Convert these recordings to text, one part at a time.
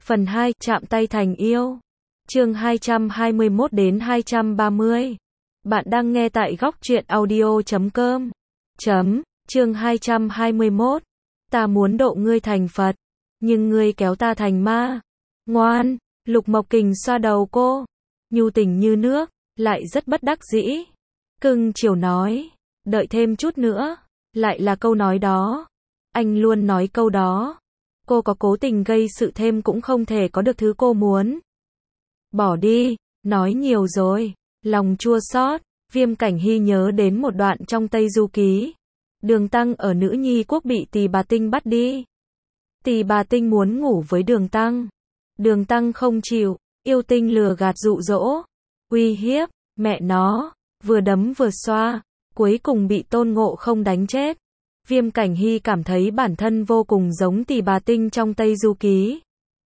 Phần 2, chạm tay thành yêu. Chương 221 đến 230. Bạn đang nghe tại góc truyện audio.com. Chương 221. Ta muốn độ ngươi thành Phật, nhưng ngươi kéo ta thành ma. Ngoan, Lục Mộc Kình xoa đầu cô, nhu tình như nước, lại rất bất đắc dĩ. Cưng chiều nói, đợi thêm chút nữa. Lại là câu nói đó. Anh luôn nói câu đó. Cô có cố tình gây sự thêm cũng không thể có được thứ cô muốn. Bỏ đi, nói nhiều rồi. Lòng chua xót, Viêm Cảnh Hy nhớ đến một đoạn trong Tây Du Ký. Đường Tăng ở Nữ Nhi Quốc bị Tỳ Bà Tinh bắt đi. Tỳ Bà Tinh muốn ngủ với Đường Tăng. Đường Tăng không chịu, yêu tinh lừa gạt dụ dỗ, uy hiếp, mẹ nó, vừa đấm vừa xoa, cuối cùng bị Tôn Ngộ Không đánh chết. Viêm Cảnh Hy cảm thấy bản thân vô cùng giống Tỳ Bà Tinh trong Tây Du Ký.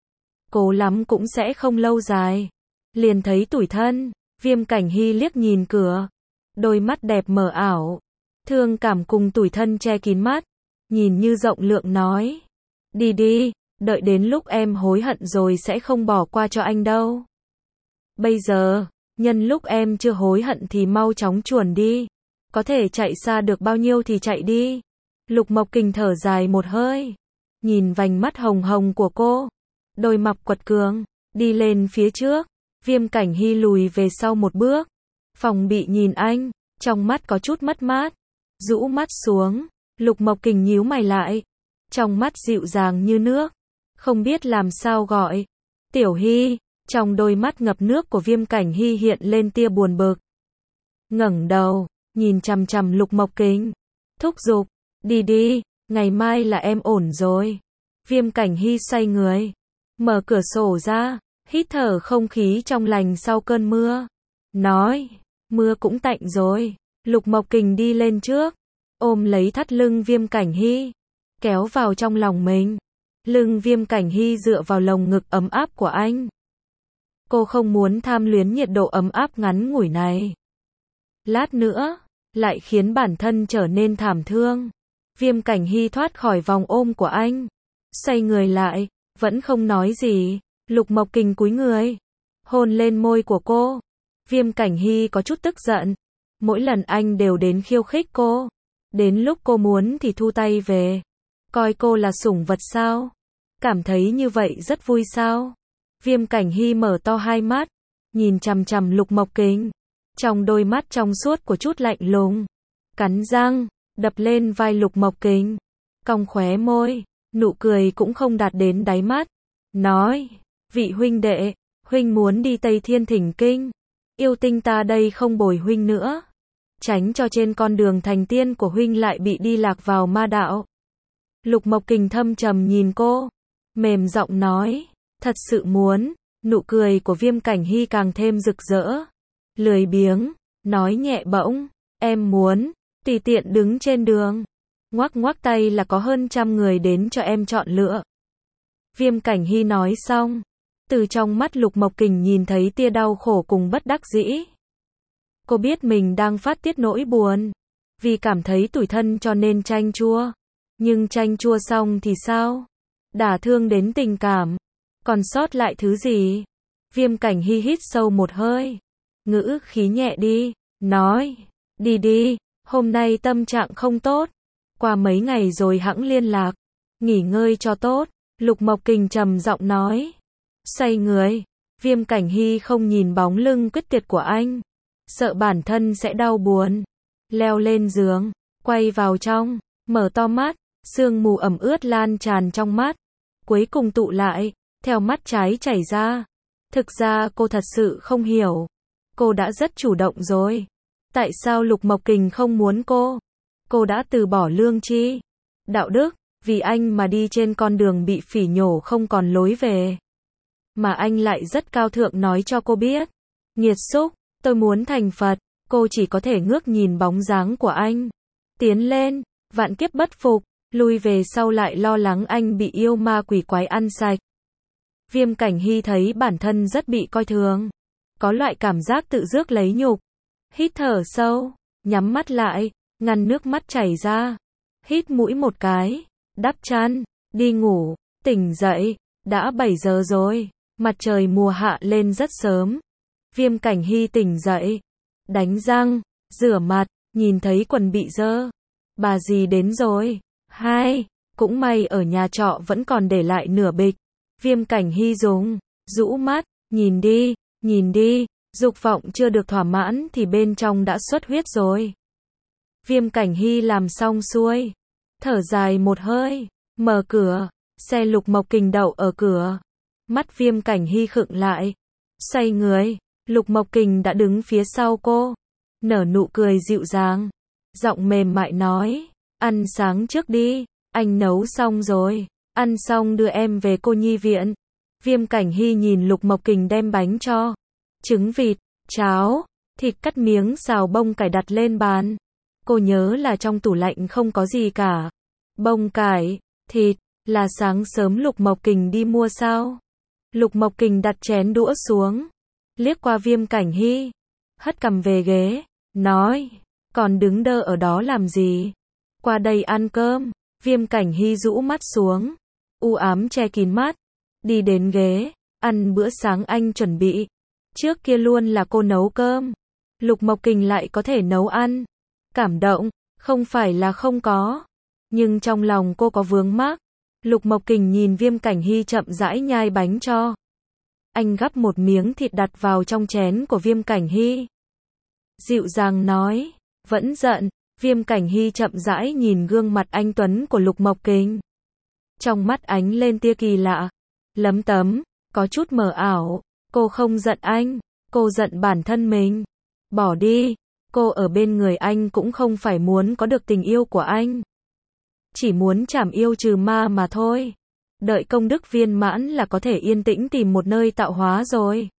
Cố lắm cũng sẽ không lâu dài. Liền thấy tủi thân, Viêm Cảnh Hy liếc nhìn cửa. Đôi mắt đẹp mờ ảo, thương cảm cùng tủi thân che kín mắt. Nhìn như rộng lượng nói, đi đi, đợi đến lúc em hối hận rồi sẽ không bỏ qua cho anh đâu. Bây giờ, nhân lúc em chưa hối hận thì mau chóng chuồn đi. Có thể chạy xa được bao nhiêu thì chạy đi. Lục Mộc Kình thở dài một hơi, nhìn vành mắt hồng hồng của cô, đôi mặt quật cường, đi lên phía trước. Viêm Cảnh Hy lùi về sau một bước, phòng bị nhìn anh, trong mắt có chút mất mát, rũ mắt xuống. Lục Mộc Kình nhíu mày lại, trong mắt dịu dàng như nước, không biết làm sao gọi. Tiểu Hy, trong đôi mắt ngập nước của Viêm Cảnh Hy hiện lên tia buồn bực. Ngẩng đầu, nhìn chằm chằm Lục Mộc Kình, thúc giục, đi đi, ngày mai là em ổn rồi. Viêm Cảnh Hy xoay người, mở cửa sổ ra, hít thở không khí trong lành sau cơn mưa. Nói, mưa cũng tạnh rồi. Lục Mộc Kình đi lên trước, ôm lấy thắt lưng Viêm Cảnh Hy, kéo vào trong lòng mình. Lưng Viêm Cảnh Hy dựa vào lồng ngực ấm áp của anh. Cô không muốn tham luyến nhiệt độ ấm áp ngắn ngủi này. Lát nữa, lại khiến bản thân trở nên thảm thương. Viêm Cảnh Hy thoát khỏi vòng ôm của anh, xoay người lại, vẫn không nói gì. Lục Mộc Kình cúi người, hôn lên môi của cô. Viêm Cảnh Hy có chút tức giận. Mỗi lần anh đều đến khiêu khích cô. Đến lúc cô muốn thì thu tay về. Coi cô là sủng vật sao? Cảm thấy như vậy rất vui sao? Viêm Cảnh Hy mở to hai mắt, nhìn chằm chằm Lục Mộc Kình. Trong đôi mắt trong suốt của chút lạnh lùng. Cắn răng, đập lên vai Lục Mộc Kình. Cong khóe môi, nụ cười cũng không đạt đến đáy mắt. Nói, vị huynh đệ, huynh muốn đi Tây Thiên Thỉnh Kinh. Yêu tinh ta đây không bồi huynh nữa. Tránh cho trên con đường thành tiên của huynh lại bị đi lạc vào ma đạo. Lục Mộc Kình thâm trầm nhìn cô, mềm giọng nói, thật sự muốn. Nụ cười của Viêm Cảnh Hy càng thêm rực rỡ. Lười biếng, nói nhẹ bỗng, em muốn, tùy tiện đứng trên đường. Ngoắc ngoắc tay là có hơn 100 người đến cho em chọn lựa. Viêm Cảnh Hy nói xong, từ trong mắt Lục Mộc Kình nhìn thấy tia đau khổ cùng bất đắc dĩ. Cô biết mình đang phát tiết nỗi buồn, vì cảm thấy tủi thân cho nên chanh chua. Nhưng chanh chua xong thì sao? Đả thương đến tình cảm, còn sót lại thứ gì? Viêm Cảnh Hy hít sâu một hơi, ngữ khí nhẹ đi, nói, đi đi, hôm nay tâm trạng không tốt, qua mấy ngày rồi hẵng liên lạc, nghỉ ngơi cho tốt. Lục Mộc Kình trầm giọng nói, xoay người. Viêm Cảnh Hy không nhìn bóng lưng quyết tuyệt của anh, sợ bản thân sẽ đau buồn, leo lên giường, quay vào trong, mở to mắt, sương mù ẩm ướt lan tràn trong mắt, cuối cùng tụ lại, theo mắt trái chảy ra. Thực ra cô thật sự không hiểu, cô đã rất chủ động rồi. Tại sao Lục Mộc Kình không muốn cô? Cô đã từ bỏ lương tri, đạo đức, vì anh mà đi trên con đường bị phỉ nhổ không còn lối về. Mà anh lại rất cao thượng nói cho cô biết, nghiệt xúc, tôi muốn thành Phật. Cô chỉ có thể ngước nhìn bóng dáng của anh, tiến lên, vạn kiếp bất phục, lui về sau lại lo lắng anh bị yêu ma quỷ quái ăn sạch. Viêm Cảnh Hy thấy bản thân rất bị coi thường, có loại cảm giác tự rước lấy nhục. Hít thở sâu, nhắm mắt lại, ngăn nước mắt chảy ra. Hít mũi một cái, đắp chăn, đi ngủ, tỉnh dậy, Đã 7 giờ rồi. Mặt trời mùa hạ lên rất sớm. Viêm Cảnh Hy tỉnh dậy. Đánh răng, rửa mặt, nhìn thấy quần bị dơ. Bà dì đến rồi. Hai, cũng may ở nhà trọ vẫn còn để lại nửa bịch. Viêm Cảnh Hy rũ mắt, nhìn đi, dục vọng chưa được thỏa mãn thì bên trong đã xuất huyết rồi. Viêm Cảnh Hy làm xong xuôi, thở dài một hơi, mở cửa, xe Lục Mộc Kình đậu ở cửa. Mắt Viêm Cảnh Hy khựng lại, xoay người, Lục Mộc Kình đã đứng phía sau cô, nở nụ cười dịu dàng, giọng mềm mại nói, ăn sáng trước đi, anh nấu xong rồi, ăn xong đưa em về cô nhi viện. Viêm Cảnh Hy nhìn Lục Mộc Kình đem bánh cho, trứng vịt, cháo, thịt cắt miếng xào bông cải đặt lên bàn. Cô nhớ là trong tủ lạnh không có gì cả. Bông cải, thịt, là sáng sớm Lục Mộc Kình đi mua sao? Lục Mộc Kình đặt chén đũa xuống, liếc qua Viêm Cảnh Hy, hất cằm về ghế, nói, còn đứng đơ ở đó làm gì? Qua đây ăn cơm. Viêm Cảnh Hy rũ mắt xuống, u ám che kín mắt, đi đến ghế, ăn bữa sáng anh chuẩn bị. Trước kia luôn là cô nấu cơm, Lục Mộc Kình lại có thể nấu ăn. Cảm động, không phải là không có, nhưng trong lòng cô có vướng mắc. Lục Mộc Kình nhìn Viêm Cảnh Hy chậm rãi nhai bánh cho. Anh gắp một miếng thịt đặt vào trong chén của Viêm Cảnh Hy. Dịu dàng nói, vẫn giận. Viêm Cảnh Hy chậm rãi nhìn gương mặt anh tuấn của Lục Mộc Kình. Trong mắt ánh lên tia kỳ lạ, lấm tấm, có chút mờ ảo. Cô không giận anh, cô giận bản thân mình. Bỏ đi, cô ở bên người anh cũng không phải muốn có được tình yêu của anh. Chỉ muốn trảm yêu trừ ma mà thôi. Đợi công đức viên mãn là có thể yên tĩnh tìm một nơi tạo hóa rồi.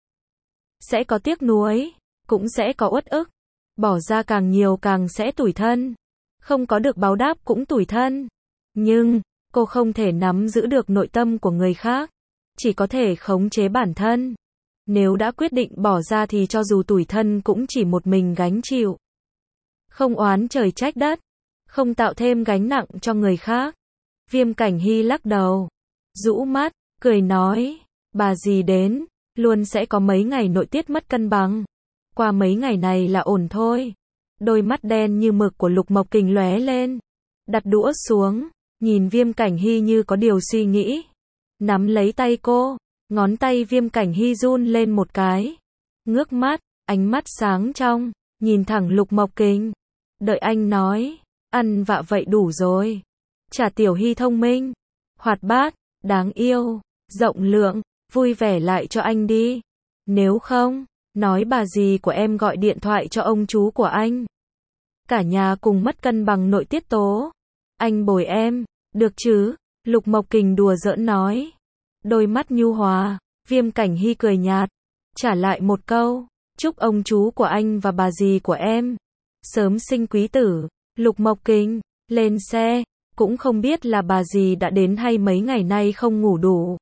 Sẽ có tiếc nuối, cũng sẽ có uất ức. Bỏ ra càng nhiều càng sẽ tủi thân. Không có được báo đáp cũng tủi thân. Nhưng, cô không thể nắm giữ được nội tâm của người khác. Chỉ có thể khống chế bản thân. Nếu đã quyết định bỏ ra thì cho dù tủi thân cũng chỉ một mình gánh chịu. Không oán trời trách đất. Không tạo thêm gánh nặng cho người khác. Viêm Cảnh Hy lắc đầu, rũ mắt, cười nói, bà dì đến, luôn sẽ có mấy ngày nội tiết mất cân bằng. Qua mấy ngày này là ổn thôi. Đôi mắt đen như mực của Lục Mộc Kình lóe lên. Đặt đũa xuống, nhìn Viêm Cảnh Hy như có điều suy nghĩ. Nắm lấy tay cô, ngón tay Viêm Cảnh Hy run lên một cái. Ngước mắt, ánh mắt sáng trong, nhìn thẳng Lục Mộc Kình. Đợi anh nói, ăn vạ vậy đủ rồi. Trả Tiểu Hy thông minh, hoạt bát, đáng yêu, rộng lượng, vui vẻ lại cho anh đi. Nếu không, nói bà dì của em gọi điện thoại cho ông chú của anh. Cả nhà cùng mất cân bằng nội tiết tố. Anh bồi em, được chứ? Lục Mộc Kình đùa giỡn nói. Đôi mắt nhu hòa, Viêm Cảnh Hy cười nhạt, trả lại một câu, chúc ông chú của anh và bà dì của em sớm sinh quý tử. Lục Mộc Kình lên xe, cũng không biết là bà dì đã đến hay mấy ngày nay không ngủ đủ.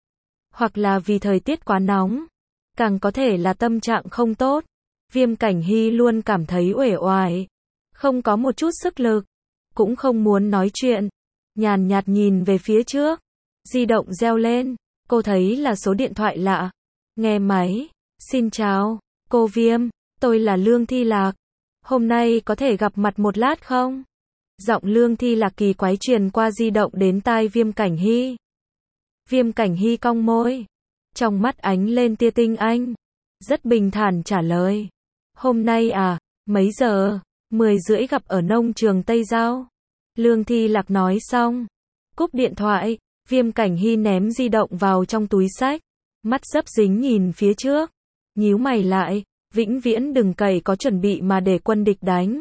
Hoặc là vì thời tiết quá nóng, càng có thể là tâm trạng không tốt. Viêm Cảnh Hy luôn cảm thấy uể oải, không có một chút sức lực, cũng không muốn nói chuyện. Nhàn nhạt nhìn về phía trước, di động reo lên, cô thấy là số điện thoại lạ. Nghe máy, xin chào, cô Viêm, tôi là Lương Thi Lạc. Hôm nay có thể gặp mặt một lát không? Giọng Lương Thi Lạc kỳ quái truyền qua di động đến tai Viêm Cảnh Hy. Viêm Cảnh Hy cong môi, trong mắt ánh lên tia tinh anh, rất bình thản trả lời. Hôm nay à, mấy giờ? 10:30 gặp ở nông trường Tây Giao. Lương Thi Lạc nói xong, cúp điện thoại. Viêm Cảnh Hy ném di động vào trong túi xách, mắt dấp dính nhìn phía trước, nhíu mày lại, vĩnh viễn đừng cậy có chuẩn bị mà để quân địch đánh.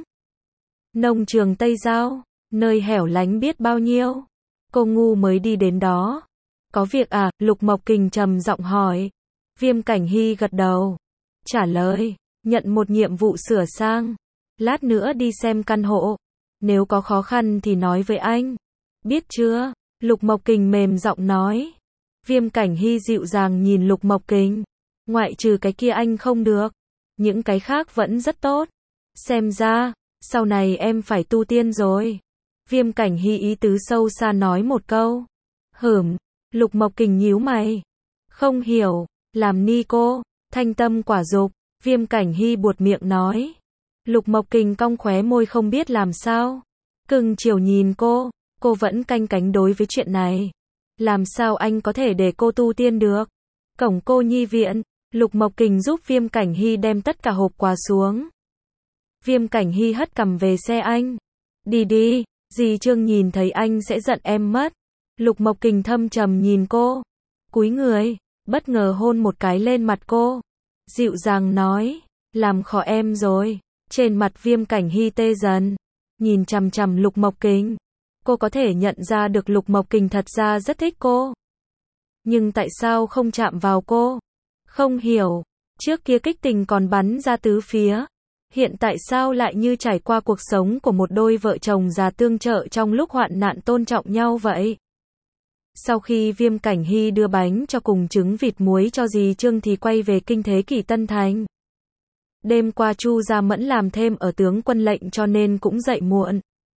Nông trường Tây Giao, nơi hẻo lánh biết bao nhiêu. Cô ngu mới đi đến đó. Có việc à? Lục Mộc Kình trầm giọng hỏi. Viêm Cảnh Hy gật đầu, trả lời, nhận một nhiệm vụ sửa sang. Lát nữa đi xem căn hộ. Nếu có khó khăn thì nói với anh. Biết chưa? Lục Mộc Kình mềm giọng nói. Viêm Cảnh Hy dịu dàng nhìn Lục Mộc Kình. Ngoại trừ cái kia anh không được, những cái khác vẫn rất tốt. Xem ra, sau này em phải tu tiên rồi. Viêm Cảnh Hy ý tứ sâu xa nói một câu. Lục Mộc Kình nhíu mày. Không hiểu, làm ni cô, thanh tâm quả dục, Viêm Cảnh Hy buột miệng nói. Lục Mộc Kình cong khóe môi không biết làm sao. Cưng chiều nhìn cô vẫn canh cánh đối với chuyện này. Làm sao anh có thể để cô tu tiên được? Cổng cô nhi viện, Lục Mộc Kình giúp Viêm Cảnh Hy đem tất cả hộp quà xuống. Viêm Cảnh Hy hất cằm về xe anh. Đi đi, dì Trương nhìn thấy anh sẽ giận em mất. Lục Mộc Kình thâm trầm nhìn cô. Cúi người, bất ngờ hôn một cái lên mặt cô. Dịu dàng nói, làm khó em rồi. Trên mặt Viêm Cảnh Hy tê dần. Nhìn chằm chằm Lục Mộc Kình. Cô có thể nhận ra được Lục Mộc Kình thật ra rất thích cô. Nhưng tại sao không chạm vào cô? Không hiểu. Trước kia kích tình còn bắn ra tứ phía. Hiện tại sao lại như trải qua cuộc sống của một đôi vợ chồng già tương trợ trong lúc hoạn nạn tôn trọng nhau vậy? Sau khi Viêm Cảnh Hy đưa bánh cho cùng trứng vịt muối cho dì Trương thì quay về kinh Thế Kỷ Tân Thành. Đêm qua Chu Gia Mẫn làm thêm ở tướng quân lệnh cho nên cũng dậy muộn.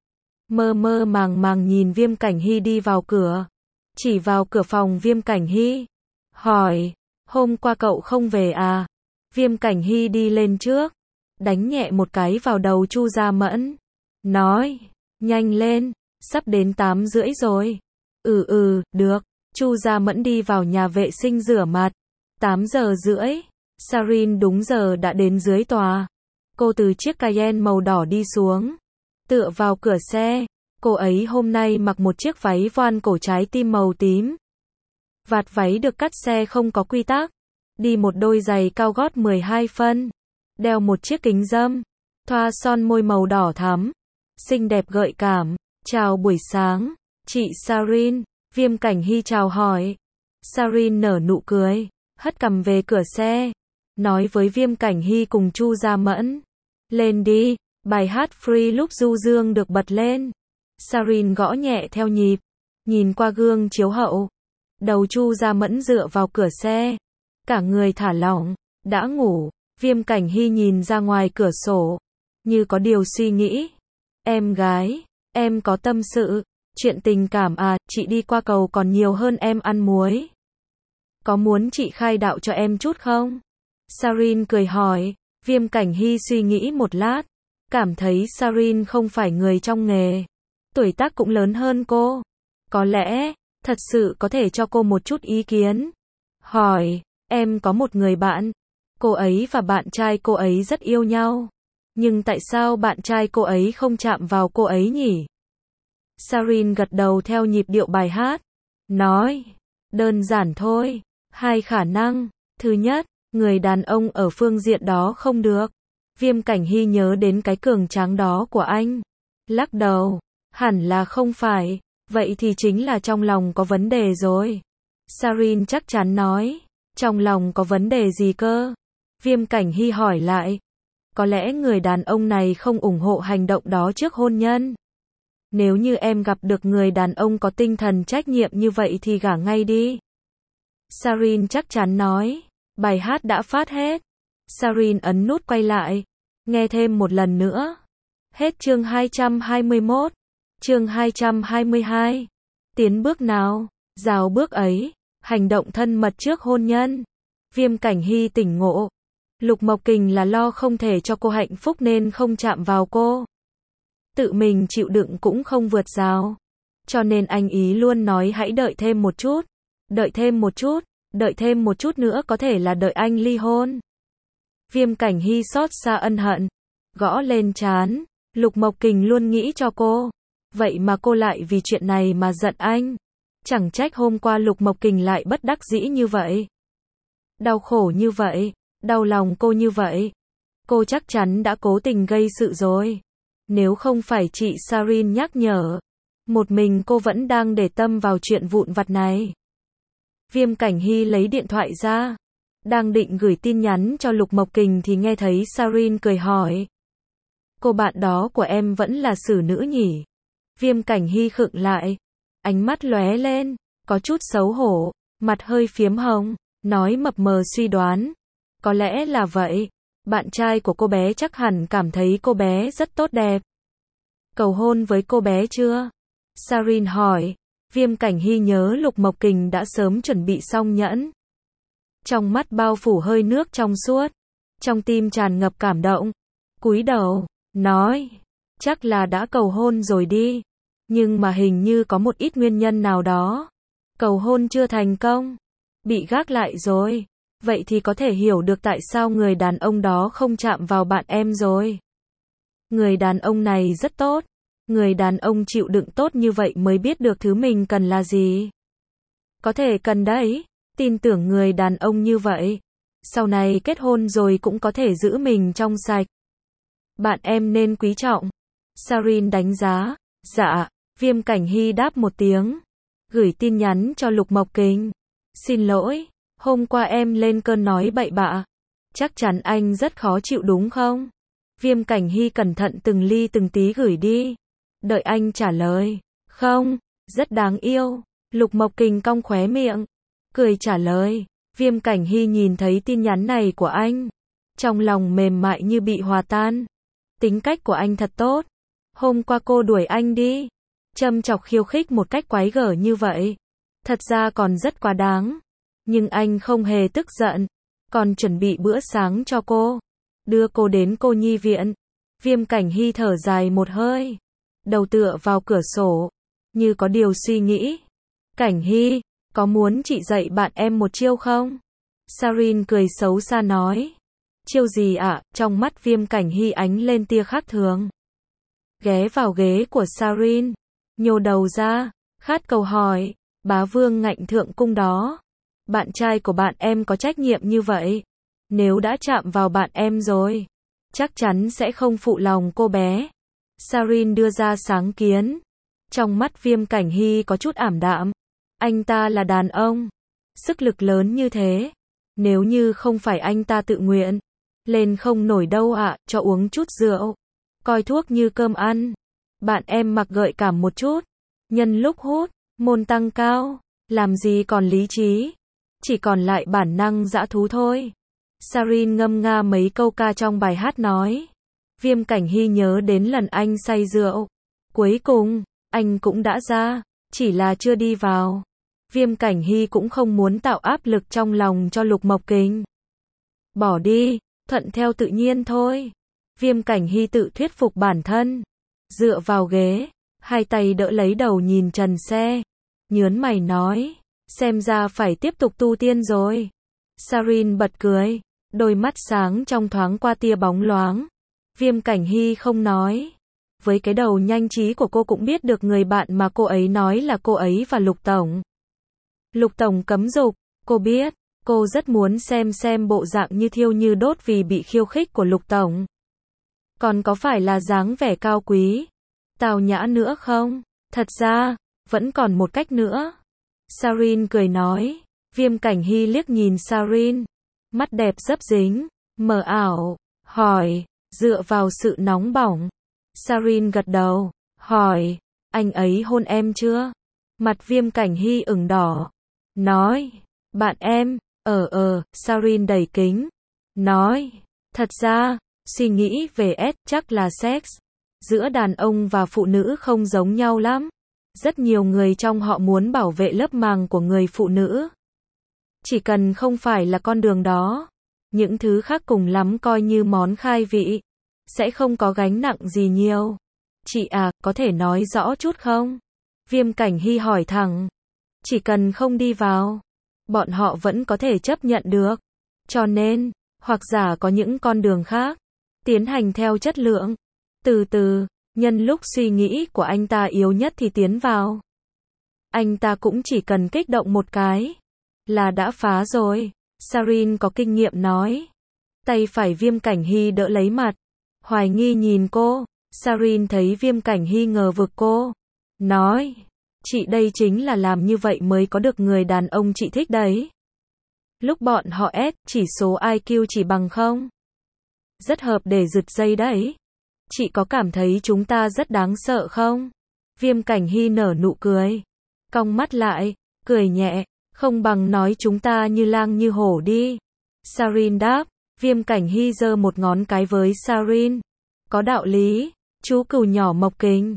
Mơ mơ màng màng nhìn Viêm Cảnh Hy đi vào cửa. Chỉ vào cửa phòng Viêm Cảnh Hy. Hỏi, hôm qua cậu không về à? Viêm Cảnh Hy đi lên trước. Đánh nhẹ một cái vào đầu Chu Gia Mẫn. Nói, nhanh lên, sắp đến 8:30 rồi. Được. Chu Gia Mẫn đi vào nhà vệ sinh rửa mặt. 8:30. Sarin đúng giờ đã đến dưới tòa. Cô từ chiếc Cayenne màu đỏ đi xuống. Tựa vào cửa xe. Cô ấy hôm nay mặc một chiếc váy voan cổ trái tim màu tím. Vạt váy được cắt xe không có quy tắc. Đi một đôi giày cao gót 12 phân. Đeo một chiếc kính râm. Thoa son môi màu đỏ thắm. Xinh đẹp gợi cảm. Chào buổi sáng. Chị Sarin. Viêm Cảnh Hy chào hỏi. Sarin nở nụ cười. Hất cằm về cửa xe. Nói với Viêm Cảnh Hy cùng Chu Gia Mẫn. Lên đi. Bài hát Free lúc du dương được bật lên. Sarin gõ nhẹ theo nhịp. Nhìn qua gương chiếu hậu. Đầu Chu Gia Mẫn dựa vào cửa xe. Cả người thả lỏng. Đã ngủ. Viêm Cảnh Hy nhìn ra ngoài cửa sổ. Như có điều suy nghĩ. Em gái. Em có tâm sự. Chuyện tình cảm à, chị đi qua cầu còn nhiều hơn em ăn muối. Có muốn chị khai đạo cho em chút không? Sarin cười hỏi. Viêm Cảnh Hy suy nghĩ một lát. Cảm thấy Sarin không phải người trong nghề. Tuổi tác cũng lớn hơn cô. Có lẽ, thật sự có thể cho cô một chút ý kiến. Hỏi, em có một người bạn. Cô ấy và bạn trai cô ấy rất yêu nhau. Nhưng tại sao bạn trai cô ấy không chạm vào cô ấy nhỉ? Sarin gật đầu theo nhịp điệu bài hát. Nói, đơn giản thôi. Hai khả năng. Thứ nhất, người đàn ông ở phương diện đó không được. Viêm Cảnh Hy nhớ đến cái cường tráng đó của anh. Lắc đầu. Hẳn là không phải. Vậy thì chính là trong lòng có vấn đề rồi. Sarin chắc chắn nói. Trong lòng có vấn đề gì cơ? Viêm Cảnh Hy hỏi lại. Có lẽ người đàn ông này không ủng hộ hành động đó trước hôn nhân. Nếu như em gặp được người đàn ông có tinh thần trách nhiệm như vậy thì gả ngay đi. Sarin chắc chắn nói. Bài hát đã phát hết. Sarin ấn nút quay lại. Nghe thêm một lần nữa. Hết chương 221. Chương 222. Tiến bước nào? Rào bước ấy. Hành động thân mật trước hôn nhân. Viêm Cảnh Hy tỉnh ngộ. Lục Mộc Kình là lo không thể cho cô hạnh phúc nên không chạm vào cô. Tự mình chịu đựng cũng không vượt rào. Cho nên anh ý luôn nói hãy đợi thêm một chút. Đợi thêm một chút. Đợi thêm một chút nữa có thể là đợi anh ly hôn. Viêm Cảnh Hy xót xa ân hận. Gõ lên trán. Lục Mộc Kình luôn nghĩ cho cô. Vậy mà cô lại vì chuyện này mà giận anh. Chẳng trách hôm qua Lục Mộc Kình lại bất đắc dĩ như vậy. Đau khổ như vậy. Đau lòng cô như vậy. Cô chắc chắn đã cố tình gây sự rồi. Nếu không phải chị Sarin nhắc nhở. Một mình cô vẫn đang để tâm vào chuyện vụn vặt này. Viêm Cảnh Hy lấy điện thoại ra. Đang định gửi tin nhắn cho Lục Mộc Kình thì nghe thấy Sarin cười hỏi. Cô bạn đó của em vẫn là xử nữ nhỉ? Viêm Cảnh Hy khựng lại. Ánh mắt lóe lên. Có chút xấu hổ. Mặt hơi phiếm hồng. Nói mập mờ suy đoán. Có lẽ là vậy. Bạn trai của cô bé chắc hẳn cảm thấy cô bé rất tốt đẹp. Cầu hôn với cô bé chưa? Sarin hỏi. Viêm Cảnh Hy nhớ Lục Mộc Kình đã sớm chuẩn bị xong nhẫn. Trong mắt bao phủ hơi nước trong suốt. Trong tim tràn ngập cảm động. Cúi đầu, nói. Chắc là đã cầu hôn rồi đi. Nhưng mà hình như có một ít nguyên nhân nào đó. Cầu hôn chưa thành công. Bị gác lại rồi. Vậy thì có thể hiểu được tại sao người đàn ông đó không chạm vào bạn em rồi. Người đàn ông này rất tốt. Người đàn ông chịu đựng tốt như vậy mới biết được thứ mình cần là gì. Có thể cần đấy. Tin tưởng người đàn ông như vậy. Sau này kết hôn rồi cũng có thể giữ mình trong sạch. Bạn em nên quý trọng. Sarin đánh giá. Dạ. Viêm Cảnh Hy đáp một tiếng. Gửi tin nhắn cho Lục Mộc Kình. Xin lỗi. Hôm qua em lên cơn nói bậy bạ. Chắc chắn anh rất khó chịu đúng không? Viêm Cảnh Hy cẩn thận từng ly từng tí gửi đi. Đợi anh trả lời. Không. Rất đáng yêu. Lục Mộc Kình cong khóe miệng. Cười trả lời. Viêm Cảnh Hy nhìn thấy tin nhắn này của anh. Trong lòng mềm mại như bị hòa tan. Tính cách của anh thật tốt. Hôm qua cô đuổi anh đi. Châm chọc khiêu khích một cách quái gở như vậy. Thật ra còn rất quá đáng. Nhưng anh không hề tức giận. Còn chuẩn bị bữa sáng cho cô. Đưa cô đến cô nhi viện. Viêm Cảnh Hy thở dài một hơi. Đầu tựa vào cửa sổ. Như có điều suy nghĩ. Cảnh Hy, có muốn chị dạy bạn em một chiêu không? Sarin cười xấu xa nói. Chiêu gì ạ? Trong mắt Viêm Cảnh Hy ánh lên tia khác thường. Ghé vào ghế của Sarin. Nhô đầu ra. Khát cầu hỏi. Bá vương ngạnh thượng cung đó. Bạn trai của bạn em có trách nhiệm như vậy. Nếu đã chạm vào bạn em rồi. Chắc chắn sẽ không phụ lòng cô bé. Sarin đưa ra sáng kiến. Trong mắt Viêm Cảnh Hy có chút ảm đạm. Anh ta là đàn ông. Sức lực lớn như thế. Nếu như không phải anh ta tự nguyện. Lên không nổi đâu ạ, cho uống chút rượu. Coi thuốc như cơm ăn. Bạn em mặc gợi cảm một chút. Nhân lúc hút, môn tăng cao. Làm gì còn lý trí. Chỉ còn lại bản năng dã thú thôi. Sarin ngâm nga mấy câu ca trong bài hát nói. Viêm Cảnh Hy nhớ đến lần anh say rượu. Cuối cùng, anh cũng đã ra. Chỉ là chưa đi vào. Viêm Cảnh Hy cũng không muốn tạo áp lực trong lòng cho Lục Mộc Kình. Bỏ đi, thuận theo tự nhiên thôi. Viêm Cảnh Hy tự thuyết phục bản thân. Dựa vào ghế, hai tay đỡ lấy đầu nhìn trần xe. Nhớn mày nói, xem ra phải tiếp tục tu tiên rồi. Sarin bật cười, đôi mắt sáng trong thoáng qua tia bóng loáng. Viêm Cảnh Hy không nói. Với cái đầu nhanh trí của cô cũng biết được người bạn mà cô ấy nói là cô ấy và Lục Tổng. Lục Tổng cấm dục, cô biết, cô rất muốn xem bộ dạng như thiêu như đốt vì bị khiêu khích của Lục Tổng. Còn có phải là dáng vẻ cao quý, tào nhã nữa không? Thật ra, vẫn còn một cách nữa. Sarin cười nói. Viêm Cảnh Hy liếc nhìn Sarin. Mắt đẹp dấp dính, mờ ảo, hỏi, dựa vào sự nóng bỏng. Sarin gật đầu, hỏi, anh ấy hôn em chưa? Mặt Viêm Cảnh Hy ửng đỏ. Nói, bạn em, Sarin đẩy kính. Nói, thật ra, suy nghĩ về chắc là sex. Giữa đàn ông và phụ nữ không giống nhau lắm. Rất nhiều người trong họ muốn bảo vệ lớp màng của người phụ nữ. Chỉ cần không phải là con đường đó. Những thứ khác cùng lắm coi như món khai vị. Sẽ không có gánh nặng gì nhiều. Chị à, có thể nói rõ chút không? Viêm Cảnh Hy hỏi thẳng. Chỉ cần không đi vào, bọn họ vẫn có thể chấp nhận được. Cho nên, hoặc giả có những con đường khác. Tiến hành theo chất lượng. Từ từ, nhân lúc suy nghĩ của anh ta yếu nhất thì tiến vào. Anh ta cũng chỉ cần kích động một cái. Là đã phá rồi. Sarin có kinh nghiệm nói. Tay phải Viêm Cảnh Hy đỡ lấy mặt. Hoài nghi nhìn cô. Sarin thấy Viêm Cảnh Hy ngờ vực cô. Nói. Chị đây chính là làm như vậy mới có được người đàn ông chị thích đấy. Lúc bọn họ chỉ số IQ chỉ bằng không. Rất hợp để giật dây đấy. Chị có cảm thấy chúng ta rất đáng sợ không? Viêm Cảnh Hy nở nụ cười. Cong mắt lại, cười nhẹ. Không bằng nói chúng ta như lang như hổ đi. Sarin đáp. Viêm Cảnh Hy giơ một ngón cái với Sarin. Có đạo lý. Chú cừu nhỏ Mộc Kình.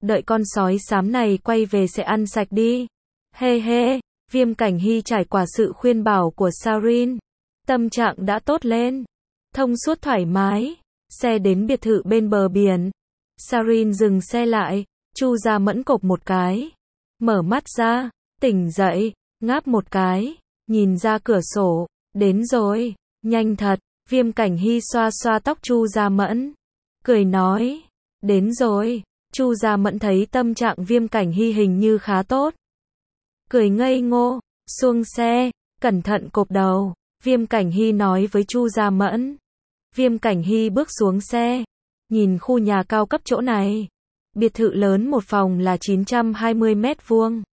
đợi con sói xám này quay về sẽ ăn sạch đi. Hê hê, Viêm Cảnh Hy trải qua sự khuyên bảo của Sarin, tâm trạng đã tốt lên, thông suốt thoải mái. Xe đến biệt thự bên bờ biển. Sarin dừng xe lại, Chu Gia Mẫn cộp một cái, mở mắt ra, tỉnh dậy, ngáp một cái, nhìn ra cửa sổ, đến rồi, nhanh thật. Viêm Cảnh Hy xoa xoa tóc Chu Gia Mẫn, cười nói, đến rồi. Chu Gia Mẫn thấy tâm trạng Viêm Cảnh Hy hình như khá tốt, cười ngây ngô, xuống xe, cẩn thận cộp đầu. Viêm Cảnh Hy nói với Chu Gia Mẫn. Viêm Cảnh Hy bước xuống xe, nhìn khu nhà cao cấp chỗ này. Biệt thự lớn một phòng là 920 mét vuông,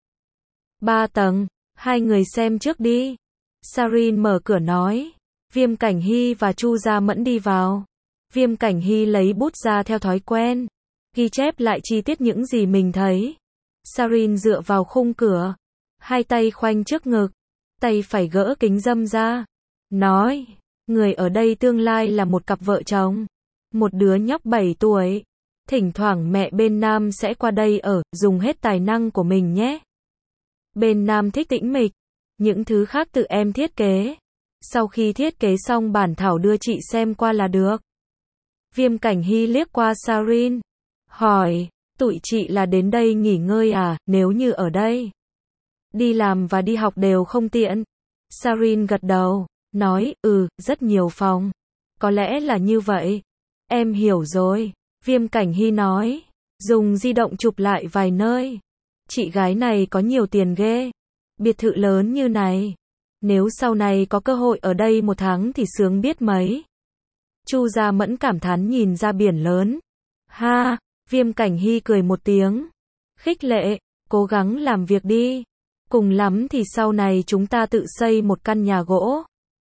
3 tầng, hai người xem trước đi. Sarin mở cửa nói. Viêm Cảnh Hy và Chu Gia Mẫn đi vào. Viêm Cảnh Hy lấy bút ra theo thói quen, ghi chép lại chi tiết những gì mình thấy. Sarin dựa vào khung cửa, hai tay khoanh trước ngực, tay phải gỡ kính râm ra, nói, người ở đây tương lai là một cặp vợ chồng, một đứa nhóc 7 tuổi. Thỉnh thoảng mẹ bên Nam sẽ qua đây ở, dùng hết tài năng của mình nhé. Bên Nam thích tĩnh mịch, những thứ khác tự em thiết kế. Sau khi thiết kế xong bản thảo đưa chị xem qua là được. Viêm Cảnh Hy liếc qua Sarin, hỏi, tụi chị là đến đây nghỉ ngơi à, nếu như ở đây đi làm và đi học đều không tiện. Sarin gật đầu, nói, rất nhiều phòng. Có lẽ là như vậy. Em hiểu rồi. Viêm Cảnh Hy nói, dùng di động chụp lại vài nơi. Chị gái này có nhiều tiền ghê. Biệt thự lớn như này, nếu sau này có cơ hội ở đây một tháng thì sướng biết mấy. Chu Gia Mẫn cảm thán nhìn ra biển lớn. Ha, Viêm Cảnh Hy cười một tiếng, khích lệ, cố gắng làm việc đi. Cùng lắm thì sau này chúng ta tự xây một căn nhà gỗ.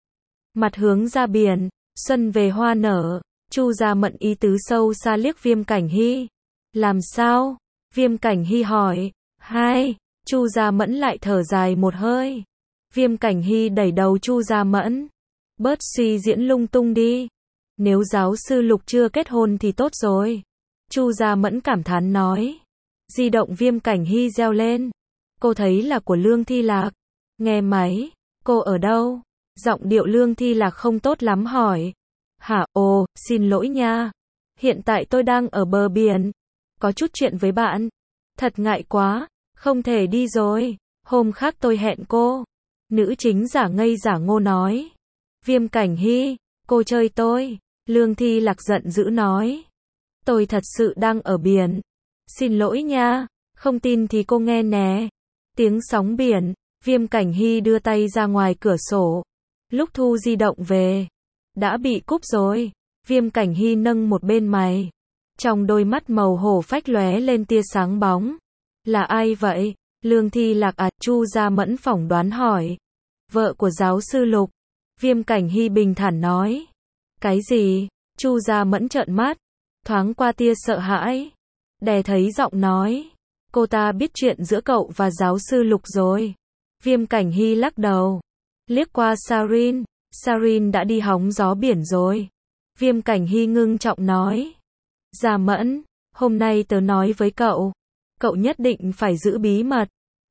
Mặt hướng ra biển, xuân về hoa nở. Chu Gia Mẫn ý tứ sâu xa liếc Viêm Cảnh Hy. Làm sao? Viêm Cảnh Hy hỏi. Hai. Chu Gia Mẫn lại thở dài một hơi. Viêm Cảnh Hy đẩy đầu Chu Gia Mẫn. Bớt suy diễn lung tung đi. Nếu giáo sư Lục chưa kết hôn thì tốt rồi. Chu Gia Mẫn cảm thán nói. Di động Viêm Cảnh Hy reo lên. Cô thấy là của Lương Thi Lạc. Nghe máy. Cô ở đâu? Giọng điệu Lương Thi Lạc không tốt lắm hỏi. Hả, xin lỗi nha. Hiện tại tôi đang ở bờ biển. Có chút chuyện với bạn. Thật ngại quá. Không thể đi rồi. Hôm khác tôi hẹn cô. Nữ chính giả ngây giả ngô nói. Viêm Cảnh Hy, cô chơi tôi. Lương Thi Lạc giận dữ nói. Tôi thật sự đang ở biển. Xin lỗi nha. Không tin thì cô nghe nè. Tiếng sóng biển. Viêm Cảnh Hy đưa tay ra ngoài cửa sổ. Lúc thu di động về, đã bị cúp rồi. Viêm Cảnh Hy nâng một bên mày. Trong đôi mắt màu hổ phách lóe lên tia sáng bóng. Là ai vậy? Lương Thi Lạc à? Chu Gia Mẫn phỏng đoán hỏi. Vợ của giáo sư Lục. Viêm Cảnh Hy bình thản nói. Cái gì? Chu Gia Mẫn trợn mắt, thoáng qua tia sợ hãi, đè thấy giọng nói. Cô ta biết chuyện giữa cậu và giáo sư Lục rồi. Viêm Cảnh Hy lắc đầu, liếc qua Sarin. Sarin đã đi hóng gió biển rồi. Viêm Cảnh Hy ngưng trọng nói. Gia Mẫn, hôm nay tớ nói với cậu. Cậu nhất định phải giữ bí mật.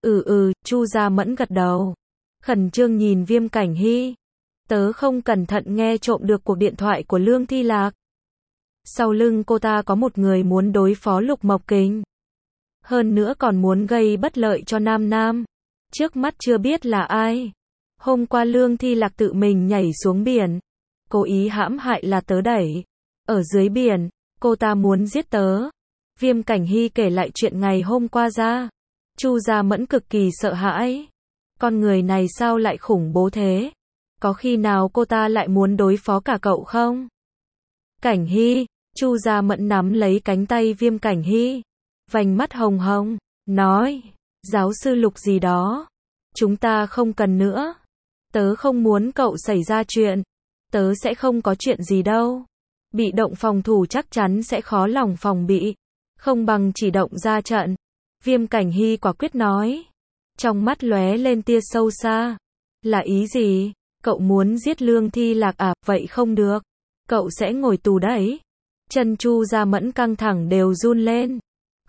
Chu Gia Mẫn gật đầu, khẩn trương nhìn Viêm Cảnh Hy. Tớ không cẩn thận nghe trộm được cuộc điện thoại của Lương Thi Lạc. Sau lưng cô ta có một người muốn đối phó Lục Mộc Kình. Hơn nữa còn muốn gây bất lợi cho Nam Nam. Trước mắt chưa biết là ai. Hôm qua Lương Thi Lạc tự mình nhảy xuống biển. Cố ý hãm hại là tớ đẩy. Ở dưới biển, cô ta muốn giết tớ. Viêm Cảnh Hy kể lại chuyện ngày hôm qua ra. Chu Gia Mẫn cực kỳ sợ hãi. Con người này sao lại khủng bố thế? Có khi nào cô ta lại muốn đối phó cả cậu không? Cảnh Hy, Chu Gia Mẫn nắm lấy cánh tay Viêm Cảnh Hy, vành mắt hồng hồng, nói, giáo sư Lục gì đó, chúng ta không cần nữa. Tớ không muốn cậu xảy ra chuyện, tớ sẽ không có chuyện gì đâu. Bị động phòng thủ chắc chắn sẽ khó lòng phòng bị, không bằng chỉ động ra trận. Viêm Cảnh Hy quả quyết nói, trong mắt lóe lên tia sâu xa. Là ý gì? Cậu muốn giết Lương Thi Lạc à? Vậy không được, cậu sẽ ngồi tù đấy. Chân Chu Gia Mẫn căng thẳng đều run lên.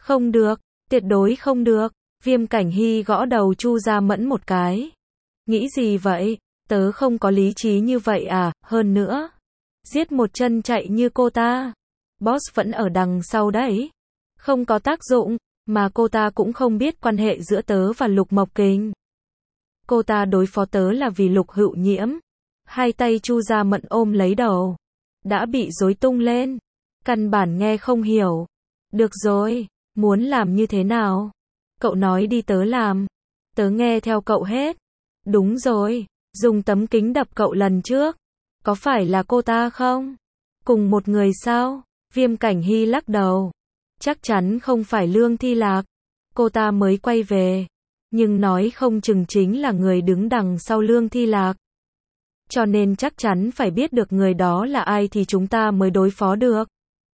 Không được, tuyệt đối không được. Viêm Cảnh Hy gõ đầu Chu Gia Mẫn một cái. Nghĩ gì vậy? Tớ không có lý trí như vậy à, hơn nữa. Giết một chân chạy như cô ta. Boss vẫn ở đằng sau đấy. Không có tác dụng, mà cô ta cũng không biết quan hệ giữa tớ và Lục Mộc Kình. Cô ta đối phó tớ là vì Lục Hữu Nhiễm. Hai tay Chu Gia Mẫn ôm lấy đầu. Đã bị rối tung lên. Căn bản nghe không hiểu. Được rồi, muốn làm như thế nào? Cậu nói đi tớ làm. Tớ nghe theo cậu hết. Đúng rồi, dùng tấm kính đập cậu lần trước. Có phải là cô ta không? Cùng một người sao? Viêm Cảnh Hy lắc đầu. Chắc chắn không phải Lương Thi Lạc. Cô ta mới quay về. Nhưng nói không chừng chính là người đứng đằng sau Lương Thi Lạc. Cho nên chắc chắn phải biết được người đó là ai thì chúng ta mới đối phó được.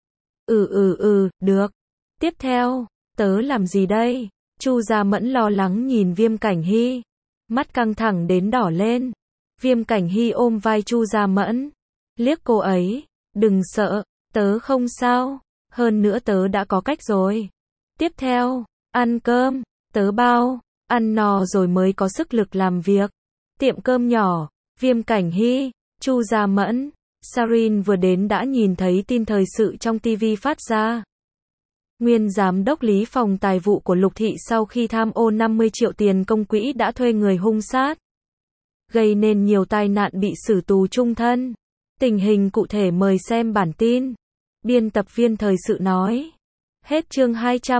Được. Tiếp theo, tớ làm gì đây? Chu Gia Mẫn lo lắng nhìn Viêm Cảnh Hy. Mắt căng thẳng đến đỏ lên. Viêm Cảnh Hy ôm vai Chu Gia Mẫn. Liếc cô ấy. Đừng sợ, tớ không sao. Hơn nữa tớ đã có cách rồi. Tiếp theo, ăn cơm. Tớ bao, ăn no rồi mới có sức lực làm việc. Tiệm cơm nhỏ, Viêm Cảnh Hy, Chu Gia Mẫn. Sarin vừa đến đã nhìn thấy tin thời sự trong TV phát ra. Nguyên giám đốc lý phòng tài vụ của Lục Thị sau khi tham ô 50 triệu tiền công quỹ đã thuê người hung sát. Gây nên nhiều tai nạn bị xử tù chung thân. Tình hình cụ thể mời xem bản tin. Biên tập viên thời sự nói. Hết chương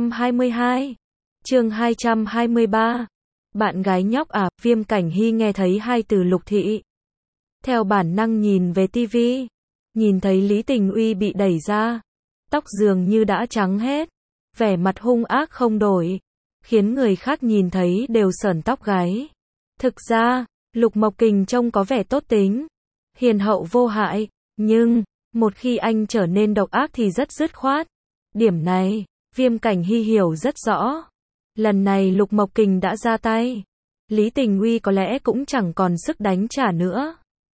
222. Chương 223. Bạn gái nhóc à, Viêm Cảnh Hy nghe thấy hai từ Lục Thị. Theo bản năng nhìn về TV. Nhìn thấy Lý Tình Uy bị đẩy ra. Tóc dường như đã trắng hết. Vẻ mặt hung ác không đổi. Khiến người khác nhìn thấy đều sởn tóc gáy. Thực ra, Lục Mộc Kình trông có vẻ tốt tính. Hiền hậu vô hại. Nhưng, một khi anh trở nên độc ác thì rất dứt khoát. Điểm này, Viêm Cảnh Hy hiểu rất rõ. Lần này Lục Mộc Kình đã ra tay. Lý Tình Uy có lẽ cũng chẳng còn sức đánh trả nữa.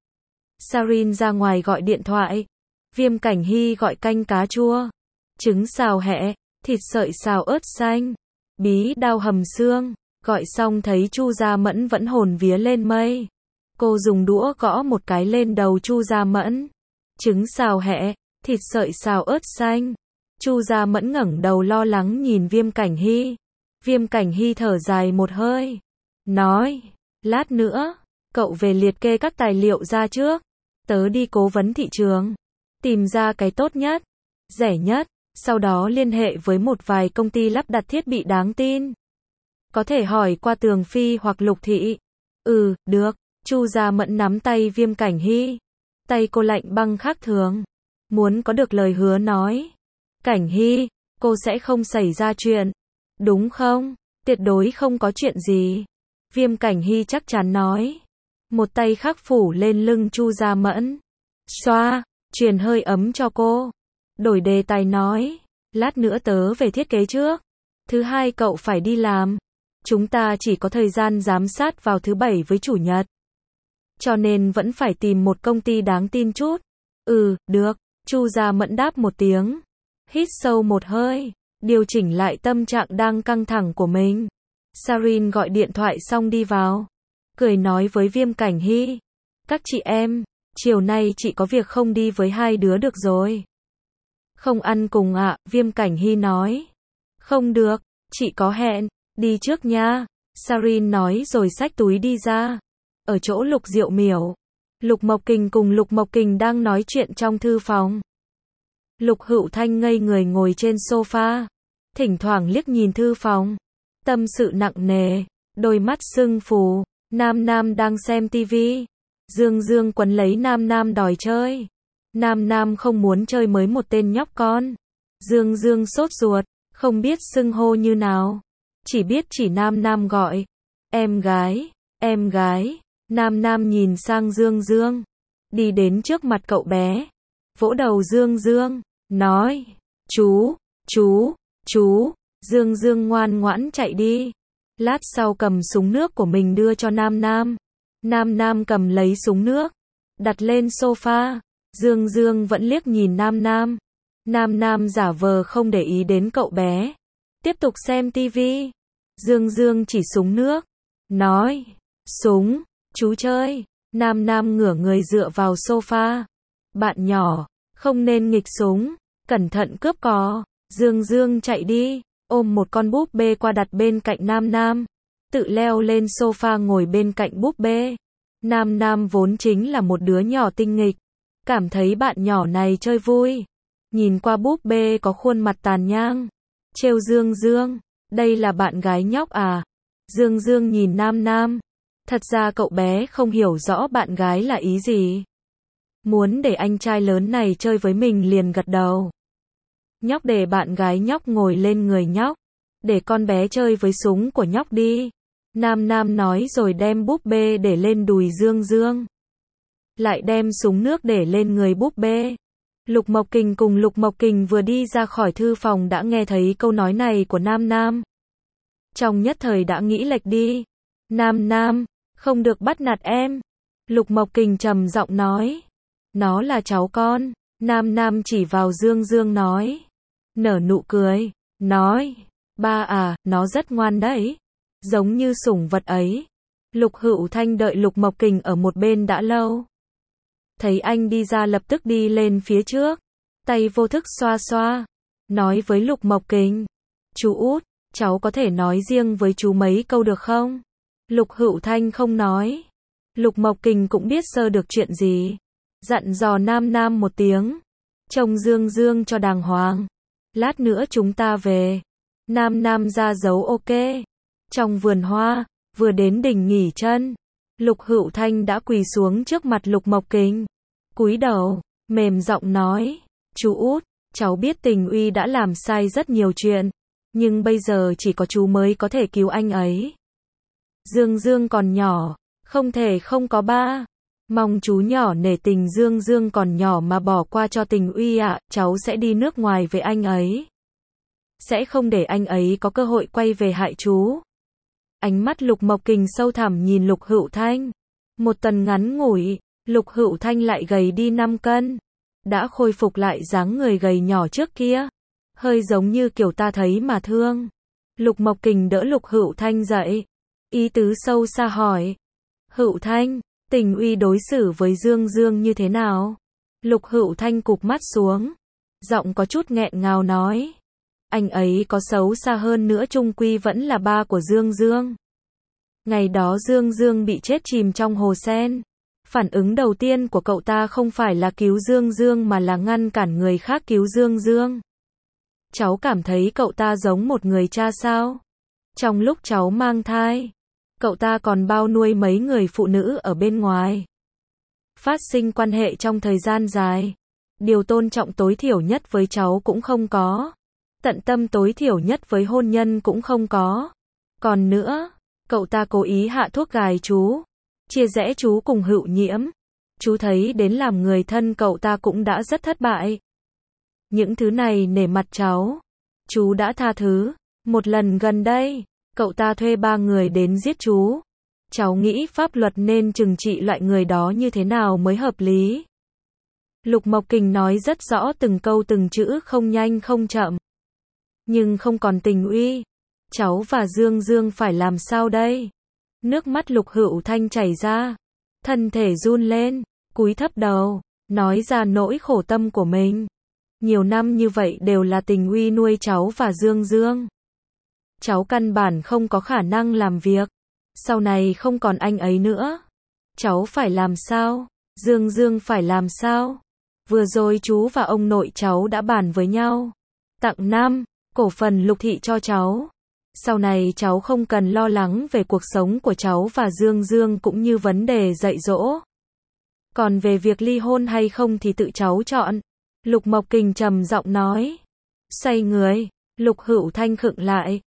Sarin ra ngoài gọi điện thoại. Viêm Cảnh Hy gọi canh cá chua. Trứng xào hẹ, thịt sợi xào ớt xanh. Bí đao hầm xương. Gọi xong thấy Chu Gia Mẫn vẫn hồn vía lên mây. Cô dùng đũa gõ một cái lên đầu Chu Gia Mẫn. Trứng xào hẹ, thịt sợi xào ớt xanh. Chu Gia Mẫn ngẩng đầu lo lắng nhìn Viêm Cảnh Hy. Viêm Cảnh Hy thở dài một hơi. Nói, lát nữa, cậu về liệt kê các tài liệu ra trước. Tớ đi cố vấn thị trường. Tìm ra cái tốt nhất, rẻ nhất. Sau đó liên hệ với một vài công ty lắp đặt thiết bị đáng tin. Có thể hỏi qua Tường Phi hoặc Lục Thị. Được. Chu Gia Mẫn nắm tay Viêm Cảnh Hy. Tay cô lạnh băng khác thường. Muốn có được lời hứa nói. Cảnh Hy, cô sẽ không xảy ra chuyện. Đúng không? Tuyệt đối không có chuyện gì. Viêm Cảnh Hy chắc chắn nói. Một tay khác phủ lên lưng Chu Gia Mẫn. Xoa, truyền hơi ấm cho cô. Đổi đề tài nói. Lát nữa tớ về thiết kế trước. Thứ hai cậu phải đi làm. Chúng ta chỉ có thời gian giám sát vào thứ bảy với chủ nhật. Cho nên vẫn phải tìm một công ty đáng tin chút. Được. Chu Gia Mẫn đáp một tiếng. Hít sâu một hơi. Điều chỉnh lại tâm trạng đang căng thẳng của mình. Sarin gọi điện thoại xong đi vào. Cười nói với Viêm Cảnh Hy. Các chị em, chiều nay chị có việc không đi với hai đứa được rồi. Không ăn cùng ạ, Viêm Cảnh Hy nói. Không được, chị có hẹn, đi trước nha. Sarin nói rồi xách túi đi ra. Ở chỗ Lục Diệu Miểu. Lục Mộc Kình cùng Lục Mộc Kình đang nói chuyện trong thư phòng. Lục Hữu Thanh ngây người ngồi trên sofa. Thỉnh thoảng liếc nhìn thư phòng. Tâm sự nặng nề. Đôi mắt sưng phù. Nam Nam đang xem tivi. Dương Dương quấn lấy Nam Nam đòi chơi. Nam Nam không muốn chơi mới một tên nhóc con. Dương Dương sốt ruột. Không biết xưng hô như nào. Chỉ biết chỉ Nam Nam gọi. Em gái. Em gái. Nam Nam nhìn sang Dương Dương. Đi đến trước mặt cậu bé. Vỗ đầu Dương Dương. Nói. Chú. Dương Dương ngoan ngoãn chạy đi. Lát sau cầm súng nước của mình đưa cho Nam Nam. Nam Nam cầm lấy súng nước. Đặt lên sofa. Dương Dương vẫn liếc nhìn Nam Nam. Nam Nam giả vờ không để ý đến cậu bé. tiếp tục xem tivi. Dương Dương chỉ súng nước. Nói. Súng. Chú chơi. Nam Nam ngửa người dựa vào sofa. Bạn nhỏ. Không nên nghịch súng. Cẩn thận cướp cò. Dương Dương chạy đi. Ôm một con búp bê qua đặt bên cạnh Nam Nam. Tự leo lên sofa ngồi bên cạnh búp bê. Nam Nam vốn chính là một đứa nhỏ tinh nghịch. Cảm thấy bạn nhỏ này chơi vui. Nhìn qua búp bê có khuôn mặt tàn nhang. Trêu Dương Dương. Đây là bạn gái nhóc à? Dương Dương nhìn Nam Nam. Thật ra cậu bé không hiểu rõ bạn gái là ý gì. Muốn để anh trai lớn này chơi với mình liền gật đầu. Nhóc để bạn gái nhóc ngồi lên người nhóc. Để con bé chơi với súng của nhóc đi. Nam Nam nói rồi đem búp bê để lên đùi Dương Dương. Lại đem súng nước để lên người búp bê. Lục Mộc Kình cùng Lục Mộc Kình vừa đi ra khỏi thư phòng đã nghe thấy câu nói này của Nam Nam. Trong nhất thời đã nghĩ lệch đi. Nam Nam, không được bắt nạt em. Lục Mộc Kình trầm giọng nói. Nó là cháu con. Nam Nam chỉ vào Dương Dương nói. Nở nụ cười. Nói. Ba à, nó rất ngoan đấy. Giống như sủng vật ấy. Lục Hữu Thanh đợi Lục Mộc Kình ở một bên đã lâu. Thấy anh đi ra lập tức đi lên phía trước. Tay vô thức xoa xoa. Nói với Lục Mộc Kình. Chú út, cháu có thể nói riêng với chú mấy câu được không? Lục Hữu Thanh không nói. Lục Mộc Kình cũng biết sơ được chuyện gì. Dặn dò Nam Nam một tiếng. Trông Dương Dương cho đàng hoàng. Lát nữa chúng ta về. Nam Nam ra dấu ok. Trong vườn hoa, vừa đến đỉnh nghỉ chân. Lục Hữu Thanh đã quỳ xuống trước mặt Lục Mộc Kình. Cúi đầu, mềm giọng nói. Chú út, cháu biết Tình Uy đã làm sai rất nhiều chuyện. Nhưng bây giờ chỉ có chú mới có thể cứu anh ấy. Dương Dương còn nhỏ, không thể không có ba. Mong chú nhỏ nể tình Dương Dương còn nhỏ mà bỏ qua cho Tình Uy ạ. Cháu sẽ đi nước ngoài với anh ấy. Sẽ không để anh ấy có cơ hội quay về hại chú. Ánh mắt Lục Mộc Kình sâu thẳm nhìn Lục Hữu Thanh. Một tuần ngắn ngủi, Lục Hữu Thanh lại gầy đi 5 cân. Đã khôi phục lại dáng người gầy nhỏ trước kia. Hơi giống như kiểu ta thấy mà thương. Lục Mộc Kình đỡ Lục Hữu Thanh dậy. Ý tứ sâu xa hỏi. Hữu Thanh, Tình Uy đối xử với Dương Dương như thế nào? Lục Hữu Thanh cụp mắt xuống. Giọng có chút nghẹn ngào nói. Anh ấy có xấu xa hơn nữa chung quy vẫn là ba của Dương Dương. Ngày đó Dương Dương bị chết chìm trong hồ sen. Phản ứng đầu tiên của cậu ta không phải là cứu Dương Dương mà là ngăn cản người khác cứu Dương Dương. Cháu cảm thấy cậu ta giống một người cha sao? Trong lúc cháu mang thai, cậu ta còn bao nuôi mấy người phụ nữ ở bên ngoài. Phát sinh quan hệ trong thời gian dài. Điều tôn trọng tối thiểu nhất với cháu cũng không có. Tận tâm tối thiểu nhất với hôn nhân cũng không có. Còn nữa, cậu ta cố ý hạ thuốc gài chú. Chia rẽ chú cùng Hữu Nhiễm. Chú thấy đến làm người thân cậu ta cũng đã rất thất bại. Những thứ này nể mặt cháu. Chú đã tha thứ. Một lần gần đây, cậu ta thuê 3 người đến giết chú. Cháu nghĩ pháp luật nên trừng trị loại người đó như thế nào mới hợp lý. Lục Mộc Kình nói rất rõ từng câu từng chữ không nhanh không chậm. Nhưng không còn Tình Uy. Cháu và Dương Dương phải làm sao đây? Nước mắt Lục Hữu Thanh chảy ra. Thân thể run lên, cúi thấp đầu, nói ra nỗi khổ tâm của mình. Nhiều năm như vậy đều là Tình Uy nuôi cháu và Dương Dương. Cháu căn bản không có khả năng làm việc. Sau này không còn anh ấy nữa. Cháu phải làm sao? Dương Dương phải làm sao? Vừa rồi chú và ông nội cháu đã bàn với nhau. Tặng cổ phần Lục thị cho cháu. Sau này cháu không cần lo lắng về cuộc sống của cháu và Dương Dương cũng như vấn đề dạy dỗ. Còn về việc ly hôn hay không thì tự cháu chọn. Lục Mộc Kình trầm giọng nói. Xoay người, Lục Hữu Thanh khựng lại.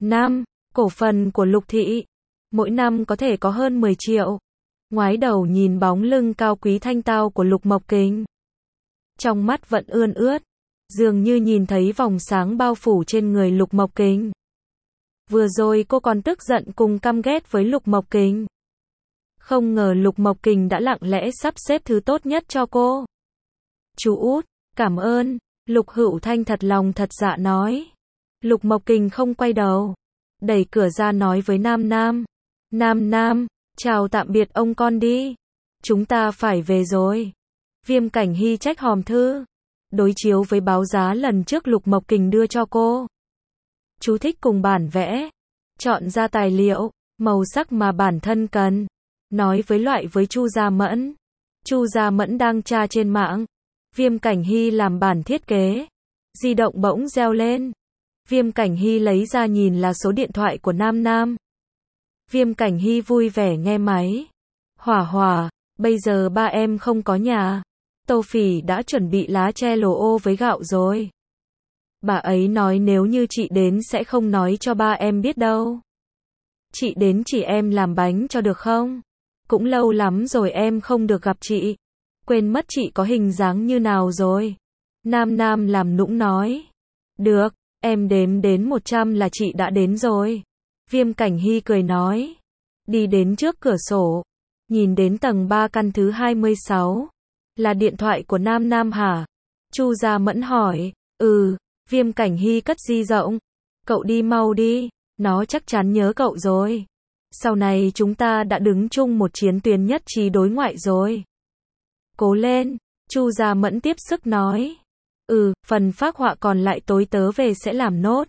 Cổ phần của Lục thị. Mỗi năm có thể có hơn 10 triệu. Ngoái đầu nhìn bóng lưng cao quý thanh tao của Lục Mộc Kình. Trong mắt vẫn ươn ướt. Dường như nhìn thấy vòng sáng bao phủ trên người Lục Mộc Kình. Vừa rồi cô còn tức giận cùng căm ghét với Lục Mộc Kình. Không ngờ Lục Mộc Kình đã lặng lẽ sắp xếp thứ tốt nhất cho cô. Chú út, cảm ơn. Lục Hữu Thanh thật lòng thật dạ nói. Lục Mộc Kình không quay đầu, đẩy cửa ra nói với Nam Nam. Nam Nam, chào tạm biệt ông con đi. Chúng ta phải về rồi. Viêm Cảnh Hy trách hòm thư. Đối chiếu với báo giá lần trước Lục Mộc Kình đưa cho cô. Chú thích cùng bản vẽ. Chọn ra tài liệu, màu sắc mà bản thân cần. Nói với Chu Gia Mẫn. Chu Gia Mẫn đang tra trên mạng. Viêm Cảnh Hy làm bản thiết kế. Di động bỗng reo lên. Viêm Cảnh Hy lấy ra nhìn là số điện thoại của Nam Nam. Viêm Cảnh Hy vui vẻ nghe máy. Hỏa Hỏa, bây giờ ba em không có nhà. Tô Phỉ đã chuẩn bị lá tre lồ ô với gạo rồi. Bà ấy nói nếu như chị đến sẽ không nói cho ba em biết đâu. Chị đến chỉ em làm bánh cho được không? Cũng lâu lắm rồi em không được gặp chị. Quên mất chị có hình dáng như nào rồi. Nam Nam làm nũng nói. Được, em đếm đến 100 là chị đã đến rồi. Viêm Cảnh Hy cười nói. Đi đến trước cửa sổ. Nhìn đến tầng 3 căn thứ 26. Là điện thoại của Nam Nam hả? Chu Gia Mẫn hỏi. Viêm Cảnh Hy cất di rộng. Cậu đi mau đi. Nó chắc chắn nhớ cậu rồi. Sau này chúng ta đã đứng chung một chiến tuyến nhất trí đối ngoại rồi. Cố lên. Chu Gia Mẫn tiếp sức nói. Phần phác họa còn lại tối tớ về sẽ làm nốt.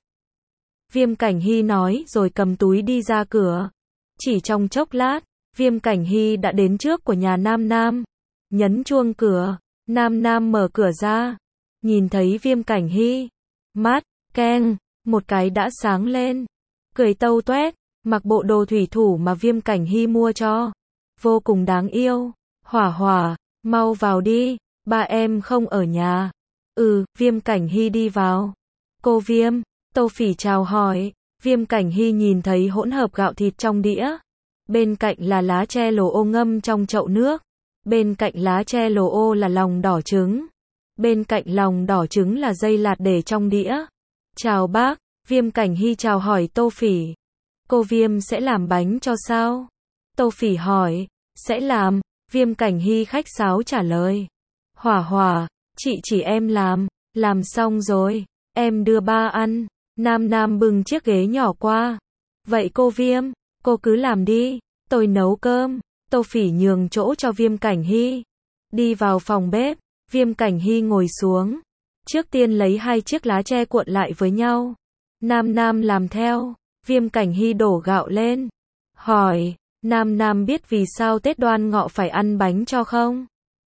Viêm Cảnh Hy nói rồi cầm túi đi ra cửa. Chỉ trong chốc lát, Viêm Cảnh Hy đã đến trước của nhà Nam Nam. Nhấn chuông cửa, Nam Nam mở cửa ra. Nhìn thấy Viêm Cảnh Hy. Mắt, keng, một cái đã sáng lên. Cười tâu toét, mặc bộ đồ thủy thủ mà Viêm Cảnh Hy mua cho. Vô cùng đáng yêu. Hỏa Hỏa, mau vào đi, ba em không ở nhà. Viêm Cảnh Hy đi vào. Cô Viêm, Tô Phỉ chào hỏi. Viêm Cảnh Hy nhìn thấy hỗn hợp gạo thịt trong đĩa. Bên cạnh là lá tre lồ ô ngâm trong chậu nước. Bên cạnh lá tre lồ ô là lòng đỏ trứng. Bên cạnh lòng đỏ trứng là dây lạt để trong đĩa. Chào bác, Viêm Cảnh Hy chào hỏi Tô Phỉ. Cô Viêm sẽ làm bánh cho sao? Tô Phỉ hỏi. Sẽ làm, Viêm Cảnh Hy khách sáo trả lời. Hỏa Hỏa, chị chỉ em làm xong rồi, em đưa ba ăn. Nam Nam bưng chiếc ghế nhỏ qua. Vậy cô Viêm, cô cứ làm đi, tôi nấu cơm. Tô Phỉ nhường chỗ cho Viêm Cảnh Hy. Đi vào phòng bếp, Viêm Cảnh Hy ngồi xuống. Trước tiên lấy 2 chiếc lá tre cuộn lại với nhau. Nam Nam làm theo. Viêm Cảnh Hy đổ gạo lên. Hỏi, Nam Nam biết vì sao Tết Đoan Ngọ phải ăn bánh cho không?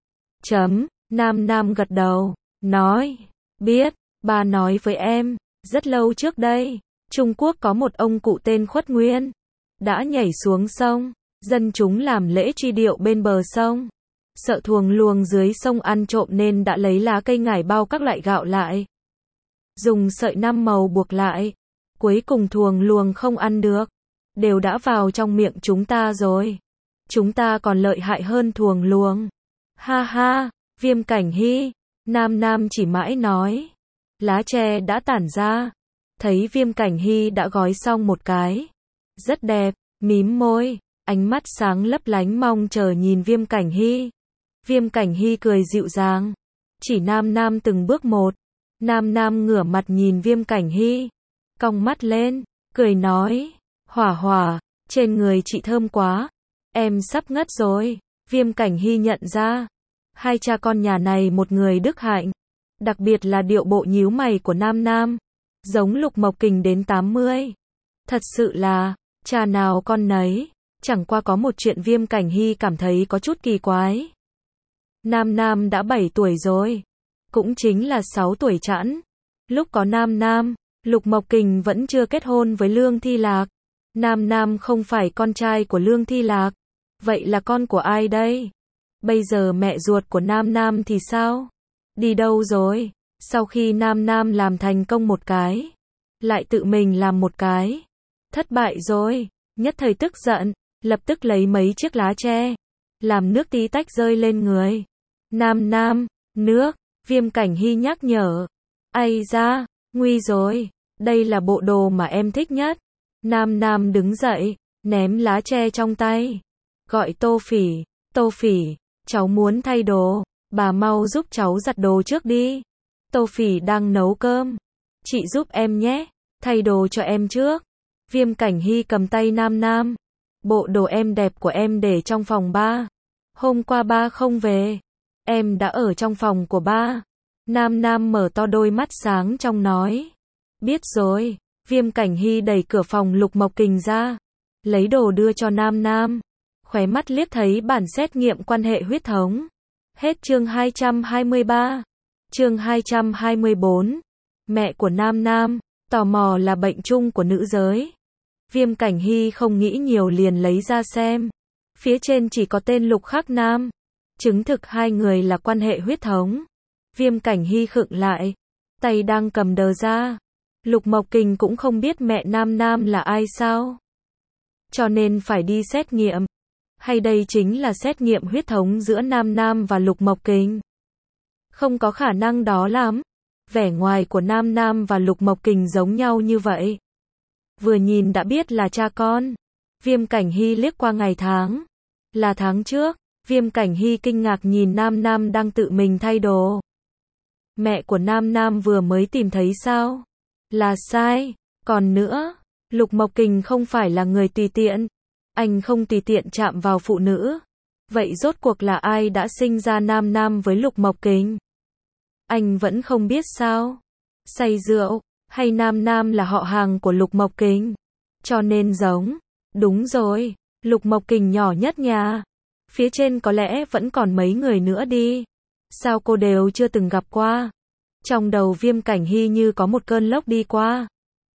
Nam Nam gật đầu, nói, biết, bà nói với em, rất lâu trước đây, Trung Quốc có một ông cụ tên Khuất Nguyên, đã nhảy xuống sông, dân chúng làm lễ truy điệu bên bờ sông. Sợ thuồng luồng dưới sông ăn trộm nên đã lấy lá cây ngải bao các loại gạo lại. Dùng sợi 5 màu buộc lại. Cuối cùng thuồng luồng không ăn được. Đều đã vào trong miệng chúng ta rồi. Chúng ta còn lợi hại hơn thuồng luồng. Ha ha, Viêm Cảnh Hy. Nam Nam chỉ mãi nói. Lá tre đã tản ra. Thấy Viêm Cảnh Hy đã gói xong một cái. Rất đẹp, mím môi. Ánh mắt sáng lấp lánh mong chờ nhìn Viêm Cảnh Hy. Viêm Cảnh Hy cười dịu dàng. Chỉ Nam Nam từng bước một. Nam Nam ngửa mặt nhìn Viêm Cảnh Hy. Cong mắt lên, cười nói. Hỏa Hỏa, trên người chị thơm quá. Em sắp ngất rồi. Viêm Cảnh Hy nhận ra. Hai cha con nhà này một người đức hạnh. Đặc biệt là điệu bộ nhíu mày của Nam Nam. Giống Lục Mộc Kình đến 80. Thật sự là, cha nào con nấy. Chẳng qua có một chuyện Viêm Cảnh Hy cảm thấy có chút kỳ quái. Nam Nam đã 7 tuổi rồi. Cũng chính là 6 tuổi chẵn. Lúc có Nam Nam, Lục Mộc Kình vẫn chưa kết hôn với Lương Thi Lạc. Nam Nam không phải con trai của Lương Thi Lạc. Vậy là con của ai đây? Bây giờ mẹ ruột của Nam Nam thì sao? Đi đâu rồi? Sau khi Nam Nam làm thành công một cái, lại tự mình làm một cái. Thất bại rồi. Nhất thời tức giận, lập tức lấy mấy chiếc lá tre, làm nước tí tách rơi lên người. Nam Nam, nước. Viêm Cảnh Hy nhắc nhở. Ây da, nguy rồi. Đây là bộ đồ mà em thích nhất. Nam Nam đứng dậy, ném lá tre trong tay. Gọi Tô Phỉ. Tô Phỉ, cháu muốn thay đồ. Bà mau giúp cháu giặt đồ trước đi. Tô Phỉ đang nấu cơm. Chị giúp em nhé. Thay đồ cho em trước. Viêm Cảnh Hy cầm tay Nam Nam. Bộ đồ em đẹp của em để trong phòng ba. Hôm qua ba không về. Em đã ở trong phòng của ba. Nam Nam mở to đôi mắt sáng trong nói. Biết rồi. Viêm Cảnh Hy đẩy cửa phòng Lục Mộc Kình ra. Lấy đồ đưa cho Nam Nam. Khóe mắt liếc thấy bản xét nghiệm quan hệ huyết thống. Hết chương 223. Chương 224. Mẹ của Nam Nam. Tò mò là bệnh chung của nữ giới. Viêm Cảnh Hy không nghĩ nhiều liền lấy ra xem. Phía trên chỉ có tên Lục Khắc Nam. Chứng thực hai người là quan hệ huyết thống. Viêm Cảnh Hy khựng lại. Tay đang cầm đờ ra. Lục Mộc Kình cũng không biết mẹ Nam Nam là ai sao? Cho nên phải đi xét nghiệm. Hay đây chính là xét nghiệm huyết thống giữa Nam Nam và Lục Mộc Kình? Không có khả năng đó lắm. Vẻ ngoài của Nam Nam và Lục Mộc Kình giống nhau như vậy. Vừa nhìn đã biết là cha con. Viêm Cảnh Hy liếc qua ngày tháng. Là tháng trước. Viêm Cảnh Hy kinh ngạc nhìn Nam Nam đang tự mình thay đồ. Mẹ của Nam Nam vừa mới tìm thấy sao? Là sai. Còn nữa, Lục Mộc Kình không phải là người tùy tiện. Anh không tùy tiện chạm vào phụ nữ. Vậy rốt cuộc là ai đã sinh ra Nam Nam với Lục Mộc Kình? Anh vẫn không biết sao? Say rượu, hay Nam Nam là họ hàng của Lục Mộc Kình? Cho nên giống. Đúng rồi, Lục Mộc Kình nhỏ nhất nhà. Phía trên có lẽ vẫn còn mấy người nữa đi. Sao cô đều chưa từng gặp qua? Trong đầu Viêm Cảnh Hy như có một cơn lốc đi qua.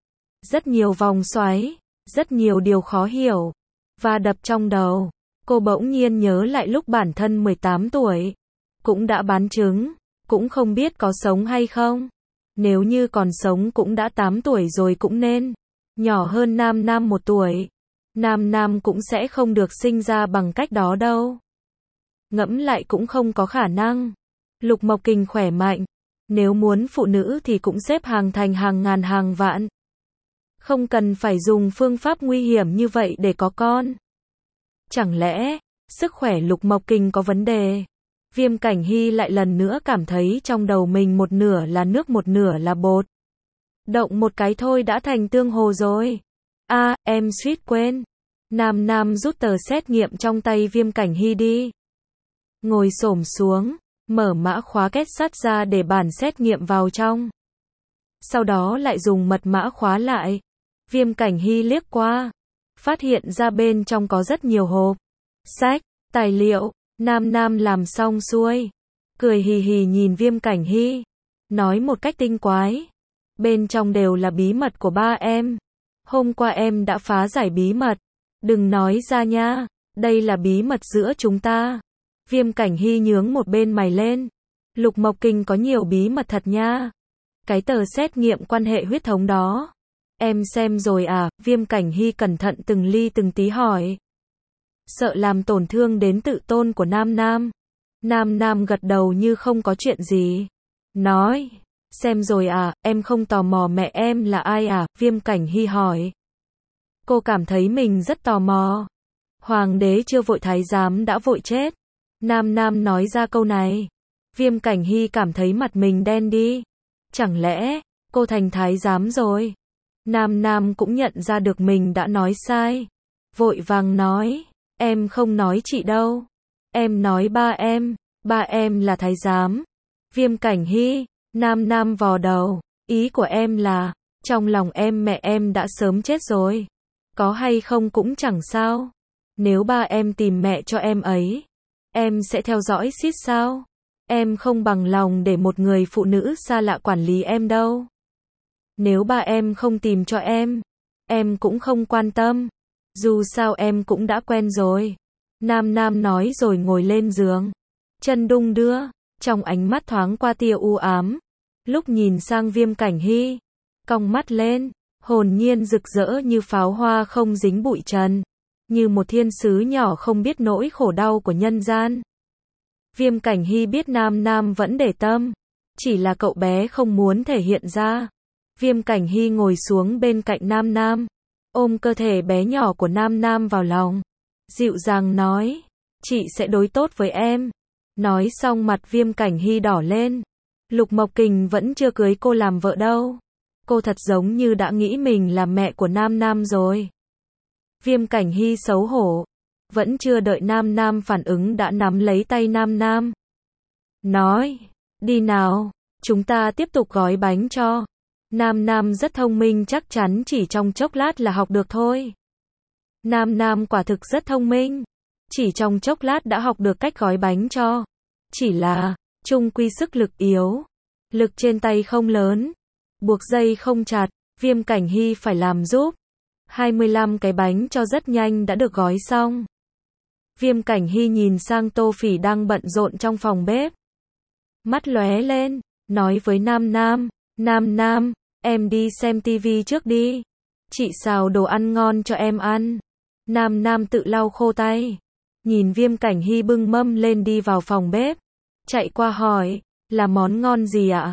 Rất nhiều vòng xoáy, rất nhiều điều khó hiểu. Và đập trong đầu, cô bỗng nhiên nhớ lại lúc bản thân 18 tuổi. Cũng đã bán trứng, cũng không biết có sống hay không. Nếu như còn sống cũng đã 8 tuổi rồi cũng nên. Nhỏ hơn Nam Nam 1 tuổi. Nam Nam cũng sẽ không được sinh ra bằng cách đó đâu. Ngẫm lại cũng không có khả năng. Lục Mộc Kình khỏe mạnh. Nếu muốn phụ nữ thì cũng xếp hàng thành hàng ngàn hàng vạn. Không cần phải dùng phương pháp nguy hiểm như vậy để có con. Chẳng lẽ, sức khỏe Lục Mộc Kình có vấn đề? Viêm Cảnh Hy lại lần nữa cảm thấy trong đầu mình một nửa là nước một nửa là bột. Động một cái thôi đã thành tương hồ rồi. Em suýt quên. Nam Nam rút tờ xét nghiệm trong tay Viêm Cảnh Hy đi. Ngồi xổm xuống, mở mã khóa kết sắt ra để bản xét nghiệm vào trong. Sau đó lại dùng mật mã khóa lại. Viêm Cảnh Hy liếc qua. Phát hiện ra bên trong có rất nhiều hộp. Sách, tài liệu. Nam Nam làm xong xuôi. Cười hì hì nhìn Viêm Cảnh Hy. Nói một cách tinh quái. Bên trong đều là bí mật của ba em. Hôm qua em đã phá giải bí mật. Đừng nói ra nha. Đây là bí mật giữa chúng ta. Viêm Cảnh Hy nhướng một bên mày lên. Lục Mộc Kình có nhiều bí mật thật nha. Cái tờ xét nghiệm quan hệ huyết thống đó. Em xem rồi à? Viêm Cảnh Hy cẩn thận từng ly từng tí hỏi. Sợ làm tổn thương đến tự tôn của Nam Nam. Nam Nam gật đầu như không có chuyện gì. Nói. Xem rồi à? Em không tò mò mẹ em là ai à? Viêm Cảnh Hy hỏi. Cô cảm thấy mình rất tò mò. Hoàng đế chưa vội thái giám đã vội chết. Nam Nam nói ra câu này. Viêm Cảnh Hy cảm thấy mặt mình đen đi. Chẳng lẽ, cô thành thái giám rồi? Nam Nam cũng nhận ra được mình đã nói sai. Vội vàng nói. Em không nói chị đâu. Em nói ba em là thái giám. Viêm Cảnh Hy. Nam Nam vò đầu. Ý của em là, trong lòng em mẹ em đã sớm chết rồi. Có hay không cũng chẳng sao. Nếu ba em tìm mẹ cho em ấy, em sẽ theo dõi xiết sao? Em không bằng lòng để một người phụ nữ xa lạ quản lý em đâu. Nếu ba em không tìm cho em cũng không quan tâm. Dù sao em cũng đã quen rồi. Nam Nam nói rồi ngồi lên giường. Chân đung đưa, trong ánh mắt thoáng qua tia u ám. Lúc nhìn sang Viêm Cảnh Hy, cong mắt lên, hồn nhiên rực rỡ như pháo hoa không dính bụi trần. Như một thiên sứ nhỏ không biết nỗi khổ đau của nhân gian. Viêm Cảnh Hy biết Nam Nam vẫn để tâm. Chỉ là cậu bé không muốn thể hiện ra. Viêm Cảnh Hy ngồi xuống bên cạnh Nam Nam. Ôm cơ thể bé nhỏ của Nam Nam vào lòng. Dịu dàng nói. Chị sẽ đối tốt với em. Nói xong mặt Viêm Cảnh Hy đỏ lên. Lục Mộc Kình vẫn chưa cưới cô làm vợ đâu. Cô thật giống như đã nghĩ mình là mẹ của Nam Nam rồi. Viêm Cảnh Hy xấu hổ. Vẫn chưa đợi Nam Nam phản ứng đã nắm lấy tay Nam Nam. Nói, đi nào, chúng ta tiếp tục gói bánh cho. Nam Nam rất thông minh, chắc chắn chỉ trong chốc lát là học được thôi. Nam Nam quả thực rất thông minh. Chỉ trong chốc lát đã học được cách gói bánh cho. Chỉ là, chung quy sức lực yếu. Lực trên tay không lớn. Buộc dây không chặt, Viêm Cảnh Hy phải làm giúp. 25 cái bánh cho rất nhanh đã được gói xong. Viêm Cảnh Hy nhìn sang Tô Phỉ đang bận rộn trong phòng bếp. Mắt lóe lên, nói với Nam Nam, Nam Nam, em đi xem tivi trước đi. Chị xào đồ ăn ngon cho em ăn. Nam Nam tự lau khô tay. Nhìn Viêm Cảnh Hy bưng mâm lên đi vào phòng bếp. Chạy qua hỏi, là món ngon gì ạ?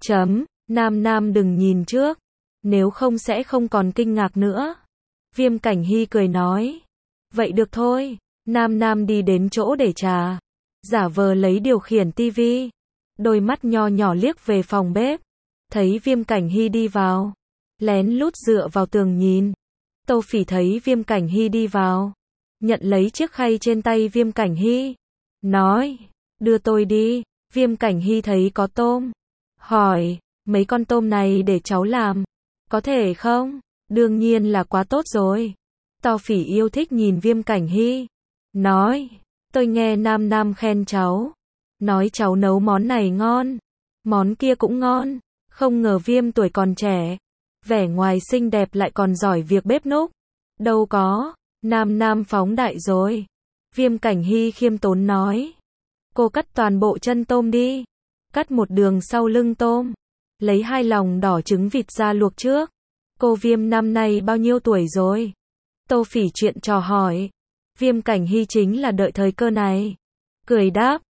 Nam Nam đừng nhìn trước. Nếu không sẽ không còn kinh ngạc nữa. Viêm Cảnh Hy cười nói. Vậy được thôi. Nam Nam đi đến chỗ để trà. Giả vờ lấy điều khiển tivi. Đôi mắt nho nhỏ liếc về phòng bếp. Thấy Viêm Cảnh Hy đi vào. Lén lút dựa vào tường nhìn. Tô Phỉ thấy Viêm Cảnh Hy đi vào. Nhận lấy chiếc khay trên tay Viêm Cảnh Hy. Nói, đưa tôi đi. Viêm Cảnh Hy thấy có tôm. Hỏi, mấy con tôm này để cháu làm. Có thể không? Đương nhiên là quá tốt rồi. Tô Phỉ yêu thích nhìn Viêm Cảnh Hy. Nói, tôi nghe Nam Nam khen cháu. Nói cháu nấu món này ngon. Món kia cũng ngon. Không ngờ Viêm tuổi còn trẻ. Vẻ ngoài xinh đẹp lại còn giỏi việc bếp núc. Đâu có, Nam Nam phóng đại rồi. Viêm Cảnh Hy khiêm tốn nói. Cô cắt toàn bộ chân tôm đi. Cắt một đường sau lưng tôm. Lấy 2 lòng đỏ trứng vịt ra luộc trước. Cô Viêm năm nay bao nhiêu tuổi rồi? Tô Phỉ chuyện trò hỏi. Viêm Cảnh Hy chính là đợi thời cơ này. Cười đáp,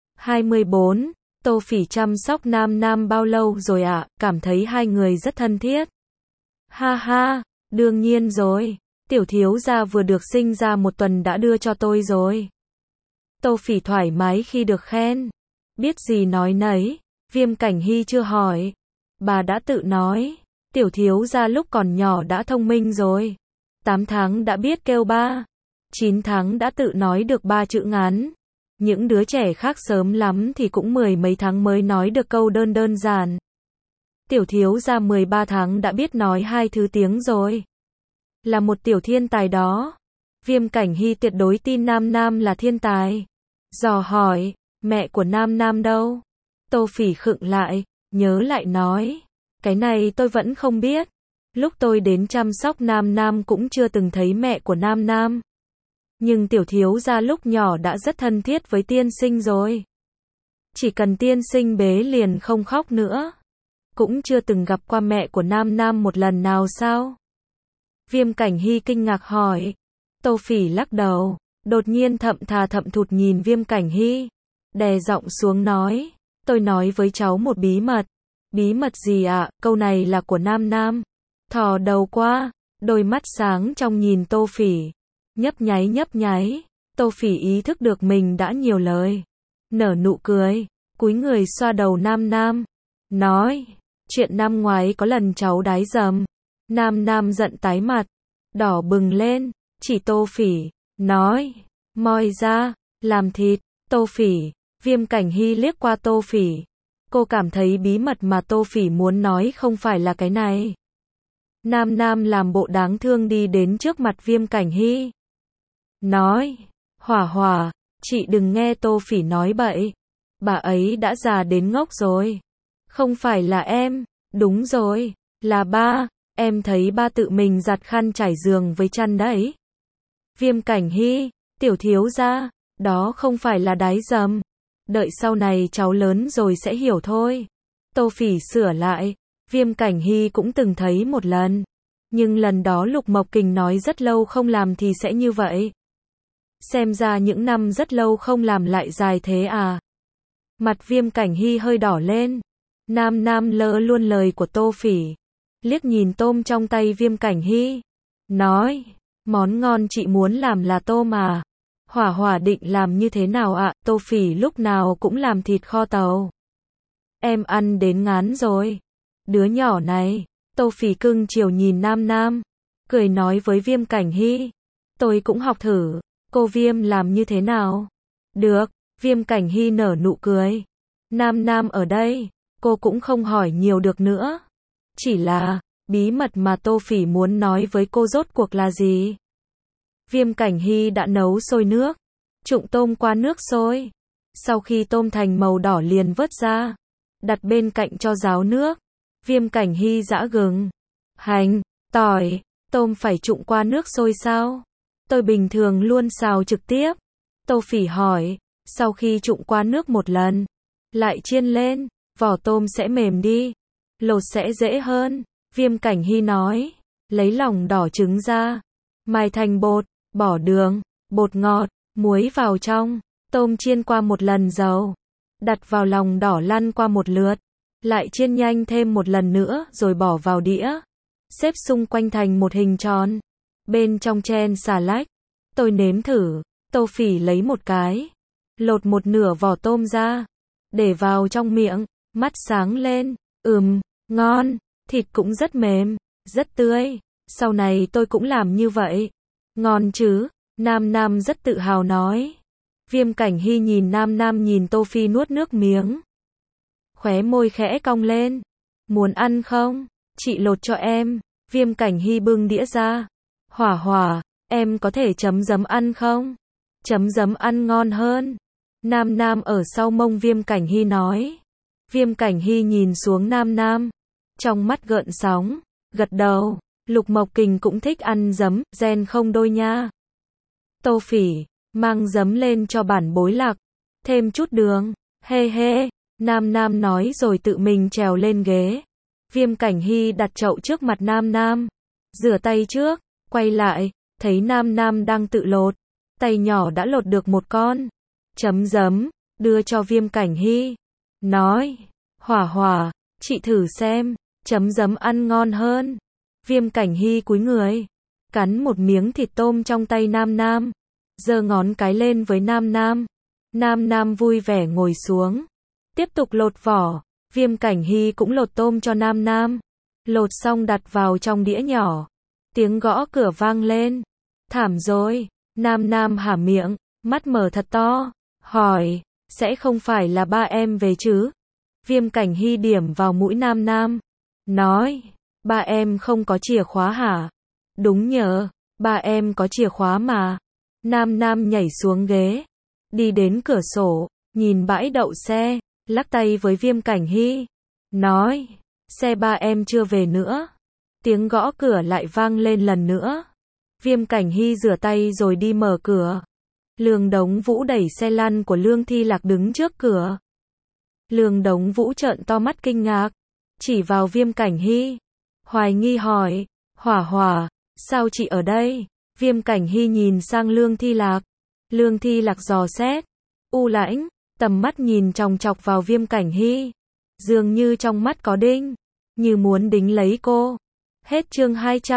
24. Tô Phỉ chăm sóc Nam Nam bao lâu rồi ạ? Cảm thấy hai người rất thân thiết. Ha ha, đương nhiên rồi. Tiểu thiếu gia vừa được sinh ra 1 tuần đã đưa cho tôi rồi. Tô Phỉ thoải mái khi được khen. Biết gì nói nấy. Viêm Cảnh Hy chưa hỏi. Bà đã tự nói. Tiểu thiếu gia lúc còn nhỏ đã thông minh rồi. 8 tháng đã biết kêu ba. 9 tháng đã tự nói được 3 chữ ngắn. Những đứa trẻ khác sớm lắm thì cũng 10 mấy tháng mới nói được câu đơn giản. Tiểu thiếu gia 13 tháng đã biết nói 2 thứ tiếng rồi. Là một tiểu thiên tài đó. Viêm Cảnh Hy tuyệt đối tin Nam Nam là thiên tài. Dò hỏi, mẹ của Nam Nam đâu? Tô Phỉ khựng lại, nhớ lại nói. Cái này tôi vẫn không biết. Lúc tôi đến chăm sóc Nam Nam cũng chưa từng thấy mẹ của Nam Nam. Nhưng tiểu thiếu gia lúc nhỏ đã rất thân thiết với tiên sinh rồi. Chỉ cần tiên sinh bế liền không khóc nữa. Cũng chưa từng gặp qua mẹ của Nam Nam một lần nào sao? Viêm Cảnh Hy kinh ngạc hỏi. Tô Phỉ lắc đầu, đột nhiên thậm thụt nhìn Viêm Cảnh Hy. Đè giọng xuống nói, tôi nói với cháu một bí mật. Bí mật gì ạ? Câu này là của Nam Nam. Thò đầu qua, đôi mắt sáng trong nhìn Tô Phỉ. Nhấp nháy. Tô Phỉ ý thức được mình đã nhiều lời. Nở nụ cười, cúi người xoa đầu Nam Nam. Nói, chuyện năm ngoái có lần cháu đái dầm. Nam Nam giận tái mặt, đỏ bừng lên, chỉ Tô Phỉ, nói, moi ra, làm thịt. Tô Phỉ, Viêm Cảnh Hy liếc qua Tô Phỉ. Cô cảm thấy bí mật mà Tô Phỉ muốn nói không phải là cái này. Nam Nam làm bộ đáng thương đi đến trước mặt Viêm Cảnh Hy. Nói, Hỏa, chị đừng nghe Tô Phỉ nói bậy. Bà ấy đã già đến ngốc rồi. Không phải là em, đúng rồi, là ba. Em thấy ba tự mình giặt khăn trải giường với chăn đấy. Viêm Cảnh Hy, tiểu thiếu gia, đó không phải là đái dầm. Đợi sau này cháu lớn rồi sẽ hiểu thôi. Tô Phỉ sửa lại, Viêm Cảnh Hy cũng từng thấy một lần. Nhưng lần đó Lục Mộc Kình nói rất lâu không làm thì sẽ như vậy. Xem ra những năm rất lâu không làm lại dài thế à. Mặt Viêm Cảnh Hy hơi đỏ lên. Nam Nam lỡ luôn lời của Tô Phỉ. Liếc nhìn tôm trong tay Viêm Cảnh Hy. Nói, món ngon chị muốn làm là tôm à? Hỏa định làm như thế nào ạ? Tô Phỉ lúc nào cũng làm thịt kho tàu. Em ăn đến ngán rồi. Đứa nhỏ này, Tô Phỉ cưng chiều nhìn Nam Nam, cười nói với Viêm Cảnh Hy, tôi cũng học thử, cô Viêm làm như thế nào? Được, Viêm Cảnh Hy nở nụ cười. Nam Nam ở đây, cô cũng không hỏi nhiều được nữa. Chỉ là, bí mật mà Tô Phỉ muốn nói với cô rốt cuộc là gì? Viêm Cảnh Hy đã nấu sôi nước, trụng tôm qua nước sôi. Sau khi tôm thành màu đỏ liền vớt ra, đặt bên cạnh cho ráo nước. Viêm Cảnh Hy giã gừng, hành, tỏi, tôm phải trụng qua nước sôi sao? Tôi bình thường luôn xào trực tiếp. Tô Phỉ hỏi, sau khi trụng qua nước một lần, lại chiên lên, vỏ tôm sẽ mềm đi, lột sẽ dễ hơn. Viêm Cảnh Hy nói, lấy lòng đỏ trứng ra, mài thành bột, bỏ đường, bột ngọt, muối vào trong, tôm chiên qua một lần dầu, đặt vào lòng đỏ lăn qua một lượt, lại chiên nhanh thêm một lần nữa rồi bỏ vào đĩa, xếp xung quanh thành một hình tròn, bên trong chen xà lách. Tôi nếm thử, Tô Phỉ lấy một cái, lột một nửa vỏ tôm ra, để vào trong miệng, mắt sáng lên, ngon, thịt cũng rất mềm, rất tươi, sau này tôi cũng làm như vậy. Ngon chứ, Nam Nam rất tự hào nói. Viêm Cảnh Hy nhìn Nam Nam nhìn Tô Phỉ nuốt nước miếng. Khóe môi khẽ cong lên. Muốn ăn không? Chị lột cho em. Viêm Cảnh Hy bưng đĩa ra. Hỏa Hỏa, em có thể chấm giấm ăn không? Chấm giấm ăn ngon hơn. Nam Nam ở sau mông Viêm Cảnh Hy nói. Viêm Cảnh Hy nhìn xuống Nam Nam, trong mắt gợn sóng, gật đầu. Lục Mộc Kình cũng thích ăn giấm, gen không đôi nha. Tô Phỉ, mang giấm lên cho bản bối lạc, thêm chút đường, hê hê. Nam Nam nói rồi tự mình trèo lên ghế. Viêm Cảnh Hy đặt chậu trước mặt Nam Nam, rửa tay trước, quay lại, thấy Nam Nam đang tự lột, tay nhỏ đã lột được một con. Chấm giấm, đưa cho Viêm Cảnh Hy, nói, Hỏa Hỏa, chị thử xem, chấm giấm ăn ngon hơn. Viêm Cảnh Hy cúi người, cắn một miếng thịt tôm trong tay Nam Nam, giơ ngón cái lên với Nam Nam. Nam Nam vui vẻ ngồi xuống, tiếp tục lột vỏ. Viêm Cảnh Hy cũng lột tôm cho Nam Nam, lột xong đặt vào trong đĩa nhỏ. Tiếng gõ cửa vang lên. Thảm rồi. Nam Nam há miệng, mắt mở thật to, hỏi, sẽ không phải là ba em về chứ? Viêm Cảnh Hy điểm vào mũi Nam Nam, nói, ba em không có chìa khóa hả? Đúng nhờ, ba em có chìa khóa mà. Nam Nam nhảy xuống ghế, đi đến cửa sổ, nhìn bãi đậu xe, lắc tay với Viêm Cảnh Hy, nói, xe ba em chưa về nữa. Tiếng gõ cửa lại vang lên lần nữa. Viêm Cảnh Hy rửa tay rồi đi mở cửa. Lương Đống Vũ đẩy xe lăn của Lương Thi Lạc đứng trước cửa. Lương Đống Vũ trợn to mắt kinh ngạc, chỉ vào Viêm Cảnh Hy, hoài nghi hỏi, Hỏa Hỏa, sao chị ở đây? Viêm Cảnh Hy nhìn sang Lương Thi Lạc. Lương Thi Lạc dò xét, u lãnh, tầm mắt nhìn chòng chọc vào Viêm Cảnh Hy, dường như trong mắt có đinh, như muốn đính lấy cô. Hết chương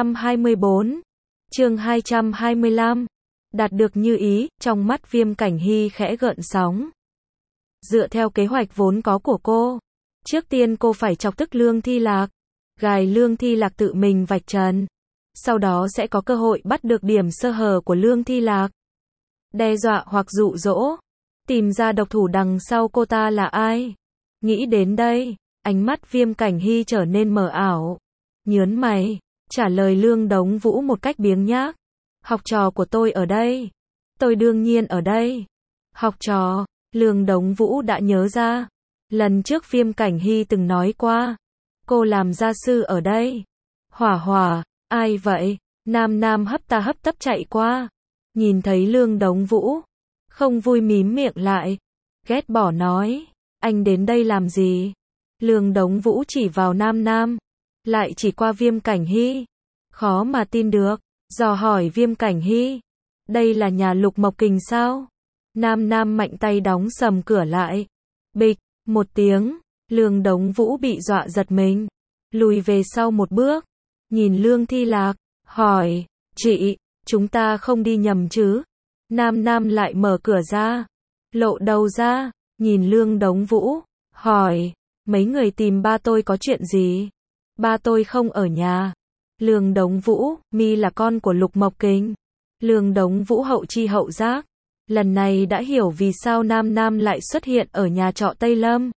224. Chương 225. Đạt được như ý, trong mắt Viêm Cảnh Hy khẽ gợn sóng. Dựa theo kế hoạch vốn có của cô, trước tiên cô phải chọc tức Lương Thi Lạc, gài Lương Thi Lạc tự mình vạch trần. Sau đó sẽ có cơ hội bắt được điểm sơ hở của Lương Thi Lạc, đe dọa hoặc dụ dỗ, tìm ra độc thủ đằng sau cô ta là ai. Nghĩ đến đây, ánh mắt Viêm Cảnh Hy trở nên mờ ảo, nhớn mày, trả lời Lương Đống Vũ một cách biếng nhác. Học trò của tôi ở đây. Tôi đương nhiên ở đây. Học trò, Lương Đống Vũ đã nhớ ra. Lần trước Viêm Cảnh Hy từng nói qua, cô làm gia sư ở đây. Hỏa Hỏa, ai vậy? Nam Nam hấp ta hấp tấp chạy qua, nhìn thấy Lương Đống Vũ, không vui mím miệng lại, ghét bỏ nói, anh đến đây làm gì? Lương Đống Vũ chỉ vào Nam Nam, lại chỉ qua Viêm Cảnh Hy, khó mà tin được, dò hỏi Viêm Cảnh Hy, đây là nhà Lục Mộc Kình sao? Nam Nam mạnh tay đóng sầm cửa lại, bịch, một tiếng, Lương Đống Vũ bị dọa giật mình, lùi về sau một bước, nhìn Lương Thi Lạc, hỏi, chị, chúng ta không đi nhầm chứ? Nam Nam lại mở cửa ra, lộ đầu ra, nhìn Lương Đống Vũ, hỏi, mấy người tìm ba tôi có chuyện gì? ba tôi không ở nhà. Lương Đống Vũ, mi là con của Lục Mộc Kình. Lương Đống Vũ hậu chi hậu giác. Lần này đã hiểu vì sao Nam Nam lại xuất hiện ở nhà trọ Tây Lâm.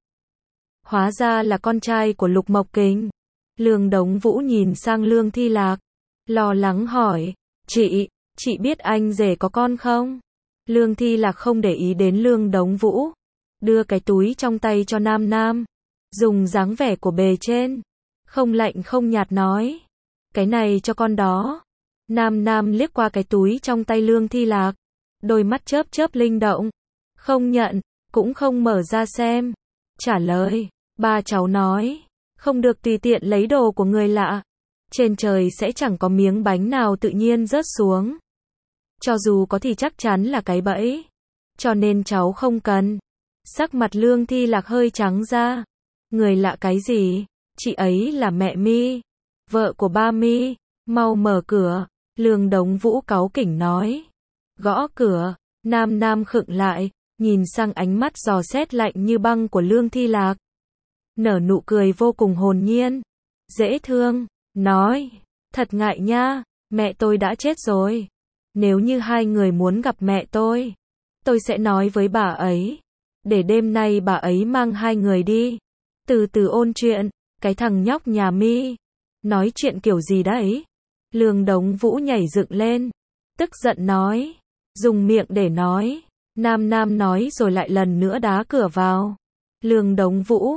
Hóa ra là con trai của Lục Mộc Kình. Lương Đống Vũ nhìn sang Lương Thi Lạc, lo lắng hỏi, chị biết anh rể có con không? Lương Thi Lạc không để ý đến Lương Đống Vũ, đưa cái túi trong tay cho Nam Nam, dùng dáng vẻ của bề trên, không lạnh không nhạt nói, cái này cho con đó. Nam Nam liếc qua cái túi trong tay Lương Thi Lạc, đôi mắt chớp chớp linh động, không nhận, cũng không mở ra xem. Trả lời, ba cháu nói, không được tùy tiện lấy đồ của người lạ. Trên trời sẽ chẳng có miếng bánh nào tự nhiên rớt xuống. Cho dù có thì chắc chắn là cái bẫy. Cho nên cháu không cần. Sắc mặt Lương Thi Lạc hơi trắng ra. Người lạ cái gì? Chị ấy là mẹ mi, vợ của ba mi. Mau mở cửa. Lương Đống Vũ cáu kỉnh nói. Gõ cửa. Nam Nam khựng lại, nhìn sang ánh mắt dò xét lạnh như băng của Lương Thi Lạc. Nở nụ cười vô cùng hồn nhiên, dễ thương, nói, thật ngại nha, mẹ tôi đã chết rồi. Nếu như hai người muốn gặp mẹ tôi sẽ nói với bà ấy, để đêm nay bà ấy mang hai người đi, từ từ ôn chuyện. Cái thằng nhóc nhà mi, nói chuyện kiểu gì đấy? Lương Đống Vũ nhảy dựng lên, tức giận nói, dùng miệng để nói. Nam Nam nói rồi lại lần nữa đá cửa vào. Lương Đống Vũ,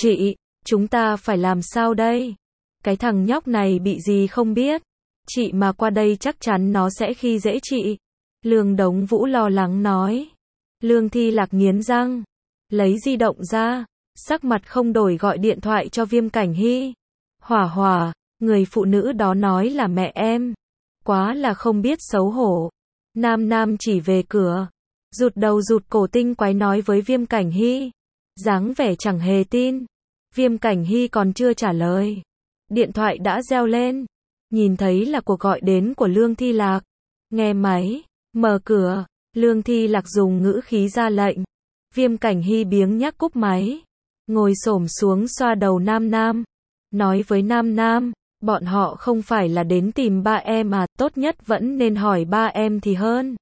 chúng ta phải làm sao đây? Cái thằng nhóc này bị gì không biết. Chị mà qua đây chắc chắn nó sẽ khi dễ chị. Lương Đống Vũ lo lắng nói. Lương Thi Lạc nghiến răng, lấy di động ra, sắc mặt không đổi gọi điện thoại cho Viêm Cảnh Hy. Hỏa, người phụ nữ đó nói là mẹ em. Quá là không biết xấu hổ. Nam Nam chỉ về cửa, rụt đầu rụt cổ tinh quái nói với Viêm Cảnh Hy. Dáng vẻ chẳng hề tin. Viêm Cảnh Hy còn chưa trả lời, điện thoại đã reo lên. Nhìn thấy là cuộc gọi đến của Lương Thi Lạc. Nghe máy, mở cửa. Lương Thi Lạc dùng ngữ khí ra lệnh. Viêm Cảnh Hy biếng nhác cúp máy, ngồi xổm xuống xoa đầu Nam Nam, nói với Nam Nam, bọn họ không phải là đến tìm ba em à, tốt nhất vẫn nên hỏi ba em thì hơn.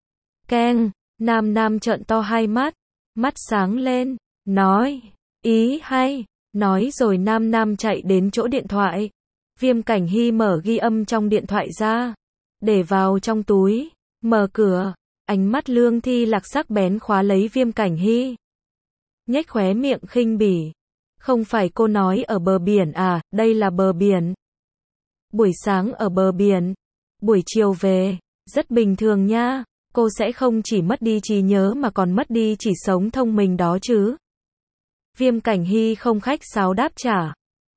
Keng, Nam Nam trợn to hai mắt, mắt sáng lên, nói, ý hay. Nói rồi Nam Nam chạy đến chỗ điện thoại. Viêm Cảnh Hy mở ghi âm trong điện thoại ra, để vào trong túi, mở cửa. Ánh mắt Lương Thi Lạc sắc bén khóa lấy Viêm Cảnh Hy, nhếch khóe miệng khinh bỉ. Không phải cô nói ở bờ biển à, đây là bờ biển. Buổi sáng ở bờ biển, buổi chiều về, rất bình thường nha. Cô sẽ không chỉ mất đi trí nhớ mà còn mất đi chỉ sống thông minh đó chứ. Viêm Cảnh Hy không khách sáo đáp trả.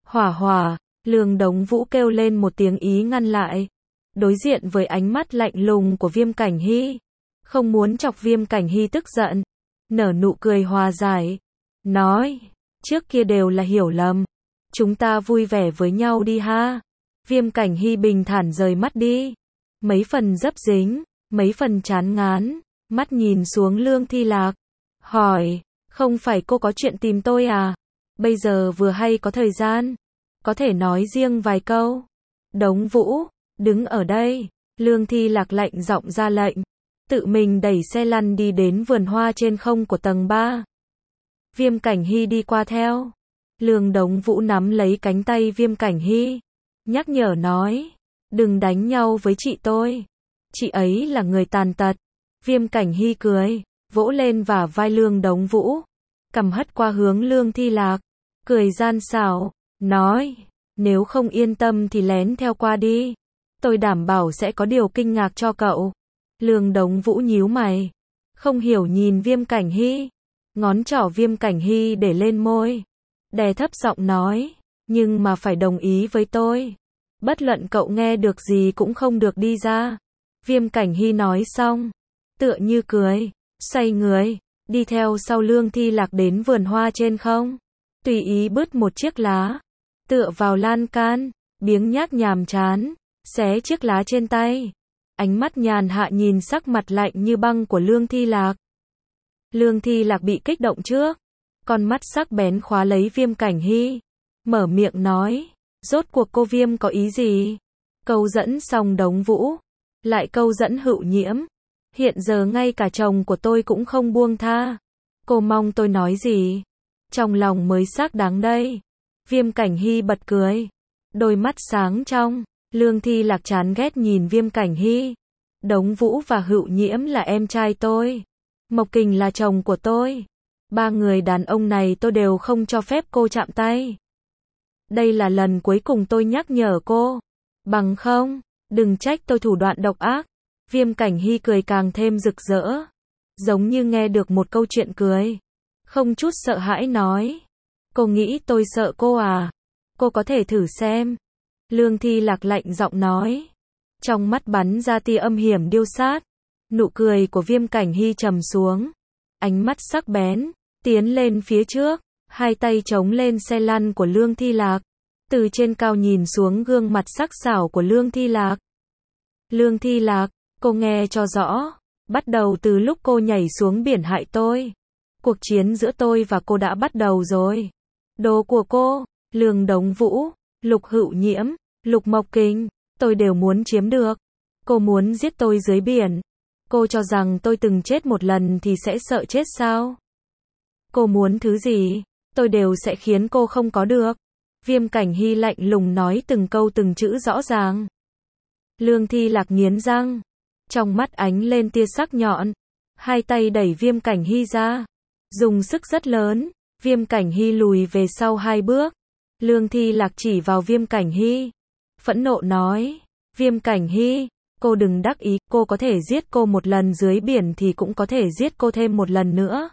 Hỏa, Lương Đống Vũ kêu lên một tiếng ý ngăn lại. Đối diện với ánh mắt lạnh lùng của Viêm Cảnh Hy, không muốn chọc Viêm Cảnh Hy tức giận, nở nụ cười hòa giải, nói, trước kia đều là hiểu lầm, chúng ta vui vẻ với nhau đi ha. Viêm Cảnh Hy bình thản rời mắt đi, mấy phần dấp dính, mấy phần chán ngán, mắt nhìn xuống Lương Thi Lạc, hỏi, không phải cô có chuyện tìm tôi à? Bây giờ vừa hay có thời gian, có thể nói riêng vài câu. Đống Vũ, đứng ở đây. Lương Thi Lạc lạnh giọng ra lệnh, tự mình đẩy xe lăn đi đến vườn hoa trên không của tầng 3. Viêm Cảnh Hy đi qua theo. Lương Đống Vũ nắm lấy cánh tay Viêm Cảnh Hy, nhắc nhở nói, đừng đánh nhau với chị tôi. Chị ấy là người tàn tật. Viêm Cảnh Hy cười, vỗ lên và vai Lương Đống Vũ, cầm hất qua hướng Lương Thi Lạc, cười gian xảo, nói, nếu không yên tâm thì lén theo qua đi. Tôi đảm bảo sẽ có điều kinh ngạc cho cậu. Lương Đống Vũ nhíu mày, không hiểu nhìn Viêm Cảnh Hy, ngón trỏ Viêm Cảnh Hy để lên môi, đè thấp giọng nói, nhưng mà phải đồng ý với tôi. Bất luận cậu nghe được gì cũng không được đi ra. Viêm Cảnh Hy nói xong, tựa như cười, xoay người, đi theo sau Lương Thi Lạc đến vườn hoa trên không, tùy ý bứt một chiếc lá, tựa vào lan can, biếng nhác nhàm chán, xé chiếc lá trên tay. Ánh mắt nhàn hạ nhìn sắc mặt lạnh như băng của Lương Thi Lạc. Lương Thi Lạc bị kích động trước, con mắt sắc bén khóa lấy Viêm Cảnh Hy, mở miệng nói, Rốt cuộc cô Viêm có ý gì? Câu dẫn xong Đống Vũ, lại câu dẫn Hựu Nhiễm. Hiện giờ ngay cả chồng của tôi cũng không buông tha. Cô mong tôi nói gì? Trong lòng mới xác đáng đây. Viêm Cảnh Hy bật cười. Đôi mắt sáng trong. Lương Thi Lạc chán ghét nhìn Viêm Cảnh Hy. Đống Vũ và Hựu Nhiễm là em trai tôi. Mộc Kình là chồng của tôi. Ba người đàn ông này tôi đều không cho phép cô chạm tay. Đây là lần cuối cùng tôi nhắc nhở cô. Bằng không, đừng trách tôi thủ đoạn độc ác. Viêm Cảnh Hy cười càng thêm rực rỡ. Giống như nghe được một câu chuyện cười. Không chút sợ hãi nói. Cô nghĩ tôi sợ cô à? Cô có thể thử xem. Lương Thi Lạc lạnh giọng nói. Trong mắt bắn ra tia âm hiểm điêu sát. Nụ cười của Viêm Cảnh Hy trầm xuống. Ánh mắt sắc bén, tiến lên phía trước. Hai tay chống lên xe lăn của Lương Thi Lạc. Từ trên cao nhìn xuống gương mặt sắc sảo của Lương Thi Lạc. Lương Thi Lạc, cô nghe cho rõ. Bắt đầu từ lúc cô nhảy xuống biển hại tôi. Cuộc chiến giữa tôi và cô đã bắt đầu rồi. Đồ của cô, Lương Đống Vũ, Lục Hựu Nhiễm, Lục Mộc Kình, tôi đều muốn chiếm được. Cô muốn giết tôi dưới biển. Cô cho rằng tôi từng chết một lần thì sẽ sợ chết sao? Cô muốn thứ gì, tôi đều sẽ khiến cô không có được. Viêm Cảnh Hy lạnh lùng nói từng câu từng chữ rõ ràng. Lương Thi Lạc nghiến răng. Trong mắt ánh lên tia sắc nhọn. Hai tay đẩy Viêm Cảnh Hy ra. Dùng sức rất lớn. Viêm Cảnh Hy lùi về sau 2 bước. Lương Thi Lạc chỉ vào Viêm Cảnh Hy. Phẫn nộ nói. Viêm Cảnh Hy, cô đừng đắc ý. Cô có thể giết cô một lần dưới biển thì cũng có thể giết cô thêm một lần nữa.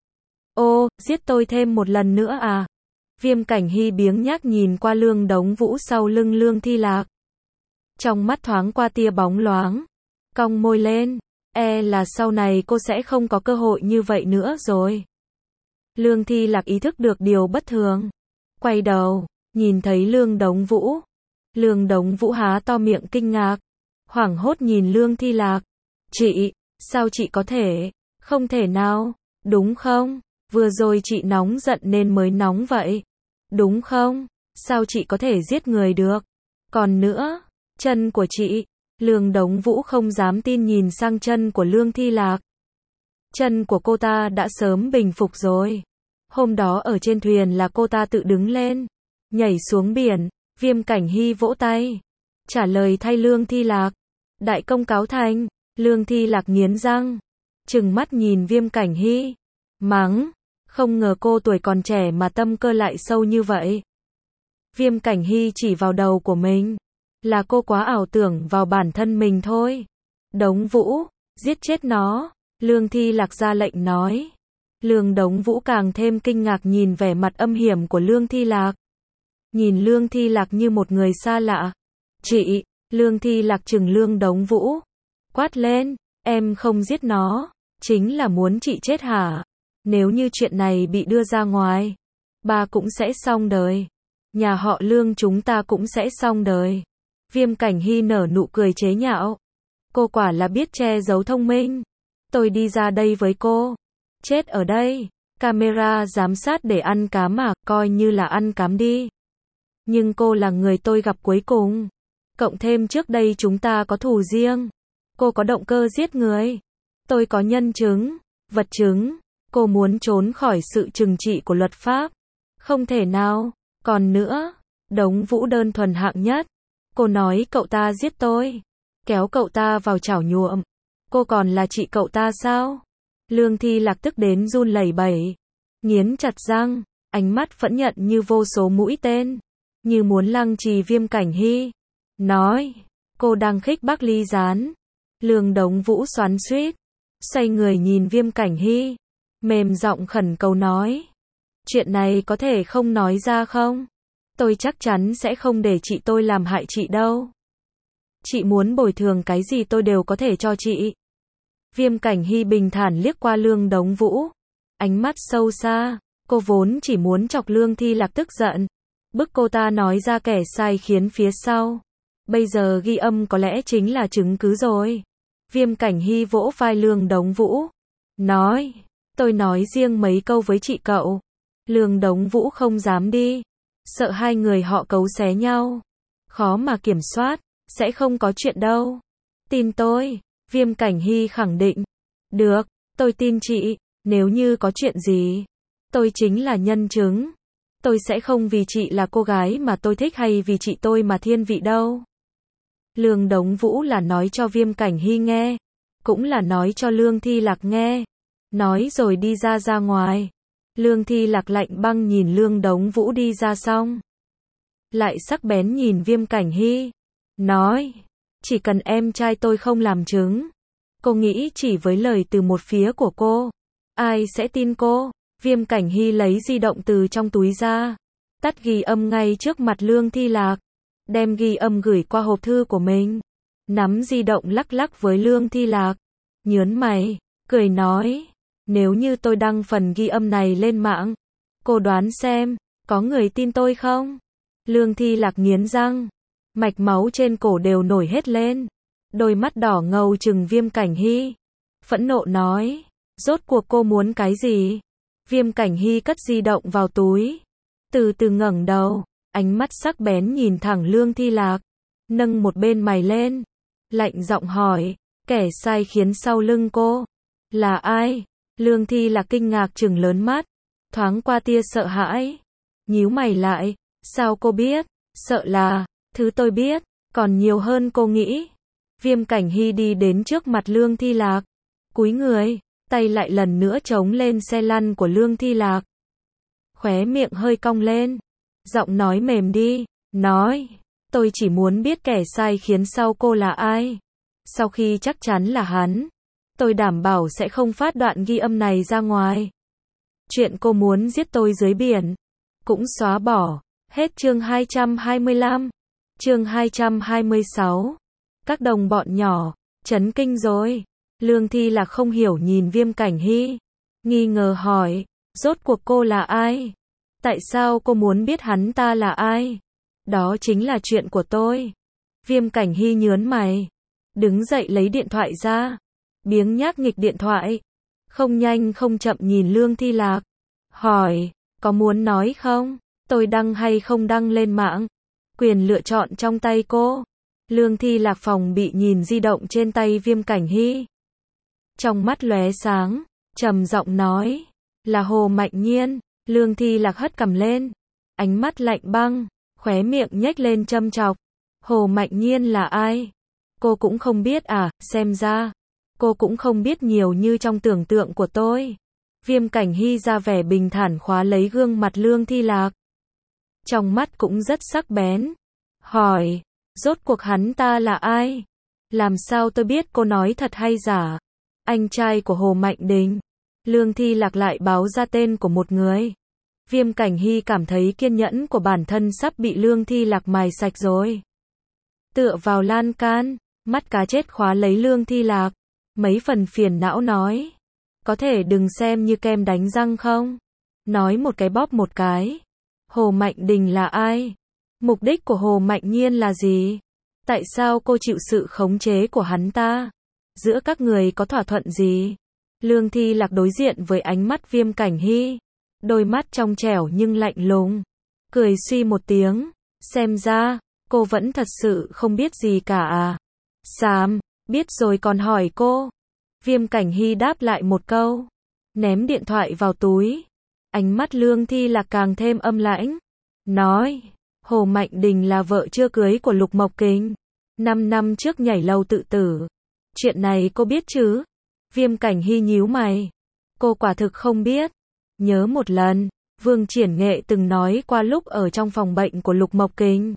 Ô, giết tôi thêm một lần nữa à? Viêm Cảnh Hy biếng nhác nhìn qua Lương Đống Vũ sau lưng Lương Thi Lạc. Trong mắt thoáng qua tia bóng loáng. Cong môi lên. E là sau này cô sẽ không có cơ hội như vậy nữa rồi. Lương Thi Lạc ý thức được điều bất thường. Quay đầu, nhìn thấy Lương Đống Vũ. Lương Đống Vũ há to miệng kinh ngạc. Hoảng hốt nhìn Lương Thi Lạc. Chị, sao chị có thể? Không thể nào, đúng không? Vừa rồi chị nóng giận nên mới nóng vậy. Đúng không? Sao chị có thể giết người được? Còn nữa, chân của chị. Lương Đống Vũ không dám tin nhìn sang chân của Lương Thi Lạc. Chân của cô ta đã sớm bình phục rồi. Hôm đó ở trên thuyền là cô ta tự đứng lên, nhảy xuống biển. Viêm Cảnh Hy vỗ tay, trả lời thay Lương Thi Lạc. Đại công cáo thành. Lương Thi Lạc nghiến răng, trừng mắt nhìn Viêm Cảnh Hy, mắng, không ngờ cô tuổi còn trẻ mà tâm cơ lại sâu như vậy. Viêm Cảnh Hy chỉ vào đầu của mình, là cô quá ảo tưởng vào bản thân mình thôi. Đống Vũ, giết chết nó. Lương Thi Lạc ra lệnh nói. Lương Đống Vũ càng thêm kinh ngạc nhìn vẻ mặt âm hiểm của Lương Thi Lạc. Nhìn Lương Thi Lạc như một người xa lạ. Chị, Lương Thi Lạc trừng Lương Đống Vũ. Quát lên, em không giết nó, chính là muốn chị chết hả? Nếu như chuyện này bị đưa ra ngoài, bà cũng sẽ xong đời. Nhà họ Lương chúng ta cũng sẽ xong đời. Viêm Cảnh Hy nở nụ cười chế nhạo. Cô quả là biết che giấu thông minh. Tôi đi ra đây với cô. Chết ở đây. Camera giám sát để ăn cám à, coi như là ăn cám đi. Nhưng cô là người tôi gặp cuối cùng. Cộng thêm trước đây chúng ta có thù riêng. Cô có động cơ giết người. Tôi có nhân chứng, vật chứng. Cô muốn trốn khỏi sự trừng trị của luật pháp. Không thể nào. Còn nữa, Đống Vũ đơn thuần hạng nhất. Cô nói cậu ta giết tôi. Kéo cậu ta vào chảo nhuộm. Cô còn là chị cậu ta sao? Lương Thi Lạc tức đến run lẩy bẩy. Nghiến chặt răng. Ánh mắt phẫn nhận như vô số mũi tên. Như muốn lăng trì Viêm Cảnh Hy. Nói. Cô đang khích bác ly gián. Lương Đống Vũ xoắn xuýt. Xoay người nhìn Viêm Cảnh Hy. Mềm giọng khẩn cầu nói. Chuyện này có thể không nói ra không? Tôi chắc chắn sẽ không để chị tôi làm hại chị đâu. Chị muốn bồi thường cái gì tôi đều có thể cho chị. Viêm Cảnh Hy bình thản liếc qua Lương Đống Vũ. Ánh mắt sâu xa. Cô vốn chỉ muốn chọc Lương Thi Lạc tức giận. Bức cô ta nói ra kẻ sai khiến phía sau. Bây giờ ghi âm có lẽ chính là chứng cứ rồi. Viêm Cảnh Hy vỗ vai Lương Đống Vũ. Nói. Tôi nói riêng mấy câu với chị cậu. Lương Đống Vũ không dám đi. sợ hai người họ cấu xé nhau. Khó mà kiểm soát, sẽ không có chuyện đâu. Tin tôi, Viêm Cảnh Hy khẳng định. Được, tôi tin chị, nếu như có chuyện gì, tôi chính là nhân chứng. Tôi sẽ không vì chị là cô gái mà tôi thích hay vì chị tôi mà thiên vị đâu. Lương Đống Vũ là nói cho Viêm Cảnh Hy nghe, cũng là nói cho Lương Thi Lạc nghe. Nói rồi đi ra ngoài. Lương Thi Lạc lạnh băng nhìn Lương Đống Vũ đi ra xong, lại sắc bén nhìn Viêm Cảnh Hy, nói, chỉ cần em trai tôi không làm chứng, cô nghĩ chỉ với lời từ một phía của cô, ai sẽ tin cô? Viêm Cảnh Hy lấy di động từ trong túi ra, tắt ghi âm ngay trước mặt Lương Thi Lạc, đem ghi âm gửi qua hộp thư của mình, nắm di động lắc lắc với Lương Thi Lạc, nhớn mày, cười nói, nếu như tôi đăng phần ghi âm này lên mạng, cô đoán xem, có người tin tôi không? Lương Thi Lạc nghiến răng, mạch máu trên cổ đều nổi hết lên, đôi mắt đỏ ngầu trừng Viêm Cảnh Hy, phẫn nộ nói, rốt cuộc cô muốn cái gì? Viêm Cảnh Hy cất di động vào túi, từ từ ngẩng đầu, ánh mắt sắc bén nhìn thẳng Lương Thi Lạc, nâng một bên mày lên, lạnh giọng hỏi, kẻ sai khiến sau lưng cô là ai? Lương Thi Lạc kinh ngạc trừng lớn mắt, thoáng qua tia sợ hãi, nhíu mày lại, sao cô biết? Sợ là, thứ tôi biết, còn nhiều hơn cô nghĩ. Viêm Cảnh Hy đi đến trước mặt Lương Thi Lạc, cúi người, tay lại lần nữa chống lên xe lăn của Lương Thi Lạc. Khóe miệng hơi cong lên, giọng nói mềm đi, nói, tôi chỉ muốn biết kẻ sai khiến sau cô là ai. Sau khi chắc chắn là hắn, tôi đảm bảo sẽ không phát đoạn ghi âm này ra ngoài. Chuyện cô muốn giết tôi dưới biển, cũng xóa bỏ. Hết chương 225. Chương 226. Các đồng bọn nhỏ, chấn kinh rồi. Lương Thi Lạc không hiểu nhìn Viêm Cảnh Hy, nghi ngờ hỏi, rốt cuộc cô là ai? Tại sao cô muốn biết hắn ta là ai? Đó chính là chuyện của tôi. Viêm Cảnh Hy nhớn mày, đứng dậy lấy điện thoại ra, biếng nhác nghịch điện thoại, không nhanh không chậm nhìn Lương Thi Lạc, hỏi, có muốn nói không? Tôi đăng hay không đăng lên mạng? Quyền lựa chọn trong tay cô. Lương Thi Lạc phòng bị nhìn di động trên tay Viêm Cảnh Hy, trong mắt lóe sáng, trầm giọng nói, là Hồ Mạnh Nhiên. Lương Thi Lạc hất cằm lên, ánh mắt lạnh băng, khóe miệng nhếch lên châm chọc. Hồ Mạnh Nhiên là ai? Cô cũng không biết à? Xem ra cô cũng không biết nhiều như trong tưởng tượng của tôi. Viêm Cảnh Hy ra vẻ bình thản khóa lấy gương mặt Lương Thi Lạc, trong mắt cũng rất sắc bén, hỏi, rốt cuộc hắn ta là ai? Làm sao tôi biết cô nói thật hay giả? Anh trai của Hồ Mạnh Đình. Lương Thi Lạc lại báo ra tên của một người. Viêm Cảnh Hy cảm thấy kiên nhẫn của bản thân sắp bị Lương Thi Lạc mài sạch rồi. Tựa vào lan can, mắt cá chết khóa lấy Lương Thi Lạc, mấy phần phiền não nói, có thể đừng xem như kem đánh răng không? Nói một cái bóp một cái. Hồ Mạnh Đình là ai? Mục đích của Hồ Mạnh Nhiên là gì? Tại sao cô chịu sự khống chế của hắn ta? Giữa các người có thỏa thuận gì? Lương Thi Lạc đối diện với ánh mắt Viêm Cảnh Hy, đôi mắt trong trẻo nhưng lạnh lùng, cười suy một tiếng, xem ra cô vẫn thật sự không biết gì cả à? Xàm, biết rồi còn hỏi cô. Viêm Cảnh Hy đáp lại một câu, ném điện thoại vào túi. Ánh mắt Lương Thi Lạc càng thêm âm lãnh, nói, Hồ Mạnh Đình là vợ chưa cưới của Lục Mộc Kình, 5 năm trước nhảy lầu tự tử. Chuyện này cô biết chứ? Viêm Cảnh Hy nhíu mày, cô quả thực không biết. Nhớ một lần, Vương Triển Nghệ từng nói qua lúc ở trong phòng bệnh của Lục Mộc Kình,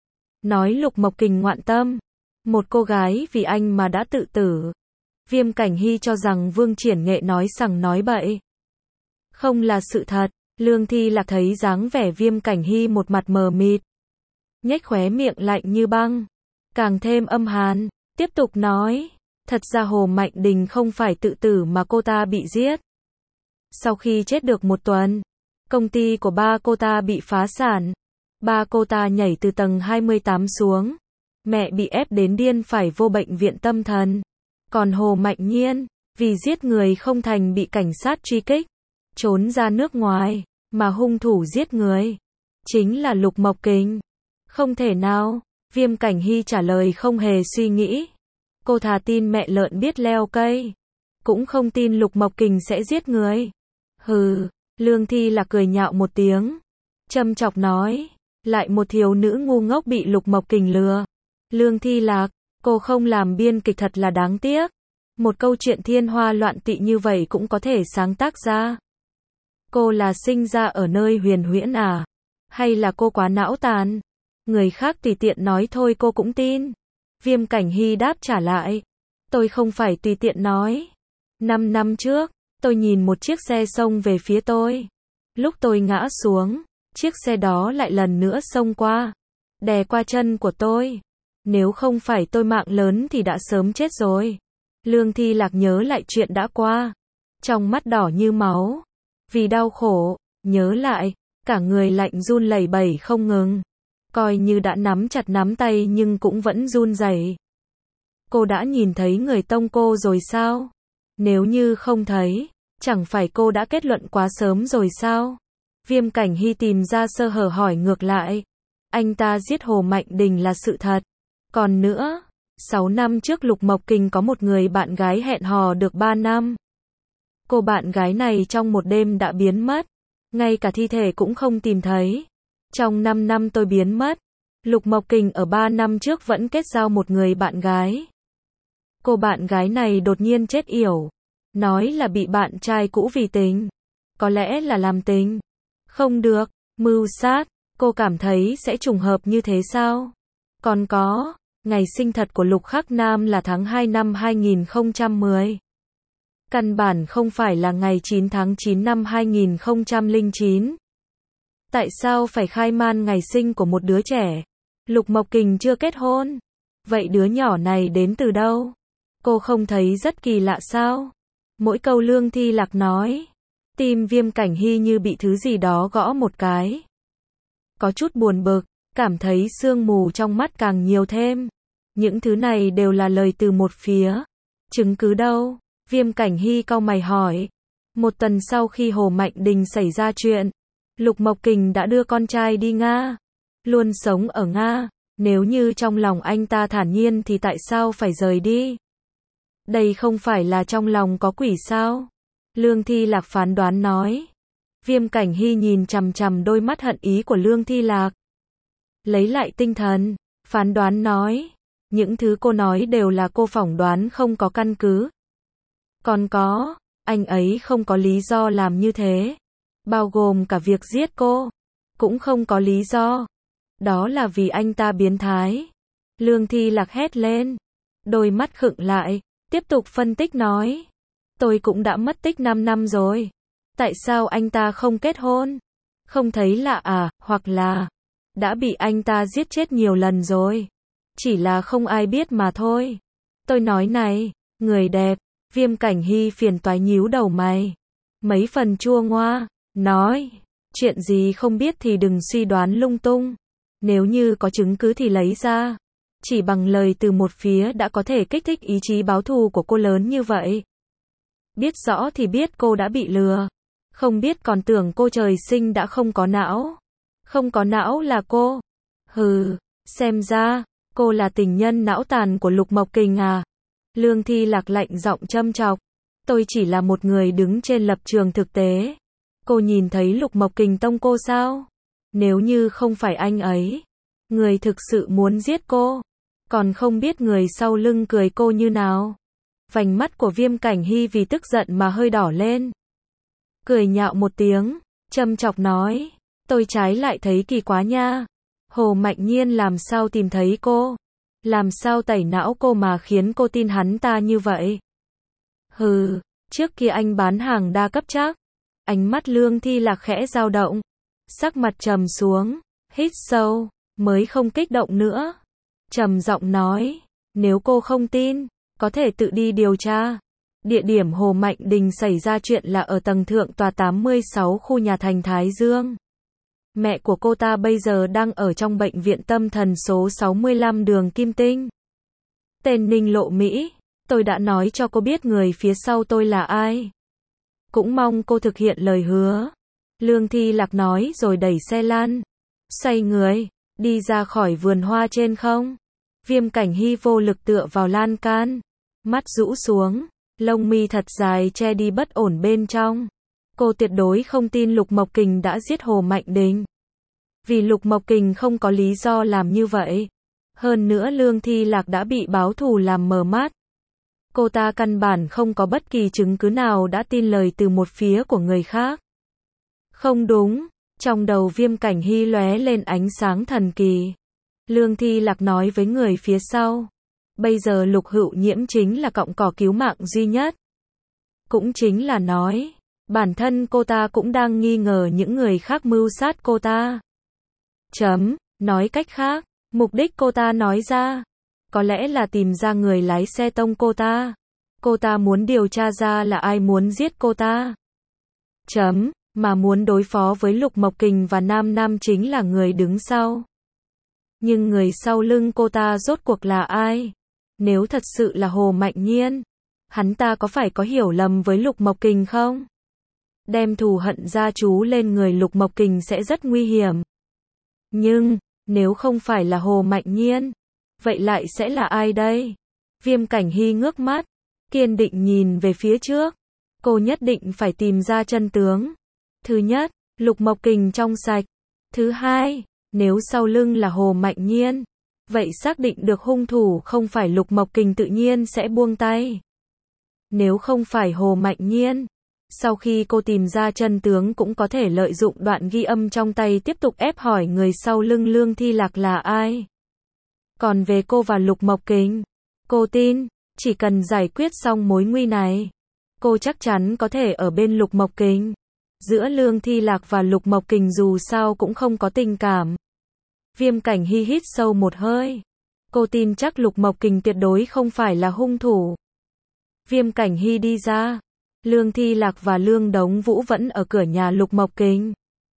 nói Lục Mộc Kình ngoạn tâm một cô gái vì anh mà đã tự tử. Viêm Cảnh Hy cho rằng Vương Triển Nghệ nói sằng nói bậy, không là sự thật. Lương Thi Lạc thấy dáng vẻ Viêm Cảnh Hy một mặt mờ mịt, nhếch khóe miệng lạnh như băng, càng thêm âm hàn, tiếp tục nói, thật ra Hồ Mạnh Đình không phải tự tử mà cô ta bị giết. Sau khi chết được một tuần, công ty của ba cô ta bị phá sản, ba cô ta nhảy từ tầng 28 xuống, mẹ bị ép đến điên phải vô bệnh viện tâm thần. Còn Hồ Mạnh Nhiên, vì giết người không thành bị cảnh sát truy kích, trốn ra nước ngoài, mà hung thủ giết người Chính là Lục Mộc Kình. Không thể nào, Viêm Cảnh Hy trả lời không hề suy nghĩ. Cô thà tin mẹ lợn biết leo cây, cũng không tin Lục Mộc Kình sẽ giết người. Hừ, Lương Thi Lạc cười nhạo một tiếng, châm chọc nói, lại một thiếu nữ ngu ngốc bị Lục Mộc Kình lừa. Lương Thi Lạc, cô không làm biên kịch thật là đáng tiếc. Một câu chuyện thiên hoa loạn tị như vậy cũng có thể sáng tác ra. Cô là sinh ra ở nơi huyền huyễn à? Hay là cô quá não tàn? Người khác tùy tiện nói thôi cô cũng tin. Viêm Cảnh Hy đáp trả lại. Tôi không phải tùy tiện nói. 5 năm trước, tôi nhìn một chiếc xe xông về phía tôi. Lúc tôi ngã xuống, chiếc xe đó lại lần nữa xông qua, đè qua chân của tôi. Nếu không phải tôi mạng lớn thì đã sớm chết rồi. Lương Thi Lạc nhớ lại chuyện đã qua, trong mắt đỏ như máu. Vì đau khổ, nhớ lại, cả người lạnh run lẩy bẩy không ngừng. Coi như đã nắm chặt nắm tay nhưng cũng vẫn run rẩy. Cô đã nhìn thấy người tông cô rồi sao? Nếu như không thấy, chẳng phải cô đã kết luận quá sớm rồi sao? Viêm Cảnh Hy tìm ra sơ hở hỏi ngược lại. Anh ta giết Hồ Mạnh Đình là sự thật. Còn nữa, 6 năm trước Lục Mộc Kình có một người bạn gái hẹn hò được 3 năm. Cô bạn gái này trong một đêm đã biến mất. Ngay cả thi thể cũng không tìm thấy. Trong 5 năm tôi biến mất. Lục Mộc Kình ở 3 năm trước vẫn kết giao một người bạn gái. Cô bạn gái này đột nhiên chết yểu. Nói là bị bạn trai cũ vì tình. Có lẽ là làm tình. Không được, mưu sát. Cô cảm thấy sẽ trùng hợp như thế sao? Còn có, ngày sinh thật của Lục Khắc Nam là tháng 2 năm 2010. Căn bản không phải là ngày 9 tháng 9 năm 2009. Tại sao phải khai man ngày sinh của một đứa trẻ? Lục Mộc Kình chưa kết hôn. Vậy đứa nhỏ này đến từ đâu? Cô không thấy rất kỳ lạ sao? Mỗi câu Lương Thi Lạc nói, tim Viêm Cảnh Hy như bị thứ gì đó gõ một cái. Có chút buồn bực, cảm thấy sương mù trong mắt càng nhiều thêm. Những thứ này đều là lời từ một phía. Chứng cứ đâu? Viêm Cảnh Hy cau mày hỏi. Một tuần sau khi Hồ Mạnh Đình xảy ra chuyện, Lục Mộc Kình đã đưa con trai đi Nga. Luôn sống ở Nga. Nếu như trong lòng anh ta thản nhiên thì tại sao phải rời đi? Đây không phải là trong lòng có quỷ sao? Lương Thi Lạc phán đoán nói. Viêm Cảnh Hy nhìn chằm chằm đôi mắt hận ý của Lương Thi Lạc. Lấy lại tinh thần, phán đoán nói. Những thứ cô nói đều là cô phỏng đoán không có căn cứ. Còn có, anh ấy không có lý do làm như thế. Bao gồm cả việc giết cô. Cũng không có lý do. Đó là vì anh ta biến thái. Lương Thi Lạc hét lên. Đôi mắt khựng lại, tiếp tục phân tích nói. Tôi cũng đã mất tích 5 năm rồi. Tại sao anh ta không kết hôn? Không thấy lạ à, hoặc là đã bị anh ta giết chết nhiều lần rồi. Chỉ là không ai biết mà thôi. Tôi nói này, người đẹp. Viêm Cảnh Hy phiền toái nhíu đầu mày. Mấy phần chua ngoa, nói. Chuyện gì không biết thì đừng suy đoán lung tung. Nếu như có chứng cứ thì lấy ra. Chỉ bằng lời từ một phía đã có thể kích thích ý chí báo thù của cô lớn như vậy. Biết rõ thì biết cô đã bị lừa. Không biết còn tưởng cô trời sinh đã không có não. Không có não là cô. Hừ, xem ra, cô là tình nhân não tàn của Lục Mộc Kình à? Lương Thi Lạc lạnh giọng châm chọc. Tôi chỉ là một người đứng trên lập trường thực tế. Cô nhìn thấy Lục Mộc Kình tông cô sao? Nếu như không phải anh ấy, người thực sự muốn giết cô, còn không biết người sau lưng cười cô như nào. Vành mắt của Viêm Cảnh Hy vì tức giận mà hơi đỏ lên. Cười nhạo một tiếng, châm chọc nói. Tôi trái lại thấy kỳ quá nha. Hồ Mạnh Nhiên làm sao tìm thấy cô? Làm sao tẩy não cô mà khiến cô tin hắn ta như vậy? Hừ, trước kia anh bán hàng đa cấp chắc. Ánh mắt Lương Thi Lạc khẽ dao động. Sắc mặt trầm xuống, hít sâu, mới không kích động nữa. Trầm giọng nói, nếu cô không tin, có thể tự đi điều tra. Địa điểm Hồ Mạnh Đình xảy ra chuyện là ở tầng thượng tòa 86 khu nhà thành Thái Dương. Mẹ của cô ta bây giờ đang ở trong bệnh viện tâm thần số 65 đường Kim Tinh. Tên Ninh Lộ Mỹ, tôi đã nói cho cô biết người phía sau tôi là ai. Cũng mong cô thực hiện lời hứa. Lương Thi Lạc nói rồi đẩy xe lan. xoay người, đi ra khỏi vườn hoa trên không. Viêm Cảnh Hy vô lực tựa vào lan can, mắt rũ xuống, lông mi thật dài che đi bất ổn bên trong. Cô tuyệt đối không tin Lục Mộc Kình đã giết Hồ Mạnh Đình. Vì Lục Mộc Kình không có lý do làm như vậy. Hơn nữa Lương Thi Lạc đã bị báo thù làm mờ mắt. Cô ta căn bản không có bất kỳ chứng cứ nào đã tin lời từ một phía của người khác. Không đúng, trong đầu Viêm Cảnh Hy lóe lên ánh sáng thần kỳ. Lương Thi Lạc nói với người phía sau. Bây giờ Lục Hữu Nhiễm chính là cọng cỏ cứu mạng duy nhất. Cũng chính là nói, bản thân cô ta cũng đang nghi ngờ những người khác mưu sát cô ta. Nói cách khác, mục đích cô ta nói ra, có lẽ là tìm ra người lái xe tông cô ta. Cô ta muốn điều tra ra là ai muốn giết cô ta. Mà muốn đối phó với Lục Mộc Kình và Nam Nam chính là người đứng sau. Nhưng người sau lưng cô ta rốt cuộc là ai? Nếu thật sự là Hồ Mạnh Nhiên, hắn ta có phải có hiểu lầm với Lục Mộc Kình không? Đem thù hận gia chú lên người Lục Mộc Kình sẽ rất nguy hiểm. Nhưng, nếu không phải là Hồ Mạnh Nhiên, vậy lại sẽ là ai đây? Viêm Cảnh Hy ngước mắt, kiên định nhìn về phía trước. Cô nhất định phải tìm ra chân tướng. Thứ nhất, Lục Mộc Kình trong sạch. Thứ hai, nếu sau lưng là Hồ Mạnh Nhiên, vậy xác định được hung thủ không phải Lục Mộc Kình tự nhiên sẽ buông tay. Nếu không phải Hồ Mạnh Nhiên, sau khi cô tìm ra chân tướng cũng có thể lợi dụng đoạn ghi âm trong tay tiếp tục ép hỏi người sau lưng Lương Thi Lạc là ai. Còn về cô và Lục Mộc Kình, cô tin, chỉ cần giải quyết xong mối nguy này, cô chắc chắn có thể ở bên Lục Mộc Kình. Giữa Lương Thi Lạc và Lục Mộc Kình dù sao cũng không có tình cảm. Viêm Cảnh Hy hít sâu một hơi. Cô tin chắc Lục Mộc Kình tuyệt đối không phải là hung thủ. Viêm Cảnh Hy đi ra. Lương Thi Lạc và Lương Đống Vũ vẫn ở cửa nhà Lục Mộc Kình.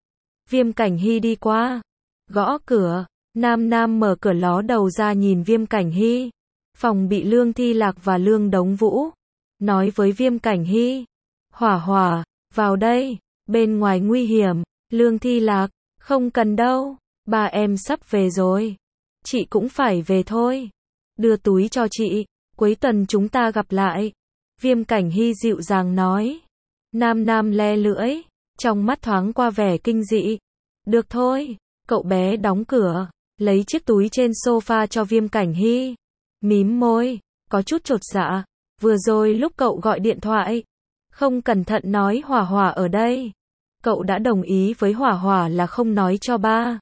Viêm Cảnh Hy đi qua, gõ cửa. Nam Nam mở cửa ló đầu ra nhìn Viêm Cảnh Hy. Phòng bị Lương Thi Lạc và Lương Đống Vũ. Nói với Viêm Cảnh Hy. Hỏa Hỏa, vào đây, bên ngoài nguy hiểm. Lương Thi Lạc, không cần đâu, ba em sắp về rồi. Chị cũng phải về thôi. Đưa túi cho chị, cuối tuần chúng ta gặp lại. Viêm Cảnh Hy dịu dàng nói. Nam Nam le lưỡi, trong mắt thoáng qua vẻ kinh dị. Được thôi, cậu bé đóng cửa, lấy chiếc túi trên sofa cho Viêm Cảnh Hy. Mím môi, có chút chột dạ. Vừa rồi lúc cậu gọi điện thoại, không cẩn thận nói Hỏa Hỏa ở đây. Cậu đã đồng ý với Hỏa Hỏa là không nói cho ba.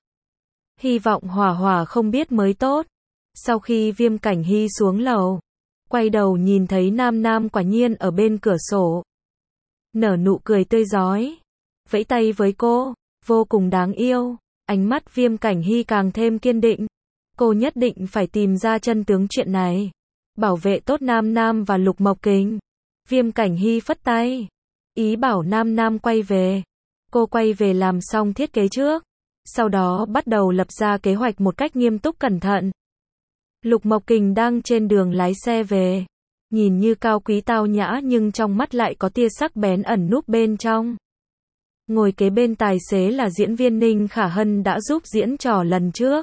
Hy vọng Hỏa Hỏa không biết mới tốt. Sau khi Viêm Cảnh Hy xuống lầu, quay đầu nhìn thấy Nam Nam quả nhiên ở bên cửa sổ. Nở nụ cười tươi rói. Vẫy tay với cô, vô cùng đáng yêu. Ánh mắt Viêm Cảnh Hy càng thêm kiên định. Cô nhất định phải tìm ra chân tướng chuyện này. Bảo vệ tốt Nam Nam và Lục Mộc Kình. Viêm Cảnh Hy phất tay. Ý bảo Nam Nam quay về. Cô quay về làm xong thiết kế trước. Sau đó bắt đầu lập ra kế hoạch một cách nghiêm túc cẩn thận. Lục Mộc Kình đang trên đường lái xe về. Nhìn như cao quý tao nhã nhưng trong mắt lại có tia sắc bén ẩn núp bên trong. Ngồi kế bên tài xế là diễn viên Ninh Khả Hân đã giúp diễn trò lần trước.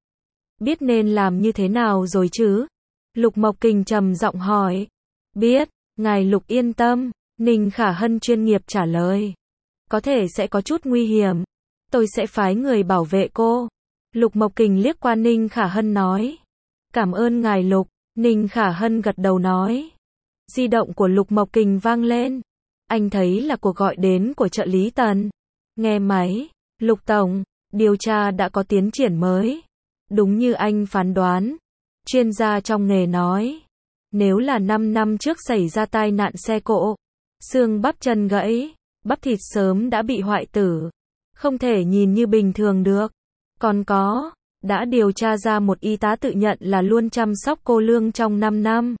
Biết nên làm như thế nào rồi chứ? Lục Mộc Kình trầm giọng hỏi. Biết, ngài Lục yên tâm. Ninh Khả Hân chuyên nghiệp trả lời. Có thể sẽ có chút nguy hiểm. Tôi sẽ phái người bảo vệ cô. Lục Mộc Kình liếc qua Ninh Khả Hân nói. Cảm ơn ngài Lục. Ninh Khả Hân gật đầu nói. Di động của Lục Mộc Kình vang lên. Anh thấy là cuộc gọi đến của trợ lý Tần. Nghe máy. Lục Tổng, điều tra đã có tiến triển mới. Đúng như anh phán đoán. Chuyên gia trong nghề nói. Nếu là 5 năm trước xảy ra tai nạn xe cộ, xương bắp chân gãy, bắp thịt sớm đã bị hoại tử. Không thể nhìn như bình thường được. Còn có, đã điều tra ra một y tá tự nhận là luôn chăm sóc cô Lương trong 5 năm.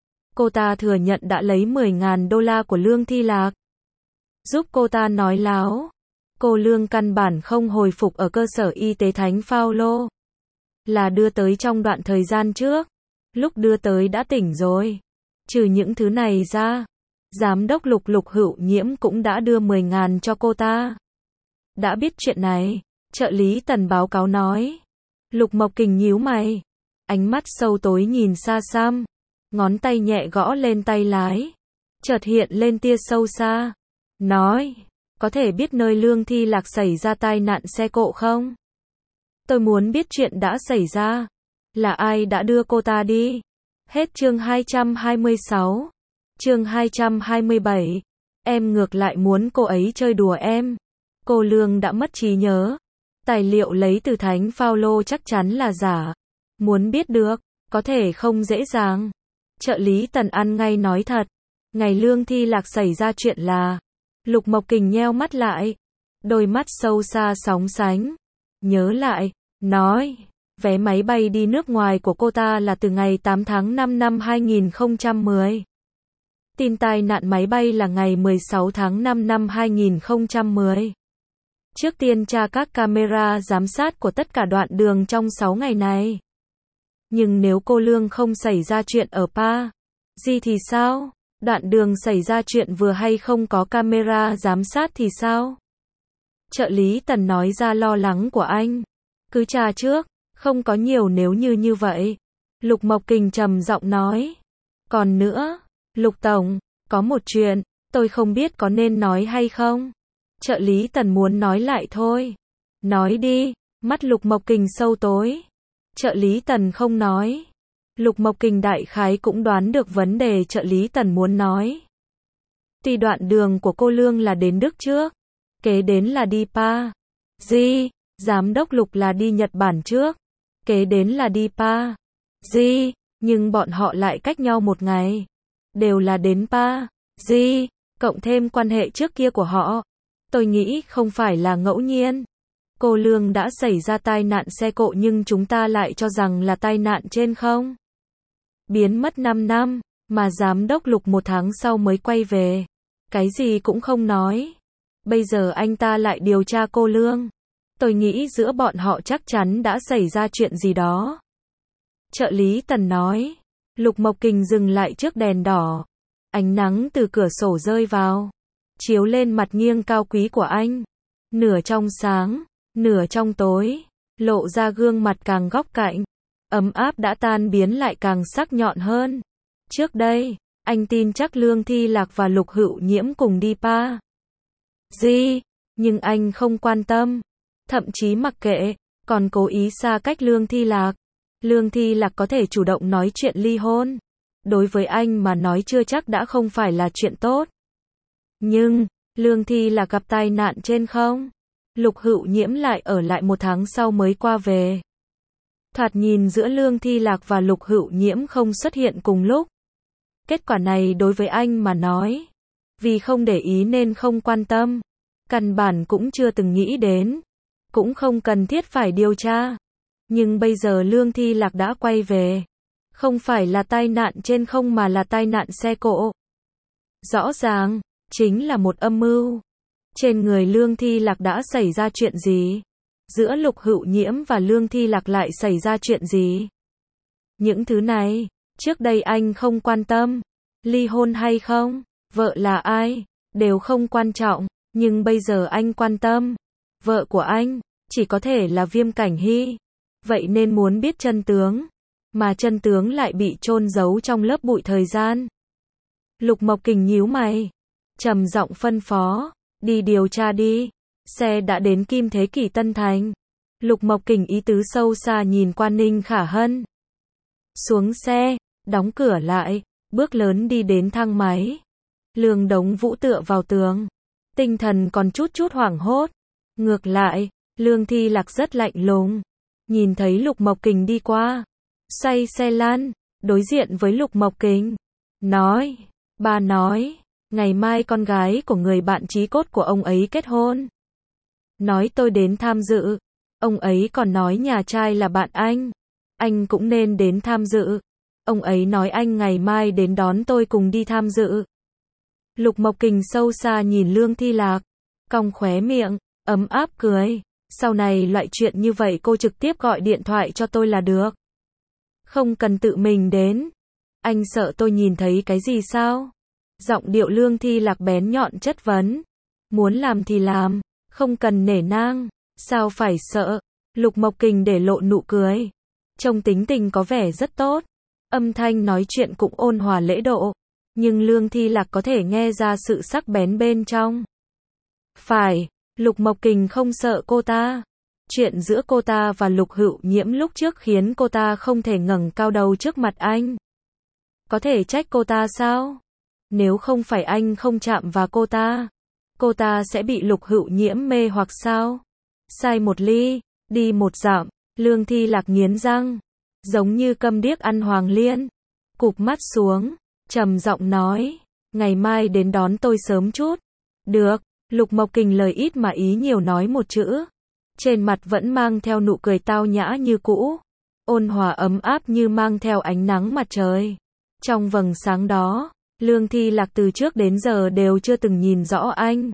Cô ta thừa nhận đã lấy 10.000 đô la của Lương Thi Lạc. Giúp cô ta nói láo. Cô Lương căn bản không hồi phục ở cơ sở y tế Thánh Phaolô. Là đưa tới trong đoạn thời gian trước. Lúc đưa tới đã tỉnh rồi. Trừ những thứ này ra, giám đốc Lục Hữu Nhiễm cũng đã đưa 10.000 cho cô ta. Đã biết chuyện này, Trợ lý Tần báo cáo nói. Lục Mộc Kình nhíu mày. Ánh mắt sâu tối nhìn xa xăm. Ngón tay nhẹ gõ lên tay lái. Chợt hiện lên tia sâu xa. Nói. Có thể biết nơi Lương Thi Lạc xảy ra tai nạn xe cộ không? Tôi muốn biết chuyện đã xảy ra. Là ai đã đưa cô ta đi? Hết chương 226. Chương 227. Em ngược lại muốn cô ấy chơi đùa em. Cô Lương đã mất trí nhớ. Tài liệu lấy từ Thánh Phaolô chắc chắn là giả. Muốn biết được, có thể không dễ dàng. Trợ lý Tần ăn ngay nói thật. Ngày Lương Thi Lạc xảy ra chuyện là. Lục Mộc Kình nheo mắt lại. Đôi mắt sâu xa sóng sánh. Nhớ lại, nói. Vé máy bay đi nước ngoài của cô ta là từ ngày 8 tháng 5 năm 2010. Tin tai nạn máy bay là ngày 16 tháng 5 năm 2010. Trước tiên tra các camera giám sát của tất cả đoạn đường trong 6 ngày này. Nhưng nếu cô Lương không xảy ra chuyện ở Pa, gì thì sao? Đoạn đường xảy ra chuyện vừa hay không có camera giám sát thì sao? Trợ lý Tần nói ra lo lắng của anh. Cứ tra trước, không có nhiều nếu như vậy. Lục Mộc Kình trầm giọng nói. Còn nữa, Lục Tổng, có một chuyện, tôi không biết có nên nói hay không. Trợ lý Tần muốn nói lại thôi. Nói đi, mắt Lục Mộc Kình sâu tối. Trợ lý Tần không nói. Lục Mộc Kình đại khái cũng đoán được vấn đề trợ lý Tần muốn nói. Tuy đoạn đường của cô Lương là đến Đức trước, kế đến là đi Pa. Gì? Giám đốc Lục là đi Nhật Bản trước, kế đến là đi Pa. Gì? Nhưng bọn họ lại cách nhau một ngày. Đều là đến Pa. Gì? Cộng thêm quan hệ trước kia của họ. Tôi nghĩ không phải là ngẫu nhiên. Cô Lương đã xảy ra tai nạn xe cộ nhưng chúng ta lại cho rằng là tai nạn trên không. Biến mất 5 năm, mà giám đốc Lục 1 tháng sau mới quay về. Cái gì cũng không nói. Bây giờ anh ta lại điều tra cô Lương. Tôi nghĩ giữa bọn họ chắc chắn đã xảy ra chuyện gì đó. Trợ lý Tần nói. Lục Mộc Kình dừng lại trước đèn đỏ. Ánh nắng từ cửa sổ rơi vào, chiếu lên mặt nghiêng cao quý của anh. Nửa trong sáng, nửa trong tối, lộ ra gương mặt càng góc cạnh. Ấm áp đã tan biến lại càng sắc nhọn hơn. Trước đây, anh tin chắc Lương Thi Lạc và Lục Hữu Nhiễm cùng đi Pa. Gì? Nhưng anh không quan tâm. Thậm chí mặc kệ, còn cố ý xa cách Lương Thi Lạc. Lương Thi Lạc có thể chủ động nói chuyện ly hôn. Đối với anh mà nói chưa chắc đã không phải là chuyện tốt. Nhưng, Lương Thi Lạc gặp tai nạn trên không? Lục Hữu Nhiễm lại ở lại 1 tháng sau mới qua về. Thoạt nhìn giữa Lương Thi Lạc và Lục Hữu Nhiễm không xuất hiện cùng lúc. Kết quả này đối với anh mà nói, vì không để ý nên không quan tâm. Căn bản cũng chưa từng nghĩ đến. Cũng không cần thiết phải điều tra. Nhưng bây giờ Lương Thi Lạc đã quay về. Không phải là tai nạn trên không mà là tai nạn xe cộ. Rõ ràng, chính là một âm mưu. Trên người Lương Thi Lạc đã xảy ra chuyện gì? Giữa Lục Hữu Nhiễm và Lương Thi Lạc lại xảy ra chuyện gì? Những thứ này, trước đây anh không quan tâm. Ly hôn hay không, vợ là ai, đều không quan trọng. Nhưng bây giờ anh quan tâm. Vợ của anh, chỉ có thể là Viêm Cảnh Hy. Vậy nên muốn biết chân tướng. Mà chân tướng lại bị chôn giấu trong lớp bụi thời gian. Lục Mộc Kình nhíu mày. Trầm giọng phân phó. Đi điều tra đi. Xe đã đến Kim Thế Kỷ Tân Thành. Lục Mộc Kình ý tứ sâu xa nhìn qua Ninh Khả Hân. Xuống xe, đóng cửa lại, bước lớn đi đến thang máy. Lương Đống Vũ tựa vào tường. Tinh thần còn chút hoảng hốt. Ngược lại, Lương Thi Lạc rất lạnh lùng. Nhìn thấy Lục Mộc Kình đi qua. Xoay xe lăn, đối diện với Lục Mộc Kình. Nói, ba nói, ngày mai con gái của người bạn chí cốt của ông ấy kết hôn. Nói tôi đến tham dự. Ông ấy còn nói nhà trai là bạn anh cũng nên đến tham dự. Ông ấy nói anh ngày mai đến đón tôi cùng đi tham dự. Lục Mộc Kình sâu xa nhìn Lương Thi Lạc, cong khóe miệng, ấm áp cười. Sau này loại chuyện như vậy cô trực tiếp gọi điện thoại cho tôi là được. Không cần tự mình đến. Anh sợ tôi nhìn thấy cái gì sao? Giọng điệu Lương Thi Lạc bén nhọn chất vấn. Muốn làm thì làm, không cần nể nang. Sao phải sợ? Lục Mộc Kình để lộ nụ cười. Trông tính tình có vẻ rất tốt. Âm thanh nói chuyện cũng ôn hòa lễ độ. Nhưng Lương Thi Lạc có thể nghe ra sự sắc bén bên trong. Phải, Lục Mộc Kình không sợ cô ta. Chuyện giữa cô ta và Lục Hữu Nhiễm lúc trước khiến cô ta không thể ngẩng cao đầu trước mặt anh. Có thể trách cô ta sao? Nếu không phải anh không chạm vào cô ta sẽ bị Lục Hữu Nhiễm mê hoặc sao? Sai một ly, đi một dặm, Lương Thi Lạc nghiến răng, giống như câm điếc ăn hoàng liên. Cụp mắt xuống, trầm giọng nói, ngày mai đến đón tôi sớm chút. Được, Lục Mộc Kình lời ít mà ý nhiều nói một chữ. Trên mặt vẫn mang theo nụ cười tao nhã như cũ, ôn hòa ấm áp như mang theo ánh nắng mặt trời. Trong vầng sáng đó, Lương Thi Lạc từ trước đến giờ đều chưa từng nhìn rõ anh.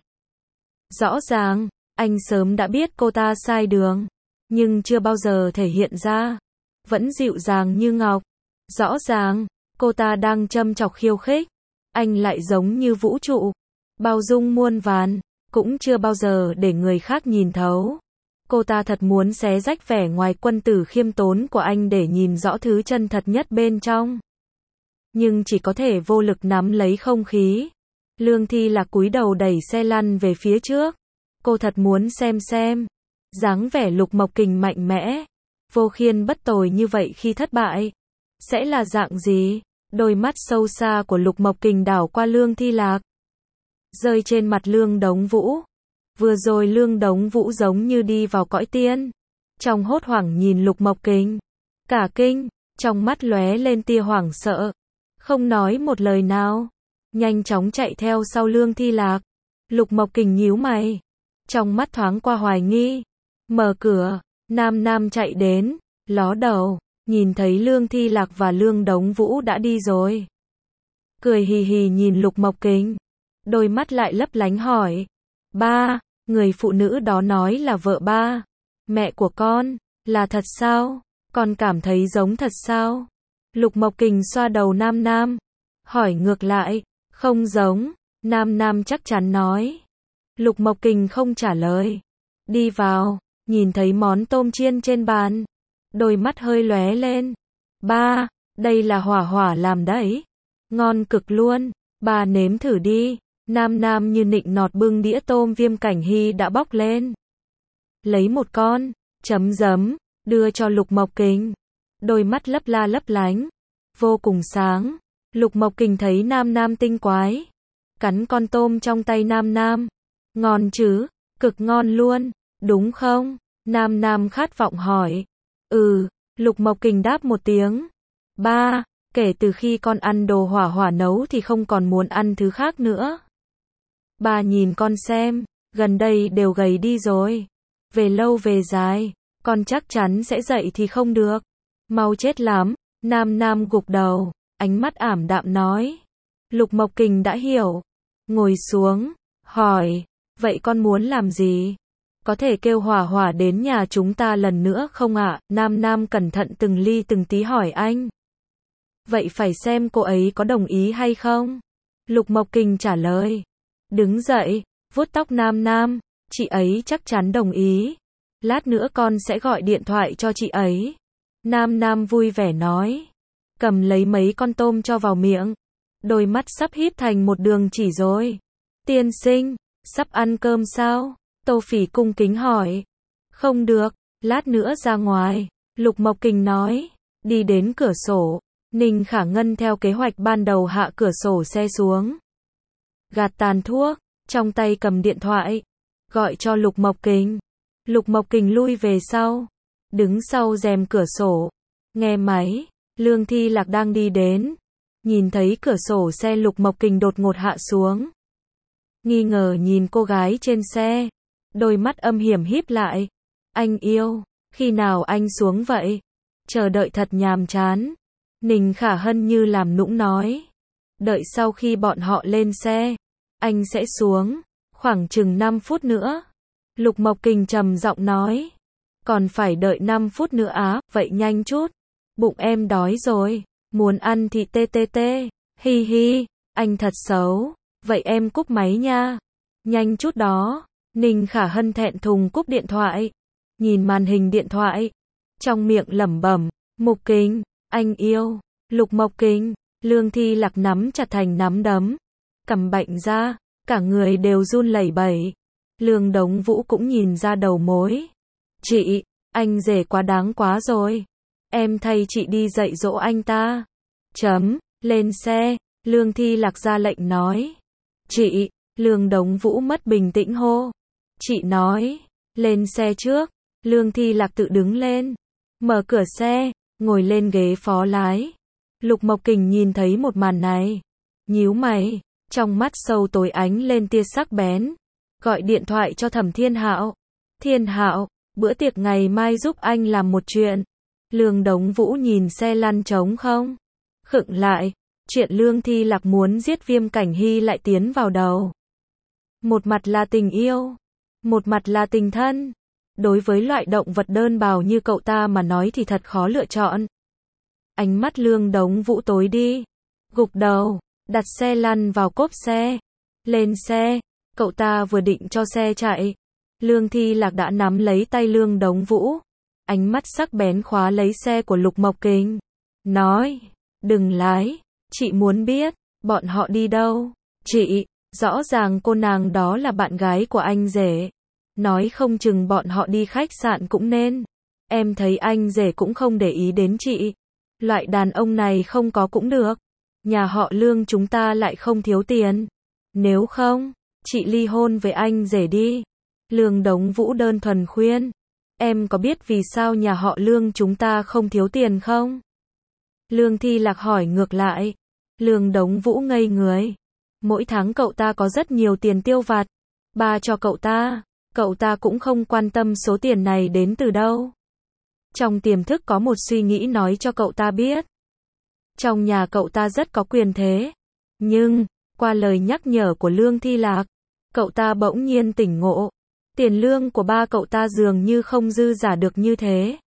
Rõ ràng, anh sớm đã biết cô ta sai đường, nhưng chưa bao giờ thể hiện ra. Vẫn dịu dàng như ngọc. Rõ ràng, cô ta đang châm chọc khiêu khích. Anh lại giống như vũ trụ, bao dung muôn vàn, cũng chưa bao giờ để người khác nhìn thấu. Cô ta thật muốn xé rách vẻ ngoài quân tử khiêm tốn của anh để nhìn rõ thứ chân thật nhất bên trong. Nhưng chỉ có thể vô lực nắm lấy không khí. Lương Thi Lạc cúi đầu đẩy xe lăn về phía trước. Cô thật muốn xem. Dáng vẻ Lục Mộc Kình mạnh mẽ, vô khiên bất tồi như vậy khi thất bại. Sẽ là dạng gì? Đôi mắt sâu xa của Lục Mộc Kình đảo qua Lương Thi Lạc. Rơi trên mặt Lương Đống Vũ. Vừa rồi Lương Đống Vũ giống như đi vào cõi tiên. Trong hốt hoảng nhìn Lục Mộc Kình. Cả kinh, trong mắt lóe lên tia hoảng sợ. Không nói một lời nào. Nhanh chóng chạy theo sau Lương Thi Lạc. Lục Mộc Kình nhíu mày. Trong mắt thoáng qua hoài nghi. Mở cửa, Nam chạy đến, ló đầu, nhìn thấy Lương Thi Lạc và Lương Đống Vũ đã đi rồi. Cười hì hì nhìn Lục Mộc Kình. Đôi mắt lại lấp lánh hỏi. Ba, người phụ nữ đó nói là vợ ba. Mẹ của con, là thật sao? Con cảm thấy giống thật sao? Lục Mộc Kình xoa đầu Nam. Hỏi ngược lại. Không giống, Nam chắc chắn nói. Lục Mộc Kình không trả lời. Đi vào, nhìn thấy món tôm chiên trên bàn. Đôi mắt hơi lóe lên. Ba, đây là Hỏa làm đấy. Ngon cực luôn, ba nếm thử đi. Nam như nịnh nọt bưng đĩa tôm Viêm Cảnh Hy đã bóc lên. Lấy một con, chấm giấm, đưa cho Lục Mộc Kình. Đôi mắt lấp la lấp lánh, vô cùng sáng. Lục Mộc Kình thấy Nam tinh quái. Cắn con tôm trong tay Nam. Ngon chứ, cực ngon luôn, đúng không? Nam khát vọng hỏi. Lục Mộc Kình đáp một tiếng. Ba, kể từ khi con ăn đồ Hỏa nấu thì không còn muốn ăn thứ khác nữa. Ba nhìn con xem, gần đây đều gầy đi rồi. Về lâu về dài, con chắc chắn sẽ dậy thì không được. Mau chết lắm. Nam gục đầu, ánh mắt ảm đạm nói. Lục Mộc Kình đã hiểu. Ngồi xuống, hỏi, vậy con muốn làm gì? Có thể kêu Hỏa đến nhà chúng ta lần nữa không ạ? Nam cẩn thận từng ly từng tí hỏi anh. Vậy phải xem cô ấy có đồng ý hay không? Lục Mộc Kình trả lời. Đứng dậy, vuốt tóc Nam, chị ấy chắc chắn đồng ý. Lát nữa con sẽ gọi điện thoại cho chị ấy. Nam vui vẻ nói. Cầm lấy mấy con tôm cho vào miệng. Đôi mắt sắp híp thành một đường chỉ rồi. Tiên sinh, sắp ăn cơm sao? Tô Phỉ cung kính hỏi. Không được, lát nữa ra ngoài. Lục Mộc Kình nói. Đi đến cửa sổ. Ninh Khả Ngân theo kế hoạch ban đầu hạ cửa sổ xe xuống. Gạt tàn thuốc, trong tay cầm điện thoại. Gọi cho Lục Mộc Kình. Lục Mộc Kình lui về sau. Đứng sau rèm cửa sổ. Nghe máy. Lương Thi Lạc đang đi đến. Nhìn thấy cửa sổ xe Lục Mộc Kình đột ngột hạ xuống. Nghi ngờ nhìn cô gái trên xe. Đôi mắt âm hiểm híp lại. Anh yêu, khi nào anh xuống vậy? Chờ đợi thật nhàm chán. Ninh Khả Hân như làm nũng nói. Đợi sau khi bọn họ lên xe, anh sẽ xuống. Khoảng chừng 5 phút nữa. Lục Mộc Kình trầm giọng nói. Còn phải đợi 5 phút nữa á, vậy nhanh chút. Bụng em đói rồi, muốn ăn thịt tê. Hi hi, anh thật xấu. Vậy em cúp máy nha. Nhanh chút đó. Ninh Khả Hân thẹn thùng cúp điện thoại. nhìn màn hình điện thoại, trong miệng lẩm bẩm, Mục Kình, anh yêu, Lục Mộc Kình, Lương Thi Lạc nắm chặt thành nắm đấm, cằm bệnh ra, cả người đều run lẩy bẩy. Lương Đống Vũ cũng nhìn ra đầu mối. Chị, anh rể quá đáng quá rồi. Em thay chị đi dạy dỗ anh ta. Lên xe, Lương Thi Lạc ra lệnh nói. Chị, Lương Đống Vũ mất bình tĩnh hô. Chị nói, lên xe trước. Lương Thi Lạc tự đứng lên, mở cửa xe, ngồi lên ghế phó lái. Lục Mộc Kình nhìn thấy một màn này, nhíu mày, trong mắt sâu tối ánh lên tia sắc bén. Gọi điện thoại cho Thẩm Thiên Hạo. Thiên Hạo, bữa tiệc ngày mai giúp anh làm một chuyện. Lương Đống Vũ nhìn xe lăn trống không, khựng lại, chuyện Lương Thi Lạc muốn giết Viêm Cảnh Hy lại tiến vào đầu. Một mặt là tình yêu, một mặt là tình thân. Đối với loại động vật đơn bào như cậu ta mà nói thì thật khó lựa chọn. Ánh mắt Lương Đống Vũ tối đi, gục đầu, đặt xe lăn vào cốp xe. Lên xe, cậu ta vừa định cho xe chạy. Lương Thi Lạc đã nắm lấy tay Lương Đống Vũ, ánh mắt sắc bén khóa lấy xe của Lục Mộc Kình. Nói, đừng lái, chị muốn biết, bọn họ đi đâu. Chị, rõ ràng cô nàng đó là bạn gái của anh rể. Nói không chừng bọn họ đi khách sạn cũng nên. Em thấy anh rể cũng không để ý đến chị. Loại đàn ông này không có cũng được. Nhà họ Lương chúng ta lại không thiếu tiền. Nếu không, chị ly hôn với anh rể đi. Lương Đống Vũ đơn thuần khuyên. Em có biết vì sao nhà họ Lương chúng ta không thiếu tiền không? Lương Thi Lạc hỏi ngược lại. Lương Đống Vũ ngây người. Mỗi tháng cậu ta có rất nhiều tiền tiêu vặt. Ba cho cậu ta cũng không quan tâm số tiền này đến từ đâu. Trong tiềm thức có một suy nghĩ nói cho cậu ta biết. Trong nhà cậu ta rất có quyền thế. Nhưng, qua lời nhắc nhở của Lương Thi Lạc, cậu ta bỗng nhiên tỉnh ngộ. Tiền lương của ba cậu ta dường như không dư giả được như thế.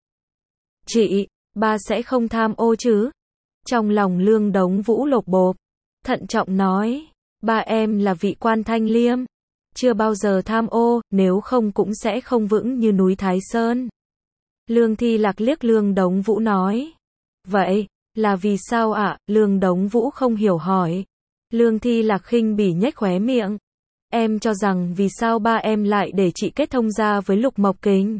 Chị, ba sẽ không tham ô chứ? Trong lòng Lương Đống Vũ lột bột, thận trọng nói, ba em là vị quan thanh liêm, chưa bao giờ tham ô, nếu không cũng sẽ không vững như núi Thái Sơn. Lương Thi Lạc liếc Lương Đống Vũ nói, vậy, là vì sao ạ? Lương Đống Vũ không hiểu hỏi. Lương Thi Lạc khinh bỉ nhếch khóe miệng. Em cho rằng vì sao ba em lại để chị kết thông gia với Lục Mộc Kình?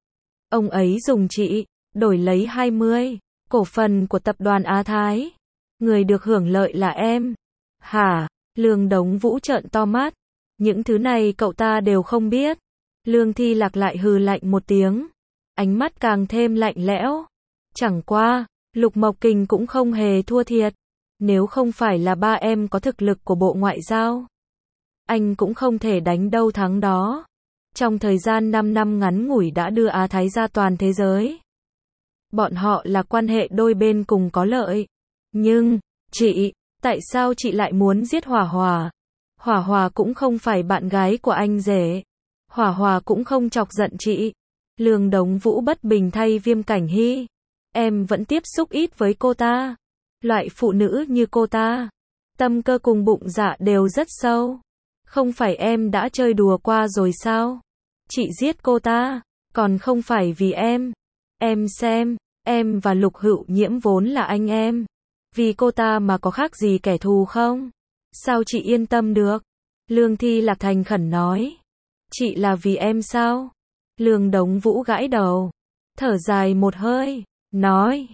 Ông ấy dùng chị, đổi lấy 20 cổ phần của tập đoàn Á Thái. Người được hưởng lợi là em. Hả? Lương Đống Vũ trợn to mắt. Những thứ này cậu ta đều không biết. Lương Thi Lạc lại hừ lạnh một tiếng. Ánh mắt càng thêm lạnh lẽo. Chẳng qua, Lục Mộc Kình cũng không hề thua thiệt. Nếu không phải là ba em có thực lực của Bộ Ngoại giao, anh cũng không thể đánh đâu thắng đó. Trong thời gian 5 năm ngắn ngủi đã đưa Á Thái ra toàn thế giới. Bọn họ là quan hệ đôi bên cùng có lợi. Nhưng, chị, tại sao chị lại muốn giết Hỏa Hỏa? Hỏa Hỏa cũng không phải bạn gái của anh rể. Hỏa Hỏa cũng không chọc giận chị. Lương Đống Vũ bất bình thay Viêm Cảnh Hy. Em vẫn tiếp xúc ít với cô ta. Loại phụ nữ như cô ta, tâm cơ cùng bụng dạ đều rất sâu. Không phải em đã chơi đùa qua rồi sao? Chị giết cô ta, còn không phải vì em. Em xem, em và Lục Hữu Nhiễm vốn là anh em. Vì cô ta mà có khác gì kẻ thù không? Sao chị yên tâm được? Lương Thi Lạc thành khẩn nói. Chị là vì em sao? Lương Đống Vũ gãi đầu, thở dài một hơi, nói.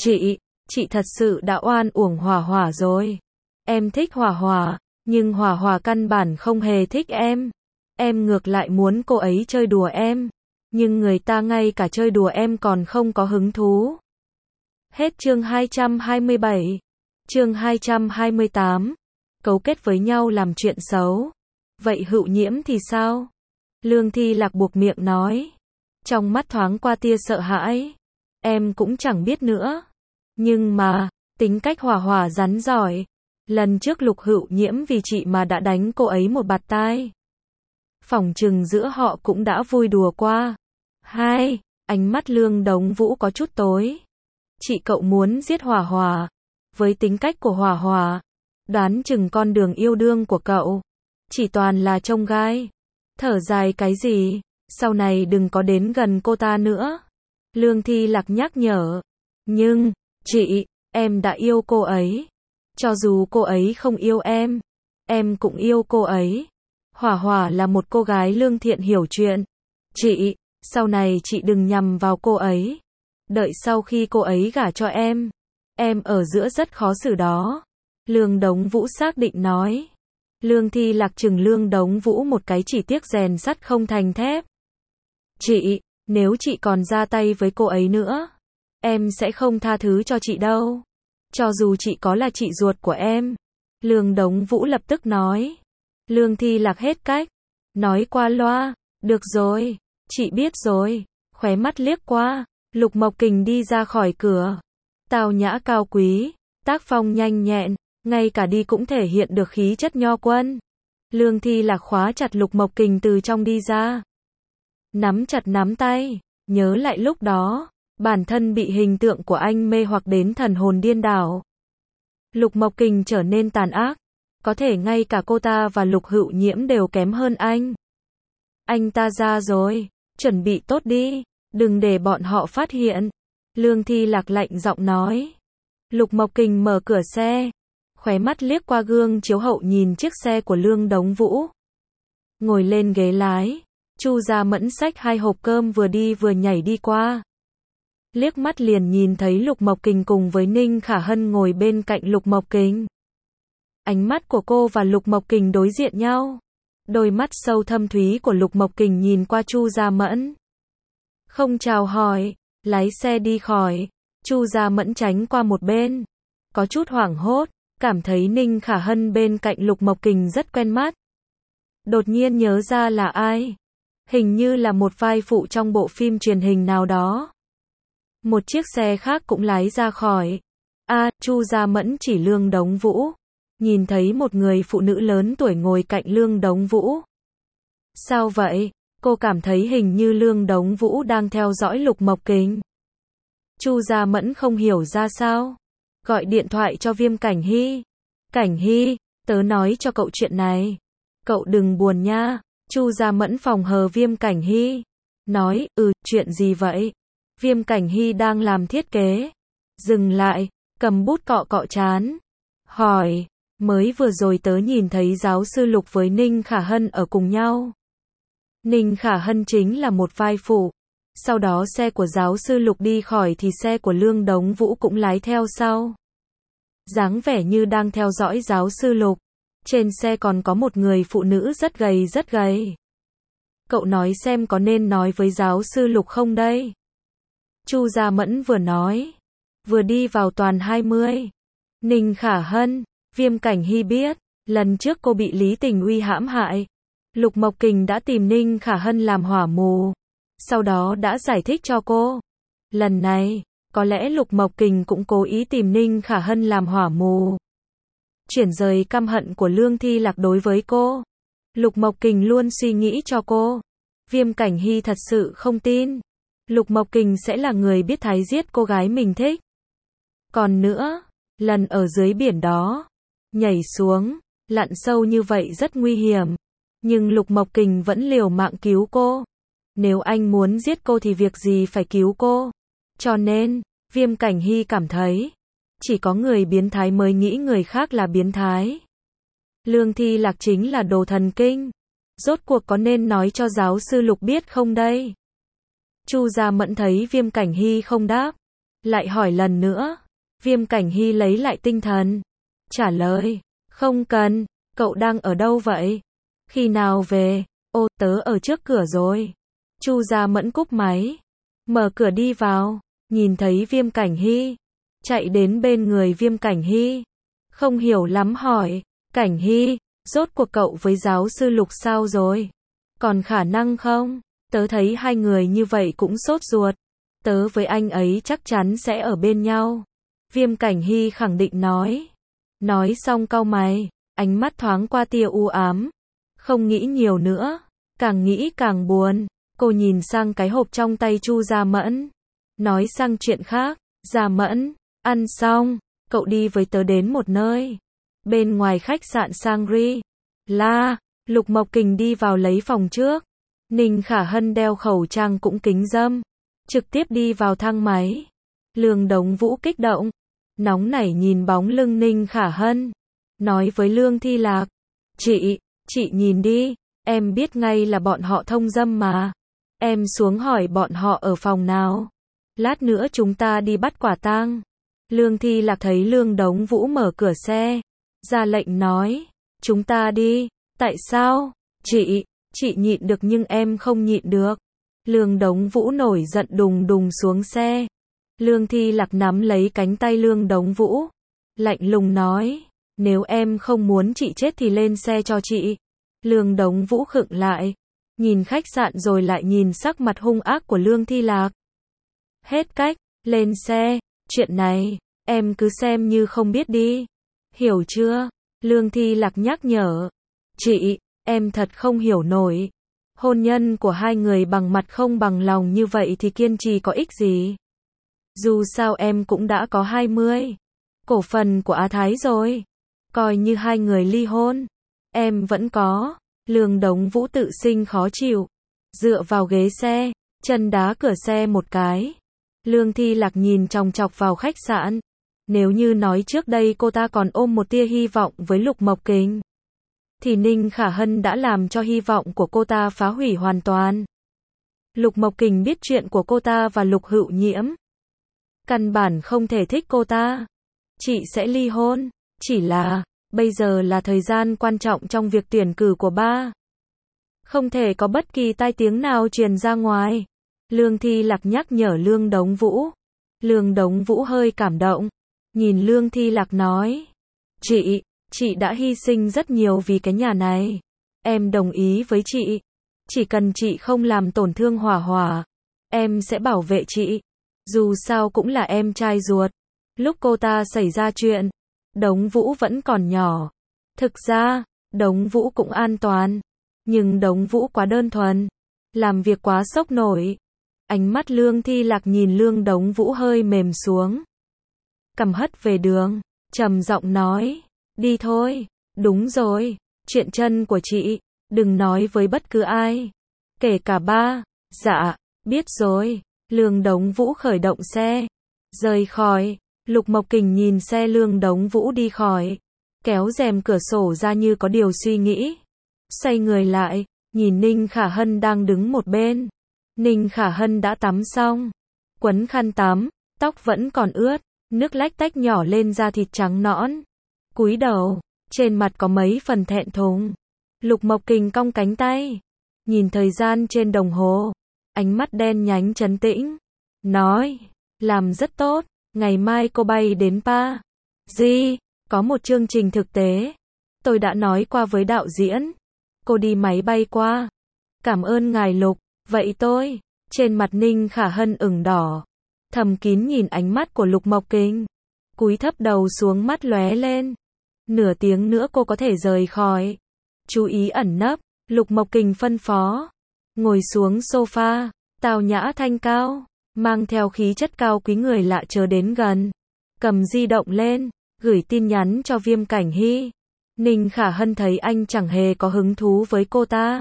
Chị thật sự đã oan uổng Hỏa Hỏa rồi. Em thích Hỏa Hỏa, nhưng Hỏa Hỏa căn bản không hề thích em. Em ngược lại muốn cô ấy chơi đùa em. Nhưng người ta ngay cả chơi đùa em còn không có hứng thú. Hết chương 227. Chương 228. Cấu kết với nhau làm chuyện xấu. Vậy Hữu Nhiễm thì sao? Lương Thi Lạc buộc miệng nói. Trong mắt thoáng qua tia sợ hãi. Em cũng chẳng biết nữa. Nhưng mà, tính cách Hỏa Hỏa rắn giỏi. Lần trước Lục Hữu Nhiễm vì chị mà đã đánh cô ấy một bạt tai. Phỏng chừng giữa họ cũng đã vui đùa qua. Ánh mắt Lương Đống Vũ có chút tối. Chị cậu muốn giết Hỏa Hỏa. Với tính cách của Hỏa Hỏa, đoán chừng con đường yêu đương của cậu chỉ toàn là trông gai. Thở dài cái gì? sau này đừng có đến gần cô ta nữa. Lương Thi Lạc nhắc nhở. Nhưng, chị, em đã yêu cô ấy. Cho dù cô ấy không yêu em cũng yêu cô ấy. Hỏa Hỏa là một cô gái lương thiện hiểu chuyện. Chị, sau này chị đừng nhầm vào cô ấy. Đợi sau khi cô ấy gả cho em ở giữa rất khó xử đó. Lương Đống Vũ xác định nói. Lương Thi Lạc chừng Lương Đống Vũ một cái, chỉ tiếc rèn sắt không thành thép. Chị, nếu chị còn ra tay với cô ấy nữa, em sẽ không tha thứ cho chị đâu. Cho dù chị có là chị ruột của em. Lương Đống Vũ lập tức nói. Lương Thi Lạc hết cách. Nói qua loa. Được rồi, chị biết rồi. Khóe mắt liếc qua. Lục Mộc Kình đi ra khỏi cửa. Tao nhã cao quý, tác phong nhanh nhẹn, ngay cả đi cũng thể hiện được khí chất nho quân. Lương Thi Lạc khóa chặt Lục Mộc Kình từ trong đi ra. Nắm chặt nắm tay, nhớ lại lúc đó, bản thân bị hình tượng của anh mê hoặc đến thần hồn điên đảo. Lục Mộc Kình trở nên tàn ác, có thể ngay cả cô ta và Lục Hữu Nhiễm đều kém hơn anh. Anh ta ra rồi, chuẩn bị tốt đi, đừng để bọn họ phát hiện. Lương Thi Lạc lạnh giọng nói. Lục Mộc Kình mở cửa xe, khóe mắt liếc qua gương chiếu hậu nhìn chiếc xe của Lương Đống Vũ. Ngồi lên ghế lái, Chu Gia Mẫn xách 2 hộp cơm vừa đi vừa nhảy đi qua. Liếc mắt liền nhìn thấy Lục Mộc Kình cùng với Ninh Khả Hân ngồi bên cạnh Lục Mộc Kình. Ánh mắt của cô và Lục Mộc Kình đối diện nhau. Đôi mắt sâu thâm thúy của Lục Mộc Kình nhìn qua Chu Gia Mẫn. Không chào hỏi, lái xe đi khỏi. Chu Gia Mẫn tránh qua một bên, có chút hoảng hốt, cảm thấy Ninh Khả Hân bên cạnh Lục Mộc Kình rất quen mắt. Đột nhiên nhớ ra là ai. Hình như là một vai phụ trong bộ phim truyền hình nào đó. Một chiếc xe khác cũng lái ra khỏi. Chu Gia Mẫn chỉ Lương Đống Vũ. Nhìn thấy một người phụ nữ lớn tuổi ngồi cạnh Lương Đống Vũ. Sao vậy? Cô cảm thấy hình như Lương Đống Vũ đang theo dõi Lục Mộc Kình. Chu Gia Mẫn không hiểu ra sao. Gọi điện thoại cho Viêm Cảnh Hy. Cảnh Hy, tớ nói cho cậu chuyện này. Cậu đừng buồn nha. Chu Gia Mẫn phòng hờ Viêm Cảnh Hy. Nói, chuyện gì vậy? Viêm Cảnh Hy đang làm thiết kế. Dừng lại, cầm bút cọ cọ trán. Hỏi, mới vừa rồi tớ nhìn thấy giáo sư Lục với Ninh Khả Hân ở cùng nhau. Ninh Khả Hân chính là một vai phụ. Sau đó xe của giáo sư Lục đi khỏi thì xe của Lương Đống Vũ cũng lái theo sau. Dáng vẻ như đang theo dõi giáo sư Lục. Trên xe còn có một người phụ nữ rất gầy rất gầy. Cậu nói xem có nên nói với giáo sư Lục không đây? Chu Gia Mẫn vừa nói, vừa đi vào toàn 20. Ninh Khả Hân, Viêm Cảnh Hy biết, lần trước cô bị Lý Tình Uy hãm hại. Lục Mộc Kình đã tìm Ninh Khả Hân làm hỏa mù. Sau đó đã giải thích cho cô. Lần này, có lẽ Lục Mộc Kình cũng cố ý tìm Ninh Khả Hân làm hỏa mù. Chuyển rời căm hận của Lương Thi Lạc đối với cô. Lục Mộc Kình luôn suy nghĩ cho cô. Viêm Cảnh Hy thật sự không tin. Lục Mộc Kình sẽ là người biết thái giết cô gái mình thích. Còn nữa, lần ở dưới biển đó, nhảy xuống, lặn sâu như vậy rất nguy hiểm. Nhưng Lục Mộc Kình vẫn liều mạng cứu cô. Nếu anh muốn giết cô thì việc gì phải cứu cô. Cho nên, Viêm Cảnh Hy cảm thấy, chỉ có người biến thái mới nghĩ người khác là biến thái. Lương Thi Lạc chính là đồ thần kinh. Rốt cuộc có nên nói cho giáo sư Lục biết không đây? Chu Gia Mẫn thấy Viêm Cảnh Hy không đáp, lại hỏi lần nữa. Viêm Cảnh Hy lấy lại tinh thần, trả lời, không cần, cậu đang ở đâu vậy? Khi nào về? Tớ ở trước cửa rồi. Chu Gia Mẫn cúp máy, mở cửa đi vào, nhìn thấy Viêm Cảnh Hy, chạy đến bên người Viêm Cảnh Hy. Không hiểu lắm hỏi, Cảnh Hy, rốt cuộc cậu với giáo sư Lục sao rồi? Còn khả năng không? Tớ thấy hai người như vậy cũng sốt ruột. Tớ với anh ấy chắc chắn sẽ ở bên nhau. Viêm Cảnh Hy khẳng định nói. Nói xong cau mày, ánh mắt thoáng qua tia u ám. Không nghĩ nhiều nữa, càng nghĩ càng buồn. Cô nhìn sang cái hộp trong tay Chu Gia Mẫn. Nói sang chuyện khác, Gia Mẫn, ăn xong, cậu đi với tớ đến một nơi. Bên ngoài khách sạn Sangri La, Lục Mộc Kình đi vào lấy phòng trước. Ninh Khả Hân đeo khẩu trang cũng kính râm, trực tiếp đi vào thang máy. Lương Đống Vũ kích động, nóng nảy nhìn bóng lưng Ninh Khả Hân, nói với Lương Thi Lạc, chị nhìn đi, em biết ngay là bọn họ thông dâm mà. Em xuống hỏi bọn họ ở phòng nào. Lát nữa chúng ta đi bắt quả tang. Lương Thi Lạc thấy Lương Đống Vũ mở cửa xe, ra lệnh nói, chúng ta đi. Tại sao? Chị nhịn được nhưng em không nhịn được. Lương Đống Vũ nổi giận đùng đùng xuống xe. Lương Thi Lạc nắm lấy cánh tay Lương Đống Vũ, lạnh lùng nói, nếu em không muốn chị chết thì lên xe cho chị. Lương Đống Vũ khựng lại, nhìn khách sạn rồi lại nhìn sắc mặt hung ác của Lương Thi Lạc. Hết cách, lên xe, chuyện này, em cứ xem như không biết đi. Hiểu chưa? Lương Thi Lạc nhắc nhở. Em thật không hiểu nổi. Hôn nhân của hai người bằng mặt không bằng lòng như vậy thì kiên trì có ích gì? Dù sao em cũng đã có 20 cổ phần của Á Thái rồi. Coi như hai người ly hôn. Em vẫn có. Lương Đống Vũ tự sinh khó chịu, dựa vào ghế xe, chân đá cửa xe một cái. Lương Thi Lạc nhìn chòng chọc vào khách sạn. Nếu như nói trước đây cô ta còn ôm một tia hy vọng với Lục Mộc Kình, thì Ninh Khả Hân đã làm cho hy vọng của cô ta phá hủy hoàn toàn. Lục Mộc Kình biết chuyện của cô ta và Lục Hữu Nhiễm, căn bản không thể thích cô ta. Chị sẽ ly hôn, chỉ là, bây giờ là thời gian quan trọng trong việc tuyển cử của ba. Không thể có bất kỳ tai tiếng nào truyền ra ngoài. Lương Thi Lạc nhắc nhở Lương Đống Vũ. Lương Đống Vũ hơi cảm động, nhìn Lương Thi Lạc nói, chị đã hy sinh rất nhiều vì cái nhà này. Em đồng ý với chị. Chỉ cần chị không làm tổn thương Hỏa Hỏa, em sẽ bảo vệ chị. Dù sao cũng là em trai ruột. Lúc cô ta xảy ra chuyện, Đống Vũ vẫn còn nhỏ. Thực ra, Đống Vũ cũng an toàn. Nhưng Đống Vũ quá đơn thuần, làm việc quá sốc nổi. Ánh mắt Lương Thi Lạc nhìn Lương Đống Vũ hơi mềm xuống. Cầm hất về đường, trầm giọng nói, đi thôi. Đúng rồi, chuyện chân của chị, đừng nói với bất cứ ai. Kể cả ba. Dạ, biết rồi. Lương Đống Vũ khởi động xe, rời khỏi. Lục Mộc Kình nhìn xe Lương Đống Vũ đi khỏi, kéo rèm cửa sổ ra như có điều suy nghĩ. Xoay người lại, nhìn Ninh Khả Hân đang đứng một bên. Ninh Khả Hân đã tắm xong, quấn khăn tắm, tóc vẫn còn ướt, nước lách tách nhỏ lên da thịt trắng nõn. Cúi đầu, trên mặt có mấy phần thẹn thùng. Lục Mộc Kình cong cánh tay, nhìn thời gian trên đồng hồ, ánh mắt đen nhánh trấn tĩnh, nói, làm rất tốt, ngày mai cô bay đến Paris, có một chương trình thực tế. Tôi đã nói qua với đạo diễn, cô đi máy bay qua. Cảm ơn ngài Lục. Vậy tôi, trên mặt Ninh Khả Hân ửng đỏ, thầm kín nhìn ánh mắt của Lục Mộc Kình, cúi thấp đầu xuống, mắt lóe lên. Nửa tiếng nữa cô có thể rời khỏi. Chú ý ẩn nấp, Lục Mộc Kình phân phó. Ngồi xuống sofa, tao nhã thanh cao, mang theo khí chất cao quý người lạ chờ đến gần. Cầm di động lên, gửi tin nhắn cho Viêm Cảnh Hy. Ninh Khả Hân thấy anh chẳng hề có hứng thú với cô ta,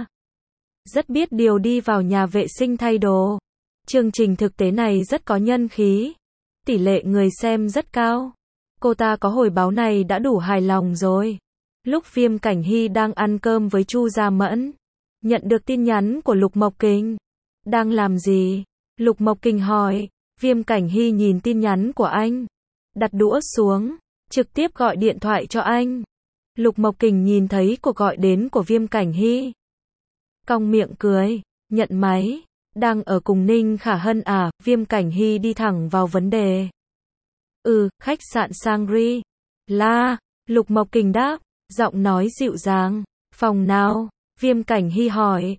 rất biết điều đi vào nhà vệ sinh thay đồ. Chương trình thực tế này rất có nhân khí, tỷ lệ người xem rất cao. Cô ta có hồi báo này đã đủ hài lòng rồi. Lúc Viêm Cảnh Hy đang ăn cơm với Chu Gia Mẫn, nhận được tin nhắn của Lục Mộc Kình. Đang làm gì? Lục Mộc Kình hỏi. Viêm Cảnh Hy nhìn tin nhắn của anh, đặt đũa xuống, trực tiếp gọi điện thoại cho anh. Lục Mộc Kình nhìn thấy cuộc gọi đến của Viêm Cảnh Hy, cong miệng cười, nhận máy. Đang ở cùng Ninh Khả Hân à? Viêm Cảnh Hy đi thẳng vào vấn đề. Khách sạn Shangri-La. Lục Mộc Kình đáp, giọng nói dịu dàng. Phòng nào? Viêm Cảnh Hy hỏi.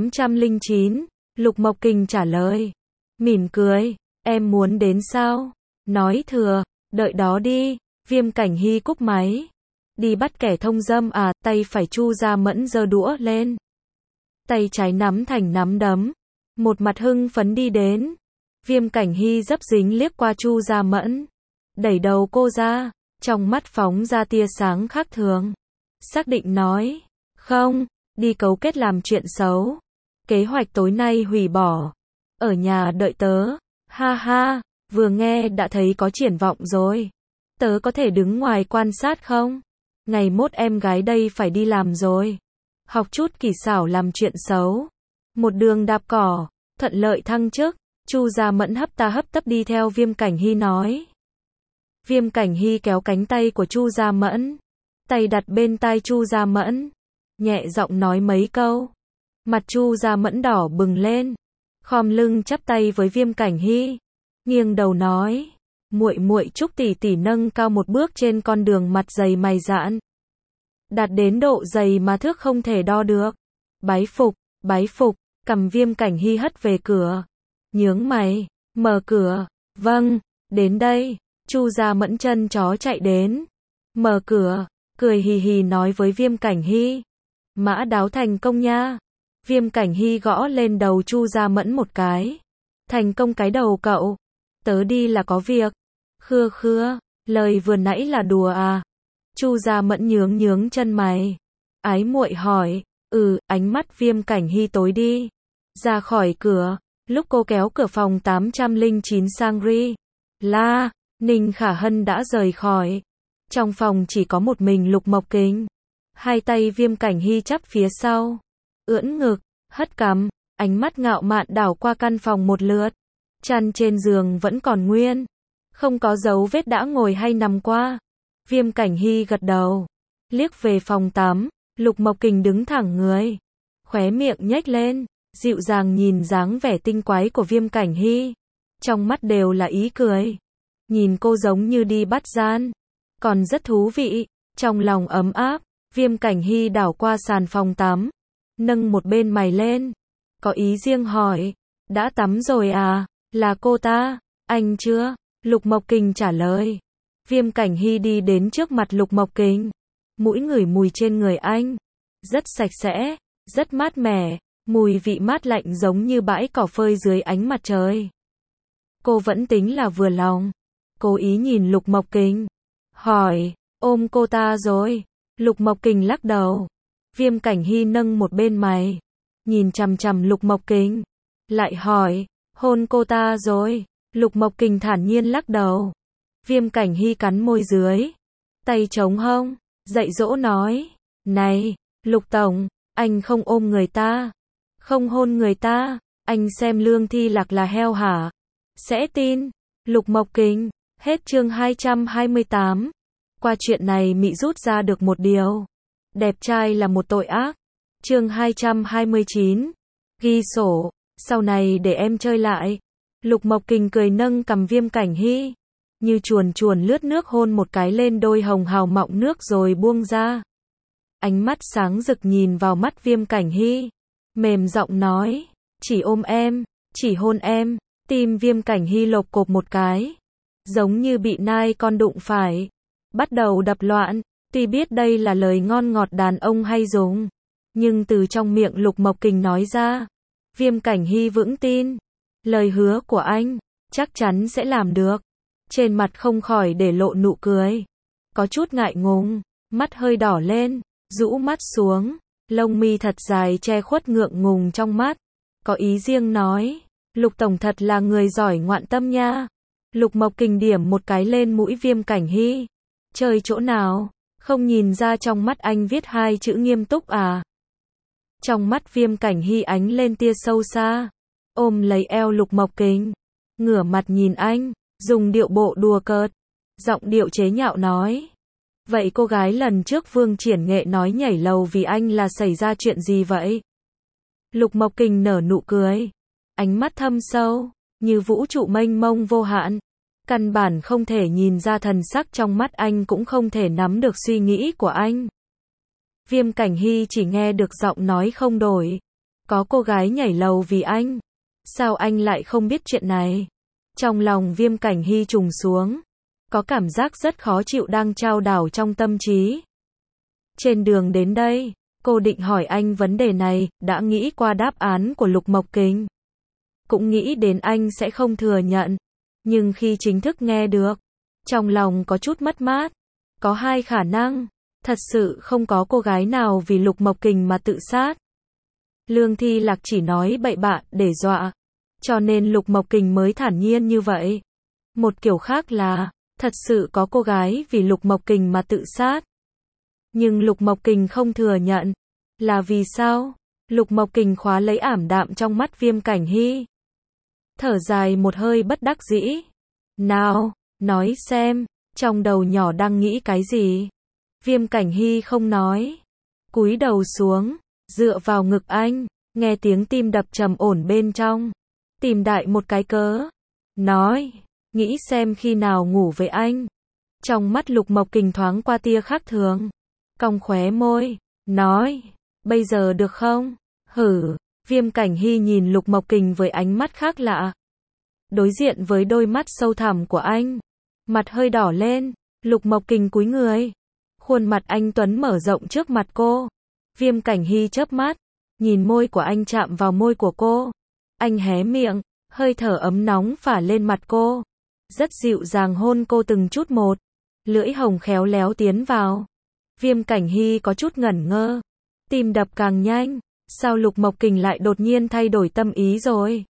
809. Lục Mộc Kình trả lời, mỉm cười. Em muốn đến sao? Nói thừa, đợi đó đi. Viêm Cảnh Hy cúp máy. Đi bắt kẻ thông dâm à? Tay phải Chu Gia Mẫn giơ đũa lên, tay trái nắm thành nắm đấm, một mặt hưng phấn đi đến. Viêm Cảnh Hy dấp dính liếc qua Chu Gia Mẫn, đẩy đầu cô ra, trong mắt phóng ra tia sáng khác thường. Xác định nói, không, đi cấu kết làm chuyện xấu. Kế hoạch tối nay hủy bỏ. Ở nhà đợi tớ. Ha ha, vừa nghe đã thấy có triển vọng rồi. Tớ có thể đứng ngoài quan sát không? Ngày mốt em gái đây phải đi làm rồi. Học chút kỳ xảo làm chuyện xấu. Một đường đạp cỏ, thuận lợi thăng chức. Chu Gia Mẫn hấp tấp đi theo Viêm Cảnh Hy nói. Viêm Cảnh Hy kéo cánh tay của Chu Gia Mẫn, tay đặt bên tai Chu Gia Mẫn, nhẹ giọng nói mấy câu. Mặt Chu Gia Mẫn đỏ bừng lên, khom lưng chắp tay với Viêm Cảnh Hy, nghiêng đầu nói, muội muội chúc tỷ tỷ nâng cao một bước trên con đường mặt dày mày dạn, đạt đến độ dày mà thước không thể đo được. Bái phục, cầm Viêm Cảnh Hy hất về cửa, nhướng mày, mở cửa, vâng, đến đây. Chu Gia Mẫn chân chó chạy đến, mở cửa, cười hì hì nói với Viêm Cảnh Hy, mã đáo thành công nha. Viêm Cảnh Hy gõ lên đầu Chu Gia Mẫn một cái, thành công cái đầu cậu, tớ đi là có việc. Khưa, lời vừa nãy là đùa à? Chu Gia Mẫn nhướng chân mày, ái muội hỏi, ánh mắt Viêm Cảnh Hy tối đi, ra khỏi cửa, lúc cô kéo cửa phòng 809 Shangri La, Ninh Khả Hân đã rời khỏi. Trong phòng chỉ có một mình Lục Mộc Kính. Hai tay Viêm Cảnh Hy chắp phía sau, ưỡn ngực, hất cằm, ánh mắt ngạo mạn đảo qua căn phòng một lượt. Chăn trên giường vẫn còn nguyên, không có dấu vết đã ngồi hay nằm qua. Viêm Cảnh Hy gật đầu, liếc về phòng tắm, Lục Mộc Kính đứng thẳng người, khóe miệng nhếch lên, dịu dàng nhìn dáng vẻ tinh quái của Viêm Cảnh Hy, trong mắt đều là ý cười. Nhìn cô giống như đi bắt gian, còn rất thú vị. Trong lòng ấm áp, Viêm Cảnh Hy đảo qua sàn phòng tắm, nâng một bên mày lên, có ý riêng hỏi, đã tắm rồi à? Là cô ta, anh chưa? Lục Mộc Kính trả lời. Viêm Cảnh Hy đi đến trước mặt Lục Mộc Kính, mũi ngửi mùi trên người anh, rất sạch sẽ, rất mát mẻ, mùi vị mát lạnh giống như bãi cỏ phơi dưới ánh mặt trời. Cô vẫn tính là vừa lòng, cố ý nhìn Lục Mộc Kính, hỏi, ôm cô ta rồi? Lục Mộc Kính lắc đầu. Viêm Cảnh Hy nâng một bên mày, nhìn chằm chằm Lục Mộc Kính, lại hỏi, hôn cô ta rồi? Lục Mộc Kính thản nhiên lắc đầu. Viêm Cảnh Hy cắn môi dưới, tay chống hông, dạy dỗ nói, này, Lục Tổng, anh không ôm người ta, không hôn người ta, anh xem Lương Thi Lạc là heo hả? Sẽ tin? Lục Mộc Kính. Hết chương 228. Qua chuyện này Mị rút ra được một điều. Đẹp trai là một tội ác. Chương 229. Ghi sổ. Sau này để em chơi lại. Lục Mộc Kính cười nâng cầm Viêm Cảnh Hy, như chuồn lướt nước hôn một cái lên đôi hồng hào mọng nước rồi buông ra. Ánh mắt sáng rực nhìn vào mắt Viêm Cảnh Hy, mềm giọng nói, chỉ ôm em, chỉ hôn em. Tim Viêm Cảnh Hy lộp cộp một cái, giống như bị nai con đụng phải, bắt đầu đập loạn. Tuy biết đây là lời ngon ngọt đàn ông hay dùng, nhưng từ trong miệng Lục Mộc Kính nói ra, Viêm Cảnh Hy vững tin, lời hứa của anh, chắc chắn sẽ làm được. Trên mặt không khỏi để lộ nụ cười, có chút ngại ngùng, mắt hơi đỏ lên, rũ mắt xuống, lông mi thật dài che khuất ngượng ngùng trong mắt, có ý riêng nói, Lục Tổng thật là người giỏi ngoạn tâm nha. Lục Mộc Kính điểm một cái lên mũi Viêm Cảnh Hy, chơi chỗ nào, không nhìn ra trong mắt anh viết hai chữ nghiêm túc à? Trong mắt Viêm Cảnh Hy ánh lên tia sâu xa, ôm lấy eo Lục Mộc Kính, ngửa mặt nhìn anh, dùng điệu bộ đùa cợt, giọng điệu chế nhạo nói, vậy cô gái lần trước Vương Triển Nghệ nói nhảy lầu vì anh là xảy ra chuyện gì vậy? Lục Mộc Kính nở nụ cười, ánh mắt thâm sâu, như vũ trụ mênh mông vô hạn, căn bản không thể nhìn ra thần sắc trong mắt anh, cũng không thể nắm được suy nghĩ của anh. Viêm Cảnh Hy chỉ nghe được giọng nói không đổi, có cô gái nhảy lầu vì anh, sao anh lại không biết chuyện này? Trong lòng Viêm Cảnh Hy trùng xuống, có cảm giác rất khó chịu đang trao đảo trong tâm trí. Trên đường đến đây, cô định hỏi anh vấn đề này, đã nghĩ qua đáp án của Lục Mộc Kính, cũng nghĩ đến anh sẽ không thừa nhận, nhưng khi chính thức nghe được, trong lòng có chút mất mát. Có hai khả năng, thật sự không có cô gái nào vì Lục Mộc Kính mà tự sát. Lương Thi Lạc chỉ nói bậy bạ để dọa, cho nên Lục Mộc Kình mới thản nhiên như vậy. Một kiểu khác là, thật sự có cô gái vì Lục Mộc Kình mà tự sát. Nhưng Lục Mộc Kình không thừa nhận. Là vì sao? Lục Mộc Kình khóa lấy ảm đạm trong mắt Viêm Cảnh Hy. Thở dài một hơi bất đắc dĩ. Nào, nói xem, trong đầu nhỏ đang nghĩ cái gì? Viêm Cảnh Hy không nói. Cúi đầu xuống, dựa vào ngực anh, nghe tiếng tim đập trầm ổn bên trong. Tìm đại một cái cớ. Nói, nghĩ xem khi nào ngủ với anh. Trong mắt Lục Mộc Kình thoáng qua tia khác thường. Cong khóe môi, nói, bây giờ được không? Hử, Viêm Cảnh Hy nhìn Lục Mộc Kình với ánh mắt khác lạ. Đối diện với đôi mắt sâu thẳm của anh, mặt hơi đỏ lên, Lục Mộc Kình cúi người. Khuôn mặt anh tuấn mở rộng trước mặt cô. Viêm Cảnh Hy chớp mắt, nhìn môi của anh chạm vào môi của cô. Anh hé miệng, hơi thở ấm nóng phả lên mặt cô. Rất dịu dàng hôn cô từng chút một. Lưỡi hồng khéo léo tiến vào. Viêm Cảnh Hy có chút ngẩn ngơ. Tim đập càng nhanh. Sao Lục Mộc Kình lại đột nhiên thay đổi tâm ý rồi?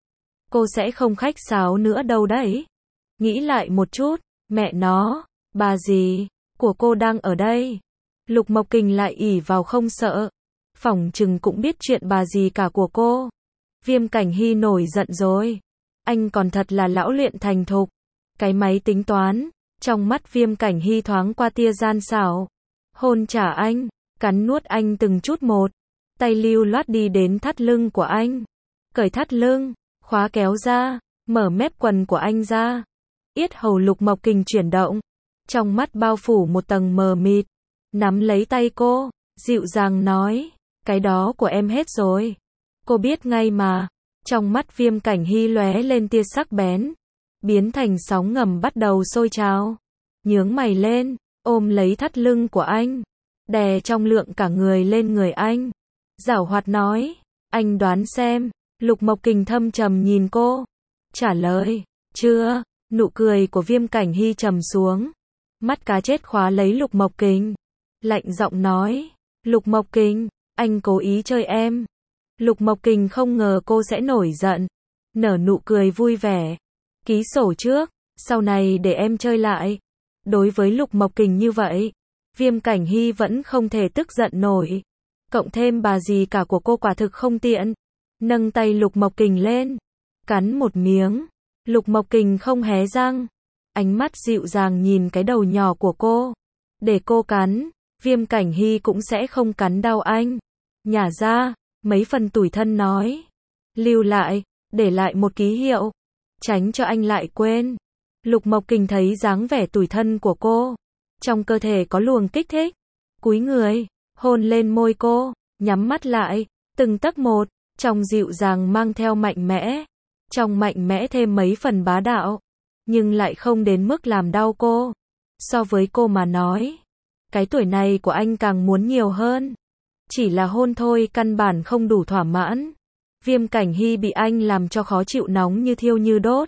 Cô sẽ không khách sáo nữa đâu đấy. Nghĩ lại một chút, mẹ nó, bà dì của cô đang ở đây. Lục Mộc Kình lại ỷ vào không sợ. Phỏng chừng cũng biết chuyện bà dì cả của cô. Viêm Cảnh Hy nổi giận rồi. Anh còn thật là lão luyện thành thục. Cái máy tính toán. Trong mắt Viêm Cảnh Hy thoáng qua tia gian xảo. Hôn trả anh, cắn nuốt anh từng chút một. Tay lưu loát đi đến thắt lưng của anh. Cởi thắt lưng, khóa kéo ra, mở mép quần của anh ra. Yết hầu Lục Mộc Kình chuyển động. Trong mắt bao phủ một tầng mờ mịt. Nắm lấy tay cô, dịu dàng nói, cái đó của em hết rồi. Cô biết ngay mà. Trong mắt Viêm Cảnh Hy lóe lên tia sắc bén. Biến thành sóng ngầm bắt đầu sôi trào. Nhướng mày lên, ôm lấy thắt lưng của anh. Đè trong lượng cả người lên người anh. Giảo hoạt nói, anh đoán xem. Lục Mộc Kình thâm trầm nhìn cô. Trả lời, chưa. Nụ cười của Viêm Cảnh Hy trầm xuống. Mắt cá chết khóa lấy Lục Mộc Kình. Lạnh giọng nói, Lục Mộc Kình, anh cố ý chơi em. Lục Mộc Kình không ngờ cô sẽ nổi giận. Nở nụ cười vui vẻ. Ký sổ trước, sau này để em chơi lại. Đối với Lục Mộc Kình như vậy, Viêm Cảnh Hy vẫn không thể tức giận nổi. Cộng thêm bà dì cả của cô quả thực không tiện. Nâng tay Lục Mộc Kình lên. Cắn một miếng. Lục Mộc Kình không hé răng. Ánh mắt dịu dàng nhìn cái đầu nhỏ của cô. Để cô cắn, Viêm Cảnh Hy cũng sẽ không cắn đau anh. Nhả ra, mấy phần tủi thân nói. Lưu lại, để lại một ký hiệu. Tránh cho anh lại quên. Lục Mộc Kình thấy dáng vẻ tủi thân của cô. Trong cơ thể có luồng kích thích. Cúi người, hôn lên môi cô, nhắm mắt lại, từng tấc một, trong dịu dàng mang theo mạnh mẽ. Trong mạnh mẽ thêm mấy phần bá đạo. Nhưng lại không đến mức làm đau cô. So với cô mà nói, cái tuổi này của anh càng muốn nhiều hơn. Chỉ là hôn thôi căn bản không đủ thỏa mãn. Viêm Cảnh Hy bị anh làm cho khó chịu nóng như thiêu như đốt.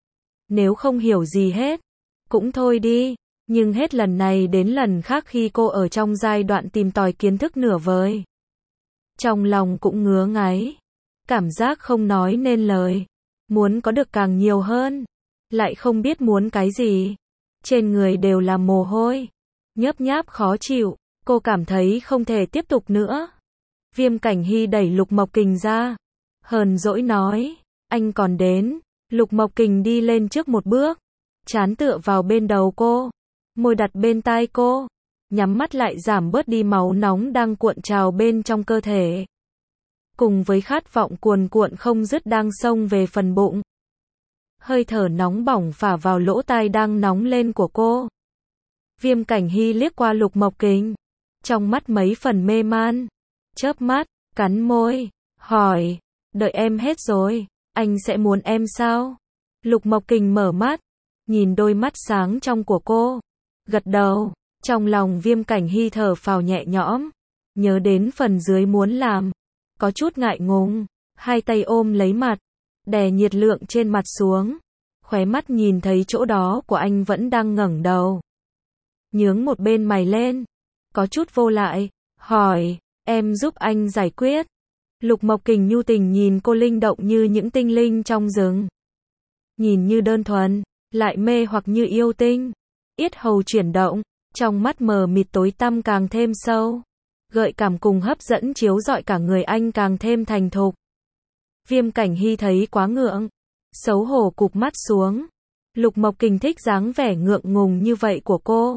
Nếu không hiểu gì hết, cũng thôi đi. Nhưng hết lần này đến lần khác khi cô ở trong giai đoạn tìm tòi kiến thức nửa vời. Trong lòng cũng ngứa ngáy. Cảm giác không nói nên lời. Muốn có được càng nhiều hơn. Lại không biết muốn cái gì. Trên người đều là mồ hôi. Nhớp nháp khó chịu. Cô cảm thấy không thể tiếp tục nữa. Viêm Cảnh Hy đẩy Lục Mộc Kình ra. Hờn dỗi nói. Anh còn đến. Lục Mộc Kình đi lên trước một bước. Trán tựa vào bên đầu cô. Môi đặt bên tai cô. Nhắm mắt lại giảm bớt đi máu nóng đang cuộn trào bên trong cơ thể. Cùng với khát vọng cuồn cuộn không dứt đang xông về phần bụng. Hơi thở nóng bỏng phả vào lỗ tai đang nóng lên của cô. Viêm Cảnh Hy liếc qua Lục Mộc Kình. Trong mắt mấy phần mê man. Chớp mắt, cắn môi, hỏi. Đợi em hết rồi, anh sẽ muốn em sao? Lục Mộc Kình mở mắt. Nhìn đôi mắt sáng trong của cô. Gật đầu. Trong lòng Viêm Cảnh Hy thở phào nhẹ nhõm. Nhớ đến phần dưới muốn làm. Có chút ngại ngùng. Hai tay ôm lấy mặt. Đè nhiệt lượng trên mặt xuống. Khóe mắt nhìn thấy chỗ đó của anh vẫn đang ngẩng đầu. Nhướng một bên mày lên. Có chút vô lại. Hỏi. Em giúp anh giải quyết. Lục Mộc Kình nhu tình nhìn cô, linh động như những tinh linh trong rừng. Nhìn như đơn thuần, lại mê hoặc như yêu tinh. Yết hầu chuyển động, trong mắt mờ mịt tối tăm càng thêm sâu. Gợi cảm cùng hấp dẫn chiếu rọi cả người anh càng thêm thành thục. Viêm Cảnh Hy thấy quá ngượng, xấu hổ cụp mắt xuống. Lục Mộc Kình thích dáng vẻ ngượng ngùng như vậy của cô.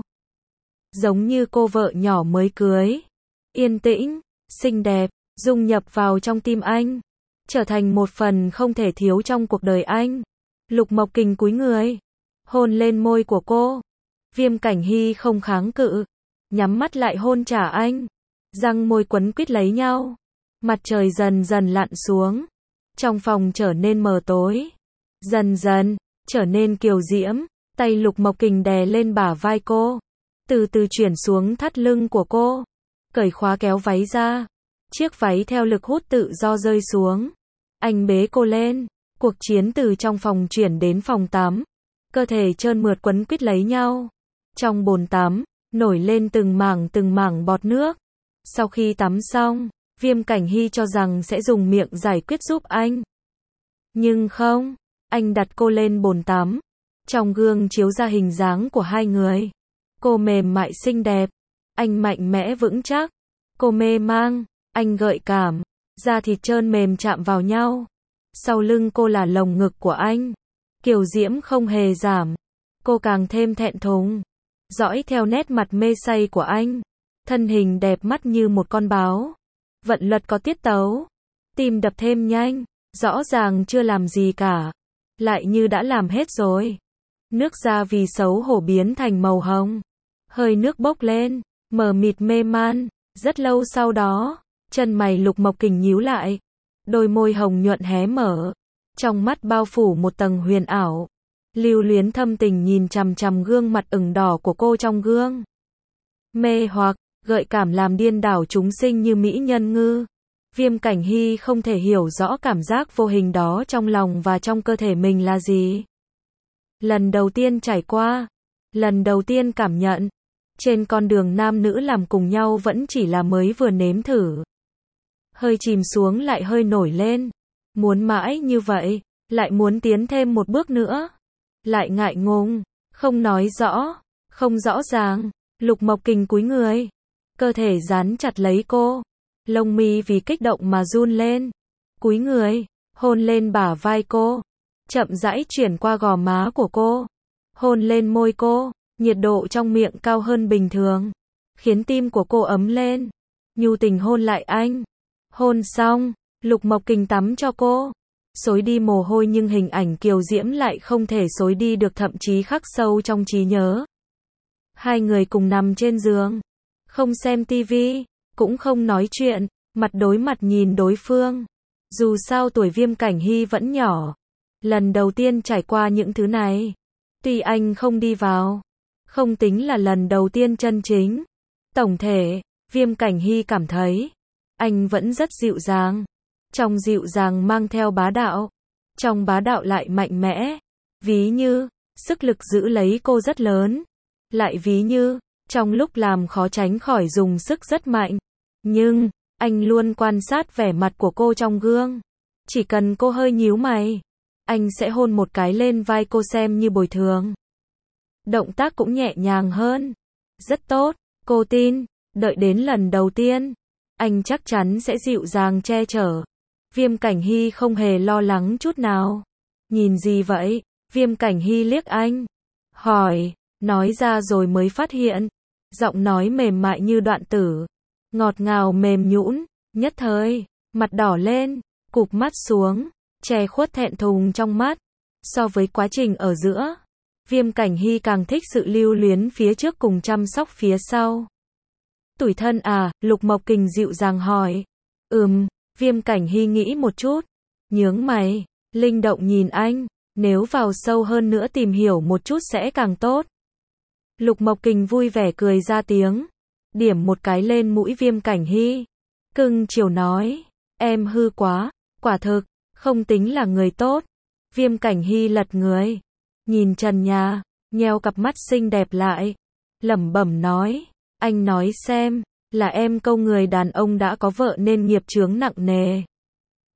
Giống như cô vợ nhỏ mới cưới. Yên tĩnh, xinh đẹp, dung nhập vào trong tim anh. Trở thành một phần không thể thiếu trong cuộc đời anh. Lục Mộc Kình cúi người, hôn lên môi của cô. Viêm Cảnh Hy không kháng cự, nhắm mắt lại hôn trả anh. Răng môi quấn quýt lấy nhau. Mặt trời dần dần lặn xuống. Trong phòng trở nên mờ tối. Dần dần, trở nên kiều diễm. Tay Lục Mộc Kình đè lên bả vai cô. Từ từ chuyển xuống thắt lưng của cô. Cởi khóa kéo váy ra. Chiếc váy theo lực hút tự do rơi xuống. Anh bế cô lên. Cuộc chiến từ trong phòng chuyển đến phòng tắm. Cơ thể trơn mượt quấn quýt lấy nhau. Trong bồn tắm, nổi lên từng mảng bọt nước. Sau khi tắm xong, Viêm Cảnh Hy cho rằng sẽ dùng miệng giải quyết giúp anh. Nhưng không, anh đặt cô lên bồn tắm. Trong gương chiếu ra hình dáng của hai người. Cô mềm mại xinh đẹp, anh mạnh mẽ vững chắc. Cô mê mang, anh gợi cảm, da thịt trơn mềm chạm vào nhau. Sau lưng cô là lồng ngực của anh. Kiều diễm không hề giảm. Cô càng thêm thẹn thùng. Dõi theo nét mặt mê say của anh. Thân hình đẹp mắt như một con báo. Vận luật có tiết tấu. Tim đập thêm nhanh. Rõ ràng chưa làm gì cả. Lại như đã làm hết rồi. Nước da vì xấu hổ biến thành màu hồng. Hơi nước bốc lên. Mờ mịt mê man. Rất lâu sau đó, chân mày Lục Mộc Kình nhíu lại. Đôi môi hồng nhuận hé mở. Trong mắt bao phủ một tầng huyền ảo. Lưu luyến thâm tình nhìn chằm chằm gương mặt ửng đỏ của cô trong gương. Mê hoặc, gợi cảm làm điên đảo chúng sinh như mỹ nhân ngư. Viêm Cảnh Hy không thể hiểu rõ cảm giác vô hình đó trong lòng và trong cơ thể mình là gì. Lần đầu tiên trải qua, lần đầu tiên cảm nhận, trên con đường nam nữ làm cùng nhau vẫn chỉ là mới vừa nếm thử. Hơi chìm xuống lại hơi nổi lên. Muốn mãi như vậy, lại muốn tiến thêm một bước nữa. Lại ngại ngùng, không nói rõ, không rõ ràng. Lục Mộc Kình cúi người, cơ thể dán chặt lấy cô. Lông mi vì kích động mà run lên. Cúi người, hôn lên bả vai cô. Chậm rãi chuyển qua gò má của cô. Hôn lên môi cô. Nhiệt độ trong miệng cao hơn bình thường. Khiến tim của cô ấm lên. Nhu tình hôn lại anh. Hôn xong, Lục Mộc Kình tắm cho cô. Xối đi mồ hôi nhưng hình ảnh kiều diễm lại không thể xối đi được, thậm chí khắc sâu trong trí nhớ. Hai người cùng nằm trên giường. Không xem tivi, cũng không nói chuyện, mặt đối mặt nhìn đối phương. Dù sao tuổi Viêm Cảnh Hy vẫn nhỏ. Lần đầu tiên trải qua những thứ này. Tuy anh không đi vào. Không tính là lần đầu tiên chân chính. Tổng thể, Viêm Cảnh Hy cảm thấy anh vẫn rất dịu dàng. Trong dịu dàng mang theo bá đạo. Trong bá đạo lại mạnh mẽ. Ví như, sức lực giữ lấy cô rất lớn. Lại ví như, trong lúc làm khó tránh khỏi dùng sức rất mạnh. Nhưng, anh luôn quan sát vẻ mặt của cô trong gương. Chỉ cần cô hơi nhíu mày, anh sẽ hôn một cái lên vai cô xem như bồi thường. Động tác cũng nhẹ nhàng hơn. Rất tốt, cô tin, đợi đến lần đầu tiên, anh chắc chắn sẽ dịu dàng che chở. Viêm Cảnh Hy không hề lo lắng chút nào. Nhìn gì vậy? Viêm Cảnh Hy liếc anh. Hỏi, nói ra rồi mới phát hiện. Giọng nói mềm mại như đoạn tử. Ngọt ngào mềm nhũn, nhất thời, mặt đỏ lên, cụp mắt xuống, che khuất thẹn thùng trong mắt. So với quá trình ở giữa, Viêm Cảnh Hy càng thích sự lưu luyến phía trước cùng chăm sóc phía sau. Tủi thân à? Lục Mộc Kình dịu dàng hỏi. Viêm Cảnh Hy nghĩ một chút, nhướng mày, linh động nhìn anh, nếu vào sâu hơn nữa tìm hiểu một chút sẽ càng tốt. Lục Mộc Kình vui vẻ cười ra tiếng, điểm một cái lên mũi Viêm Cảnh Hy. Cưng chiều nói, em hư quá, quả thực, không tính là người tốt. Viêm Cảnh Hy lật người, nhìn trần nhà, nheo cặp mắt xinh đẹp lại, lẩm bẩm nói, anh nói xem, là em câu người đàn ông đã có vợ nên nghiệp chướng nặng nề.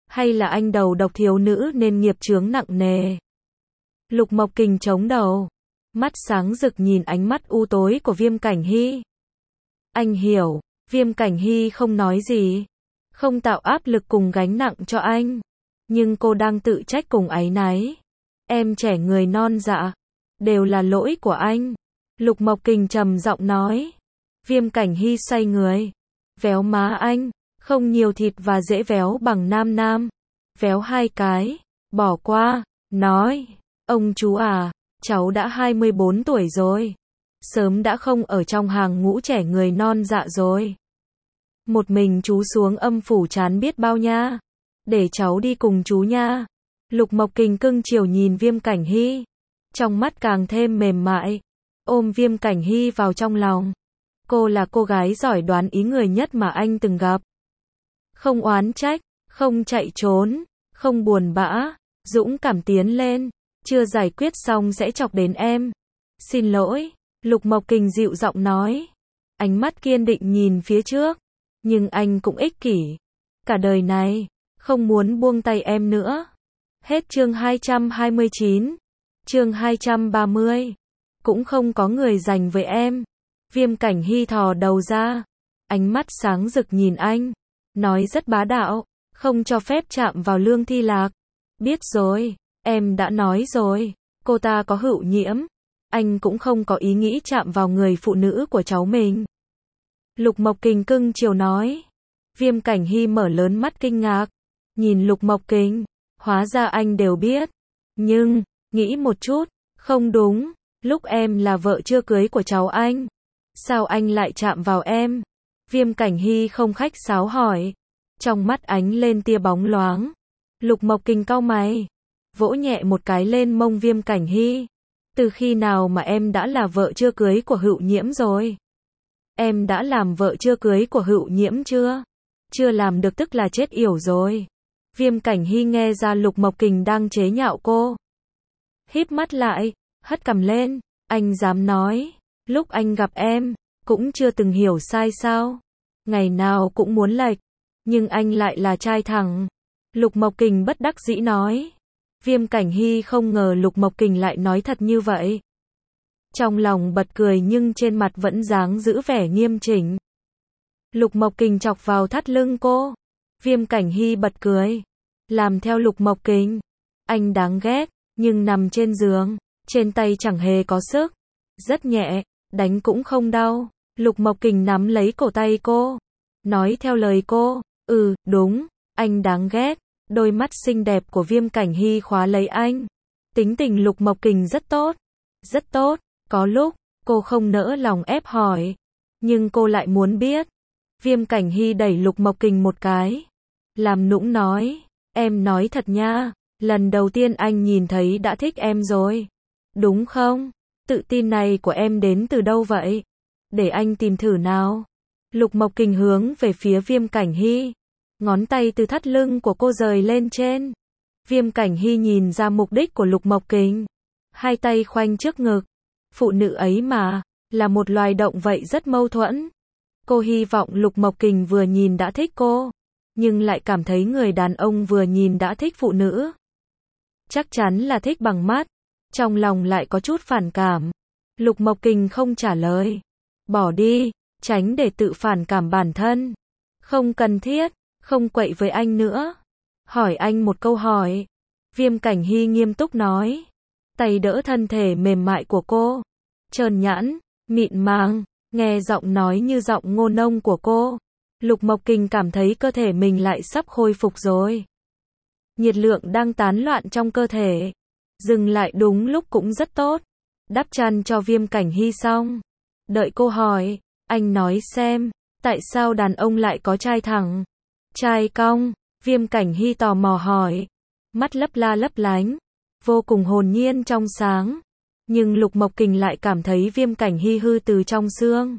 Hay là anh đầu độc thiếu nữ nên nghiệp chướng nặng nề? Lục Mộc Kình chống đầu, mắt sáng rực nhìn ánh mắt u tối của Viêm Cảnh Hy. Anh hiểu, Viêm Cảnh Hy không nói gì, không tạo áp lực cùng gánh nặng cho anh. Nhưng cô đang tự trách cùng áy náy. Em trẻ người non dạ, đều là lỗi của anh. Lục Mộc Kình trầm giọng nói. Viêm Cảnh Hy xoay người, véo má anh, không nhiều thịt và dễ véo bằng nam nam. Véo 2 cái, bỏ qua, nói, ông chú à, cháu đã 24 tuổi rồi. Sớm đã không ở trong hàng ngũ trẻ người non dạ rồi. Một mình chú xuống âm phủ chán biết bao nha. Để cháu đi cùng chú nha. Lục Mộc Kình cưng chiều nhìn Viêm Cảnh Hy, trong mắt càng thêm mềm mại, ôm Viêm Cảnh Hy vào trong lòng. Cô là cô gái giỏi đoán ý người nhất mà anh từng gặp. Không oán trách, không chạy trốn, không buồn bã, dũng cảm tiến lên, chưa giải quyết xong sẽ chọc đến em. Xin lỗi, Lục Mộc Kình dịu giọng nói, ánh mắt kiên định nhìn phía trước, nhưng anh cũng ích kỷ. Cả đời này, không muốn buông tay em nữa. Hết chương 229, chương 230, cũng không có người dành với em. Viêm Cảnh Hy thò đầu ra, ánh mắt sáng rực nhìn anh, nói rất bá đạo, không cho phép chạm vào Lương Thi Lạc. Biết rồi, em đã nói rồi, cô ta có hữu nhiễm, anh cũng không có ý nghĩ chạm vào người phụ nữ của cháu mình. Lục Mộc Kình cưng chiều nói. Viêm Cảnh Hy mở lớn mắt kinh ngạc, nhìn Lục Mộc Kình, hóa ra anh đều biết. Nhưng, nghĩ một chút, không đúng, lúc em là vợ chưa cưới của cháu anh, sao anh lại chạm vào em? Viêm Cảnh Hy không khách sáo hỏi, trong mắt ánh lên tia bóng loáng. Lục Mộc Kình cau mày, vỗ nhẹ một cái lên mông Viêm Cảnh Hy. Từ khi nào mà em đã là vợ chưa cưới của Hữu Nhiễm rồi? Em đã làm vợ chưa cưới của Hữu Nhiễm chưa? Chưa làm được tức là chết yểu rồi. Viêm Cảnh Hy nghe ra Lục Mộc Kình đang chế nhạo cô. Híp mắt lại, hất cằm lên, anh dám nói, lúc anh gặp em, cũng chưa từng hiểu sai sao? Ngày nào cũng muốn lệch, nhưng anh lại là trai thẳng. Lục Mộc Kình bất đắc dĩ nói. Viêm Cảnh Hy không ngờ Lục Mộc Kình lại nói thật như vậy. Trong lòng bật cười nhưng trên mặt vẫn dáng giữ vẻ nghiêm chỉnh. Lục Mộc Kình chọc vào thắt lưng cô. Viêm Cảnh Hy bật cười, làm theo Lục Mộc Kình. Anh đáng ghét, nhưng nằm trên giường, trên tay chẳng hề có sức. Rất nhẹ, đánh cũng không đau. Lục Mộc Kình nắm lấy cổ tay cô, nói theo lời cô, đúng, anh đáng ghét. Đôi mắt xinh đẹp của Viêm Cảnh Hy khóa lấy anh. Tính tình Lục Mộc Kình rất tốt. Rất tốt, có lúc, cô không nỡ lòng ép hỏi. Nhưng cô lại muốn biết. Viêm Cảnh Hy đẩy Lục Mộc Kình một cái. Làm nũng nói, em nói thật nha, lần đầu tiên anh nhìn thấy đã thích em rồi. Đúng không? Tự tin này của em đến từ đâu vậy? Để anh tìm thử nào. Lục Mộc Kình hướng về phía Viêm Cảnh Hy. Ngón tay từ thắt lưng của cô rời lên trên. Viêm Cảnh Hy nhìn ra mục đích của Lục Mộc Kình. Hai tay khoanh trước ngực. Phụ nữ ấy mà, là một loài động vậy rất mâu thuẫn. Cô hy vọng Lục Mộc Kình vừa nhìn đã thích cô, nhưng lại cảm thấy người đàn ông vừa nhìn đã thích phụ nữ. Chắc chắn là thích bằng mắt. Trong lòng lại có chút phản cảm. Lục Mộc Kình không trả lời. Bỏ đi, tránh để tự phản cảm bản thân. Không cần thiết, không quậy với anh nữa. Hỏi anh một câu hỏi. Viêm Cảnh Hy nghiêm túc nói. Tay đỡ thân thể mềm mại của cô. Trơn nhẵn, mịn màng, nghe giọng nói như giọng ngô nông của cô. Lục Mộc Kình cảm thấy cơ thể mình lại sắp khôi phục rồi. Nhiệt lượng đang tán loạn trong cơ thể. Dừng lại đúng lúc cũng rất tốt. Đắp chăn cho Viêm Cảnh Hy xong. Đợi cô hỏi, anh nói xem, tại sao đàn ông lại có trai thẳng? Trai cong, Viêm Cảnh Hy tò mò hỏi. Mắt lấp la lấp lánh, vô cùng hồn nhiên trong sáng. Nhưng Lục Mộc Kình lại cảm thấy Viêm Cảnh Hy hư từ trong xương.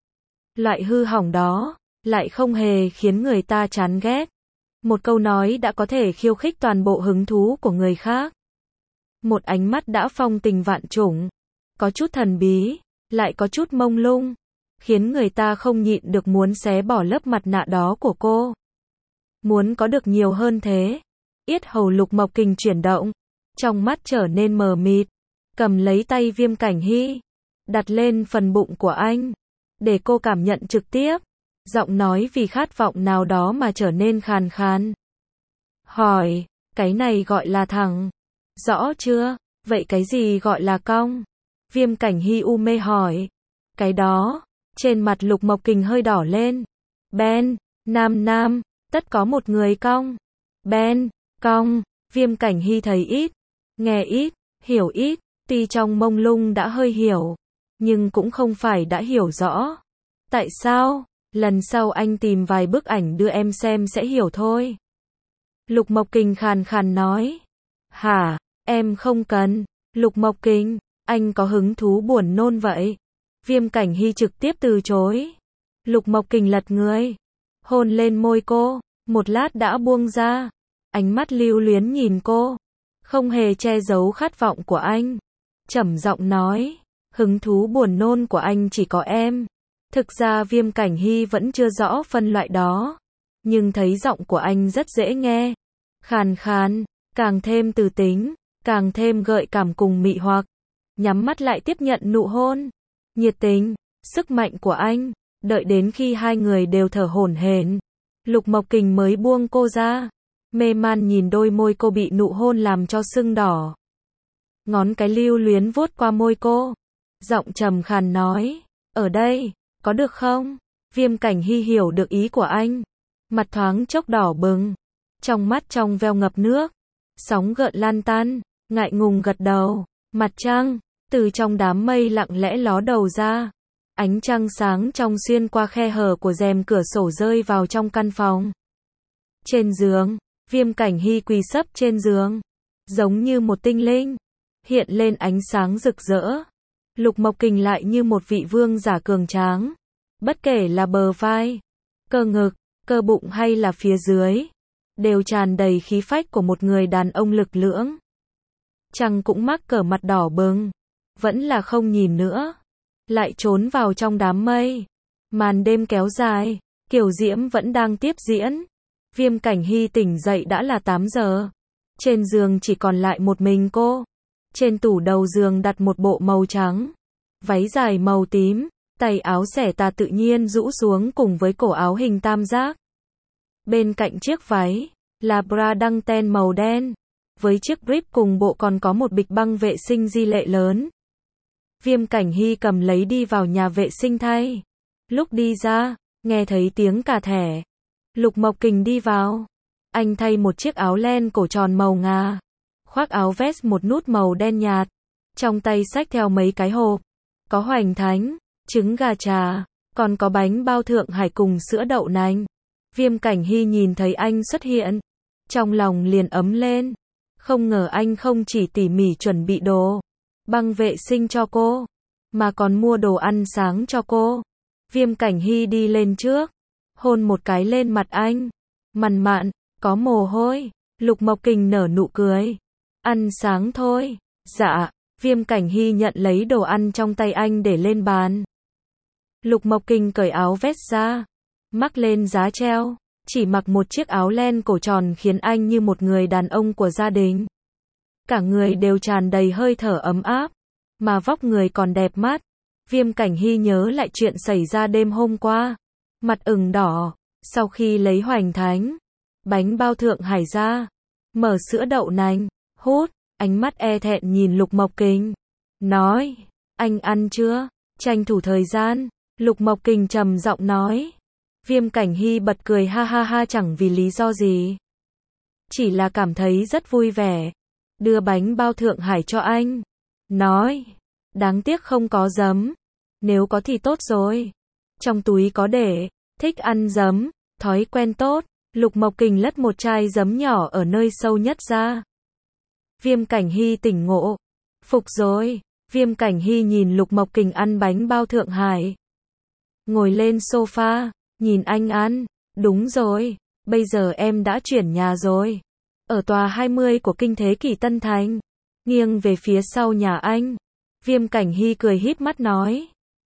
Loại hư hỏng đó, lại không hề khiến người ta chán ghét. Một câu nói đã có thể khiêu khích toàn bộ hứng thú của người khác. Một ánh mắt đã phong tình vạn trùng, có chút thần bí, lại có chút mông lung, khiến người ta không nhịn được muốn xé bỏ lớp mặt nạ đó của cô. Muốn có được nhiều hơn thế, Yết hầu Lục Mộc Kình chuyển động, trong mắt trở nên mờ mịt, cầm lấy tay Viêm Cảnh Hy, đặt lên phần bụng của anh, để cô cảm nhận trực tiếp. Giọng nói vì khát vọng nào đó mà trở nên khàn khàn. Hỏi, cái này gọi là thẳng, rõ chưa? Vậy cái gì gọi là cong? Viêm Cảnh Hy u mê hỏi. Cái đó, trên mặt Lục Mộc Kình hơi đỏ lên. Ben, nam, tất có một người cong. Ben, cong, Viêm Cảnh Hy thấy ít, nghe ít, hiểu ít, tuy trong mông lung đã hơi hiểu, nhưng cũng không phải đã hiểu rõ. Tại sao? Lần sau anh tìm vài bức ảnh đưa em xem sẽ hiểu thôi. Lục Mộc Kình khàn khàn nói. Hả, em không cần. Lục Mộc Kình, anh có hứng thú buồn nôn vậy? Viêm Cảnh Hy trực tiếp từ chối. Lục Mộc Kình lật người, hôn lên môi cô, một lát đã buông ra. Ánh mắt lưu luyến nhìn cô, không hề che giấu khát vọng của anh. Trầm giọng nói, hứng thú buồn nôn của anh chỉ có em. Thực ra Viêm Cảnh Hy vẫn chưa rõ phân loại đó, nhưng thấy giọng của anh rất dễ nghe, khàn khàn, càng thêm từ tính, càng thêm gợi cảm cùng mị hoặc. Nhắm mắt lại tiếp nhận nụ hôn, nhiệt tình, sức mạnh của anh. Đợi đến khi hai người đều thở hổn hển, Lục Mộc Kình mới buông cô ra, mê man nhìn đôi môi cô bị nụ hôn làm cho sưng đỏ. Ngón cái lưu luyến vuốt qua môi cô, giọng trầm khàn nói, ở đây, có được không? Viêm Cảnh Hy hiểu được ý của anh, mặt thoáng chốc đỏ bừng, trong mắt trong veo ngập nước, sóng gợn lan tan, ngại ngùng gật đầu. Mặt trăng, từ trong đám mây lặng lẽ ló đầu ra, ánh trăng sáng trong xuyên qua khe hở của rèm cửa sổ rơi vào trong căn phòng. Trên giường, Viêm Cảnh Hy quỳ sấp trên giường, giống như một tinh linh, hiện lên ánh sáng rực rỡ. Lục Mộc Kình lại như một vị vương giả cường tráng, bất kể là bờ vai, cơ ngực, cơ bụng hay là phía dưới, đều tràn đầy khí phách của một người đàn ông lực lưỡng. Trăng cũng mắc cỡ mặt đỏ bừng, vẫn là không nhìn nữa, lại trốn vào trong đám mây. Màn đêm kéo dài, kiều diễm vẫn đang tiếp diễn. Viêm Cảnh Hy tỉnh dậy đã là 8 giờ. Trên giường chỉ còn lại một mình cô. Trên tủ đầu giường đặt một bộ màu trắng, váy dài màu tím, tay áo xẻ tà tự nhiên rũ xuống cùng với cổ áo hình tam giác. Bên cạnh chiếc váy là bra đăng ten màu đen, với chiếc rip cùng bộ còn có một bịch băng vệ sinh di lệ lớn. Viêm Cảnh Hy cầm lấy đi vào nhà vệ sinh thay. Lúc đi ra, nghe thấy tiếng cà thẻ. Lục Mộc Kình đi vào. Anh thay một chiếc áo len cổ tròn màu ngà, khoác áo vest một nút màu đen nhạt, trong tay xách theo mấy cái hộp, có hoành thánh, trứng gà trà, còn có bánh bao Thượng Hải cùng sữa đậu nành. Viêm Cảnh Hy nhìn thấy anh xuất hiện, trong lòng liền ấm lên, không ngờ anh không chỉ tỉ mỉ chuẩn bị đồ băng vệ sinh cho cô, mà còn mua đồ ăn sáng cho cô. Viêm Cảnh Hy đi lên trước, hôn một cái lên mặt anh, mằn mạn, có mồ hôi. Lục Mộc Kình nở nụ cười, ăn sáng thôi. Dạ. Viêm Cảnh Hy nhận lấy đồ ăn trong tay anh để lên bàn. Lục Mộc Kình cởi áo vest ra, mắc lên giá treo, chỉ mặc một chiếc áo len cổ tròn khiến anh như một người đàn ông của gia đình. Cả người đều tràn đầy hơi thở ấm áp, mà vóc người còn đẹp mắt. Viêm Cảnh Hy nhớ lại chuyện xảy ra đêm hôm qua, mặt ửng đỏ, sau khi lấy hoành thánh, bánh bao Thượng Hải ra, mở sữa đậu nành, hút, ánh mắt e thẹn nhìn Lục Mộc Kình, nói, anh ăn chưa? Tranh thủ thời gian. Lục Mộc Kình trầm giọng nói. Viêm Cảnh Hy bật cười ha ha ha chẳng vì lý do gì, chỉ là cảm thấy rất vui vẻ. Đưa bánh bao Thượng Hải cho anh, nói, đáng tiếc không có giấm, nếu có thì tốt rồi. Trong túi có để, thích ăn giấm, thói quen tốt. Lục Mộc Kình lất một chai giấm nhỏ ở nơi sâu nhất ra. Viêm Cảnh Hy tỉnh ngộ, phục rồi. Viêm Cảnh Hy nhìn Lục Mộc Kình ăn bánh bao Thượng Hải, ngồi lên sofa, nhìn anh ăn. Đúng rồi, bây giờ em đã chuyển nhà rồi, ở tòa 20 của kinh thế kỷ Tân Thành, nghiêng về phía sau nhà anh. Viêm Cảnh Hy cười híp mắt nói.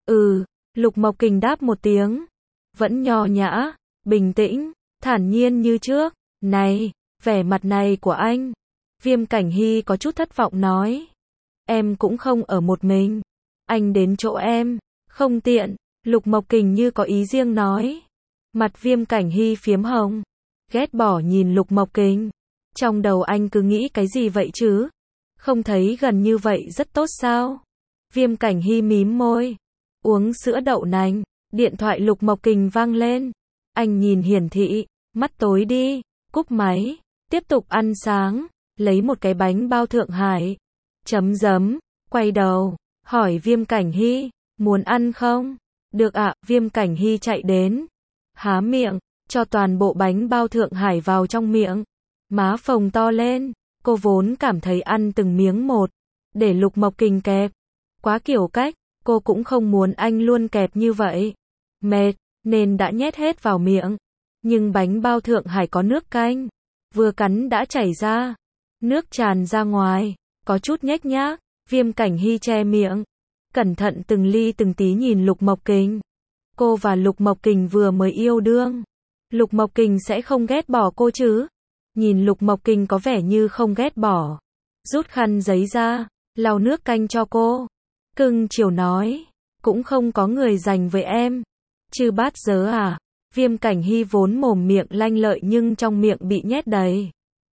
Lục Mộc Kình đáp một tiếng, vẫn nho nhã, bình tĩnh, thản nhiên như trước. Này, Vẻ mặt này của anh. Viêm Cảnh Hy có chút thất vọng nói. Em cũng không ở một mình. Anh đến chỗ em. Không tiện. Lục Mộc Kình như có ý riêng nói. Mặt Viêm Cảnh Hy phiếm hồng. Ghét bỏ nhìn Lục Mộc Kình. Trong đầu anh cứ nghĩ cái gì vậy chứ? Không thấy gần như vậy rất tốt sao? Viêm Cảnh Hy mím môi. Uống sữa đậu nành. Điện thoại Lục Mộc Kình vang lên. Anh nhìn hiển thị. Mắt tối đi. Cúp máy. Tiếp tục ăn sáng. Lấy một cái bánh bao Thượng Hải. Chấm dấm. Quay đầu. Hỏi Viêm Cảnh Hy. Muốn ăn không? Được ạ. Viêm Cảnh Hy chạy đến. Há miệng. Cho toàn bộ bánh bao Thượng Hải vào trong miệng. Má phồng to lên. Cô vốn cảm thấy ăn từng miếng một. Để Lục Mộc Kình kẹp. Quá kiểu cách. Cô cũng không muốn anh luôn kẹp như vậy. Mệt. Nên đã nhét hết vào miệng. Nhưng bánh bao Thượng Hải có nước canh. Vừa cắn đã chảy ra. Nước tràn ra ngoài. Có chút nhếch nhác. Viêm Cảnh Hy che miệng. Cẩn thận từng ly từng tí nhìn Lục Mộc Kình. Cô và Lục Mộc Kình vừa mới yêu đương. Lục Mộc Kình sẽ không ghét bỏ cô chứ? Nhìn Lục Mộc Kình có vẻ như không ghét bỏ. Rút khăn giấy ra. Lau nước canh cho cô. Cưng chiều nói. Cũng không có người dành với em. Chứ bát dớ à? Viêm Cảnh Hy vốn mồm miệng lanh lợi nhưng trong miệng bị nhét đầy.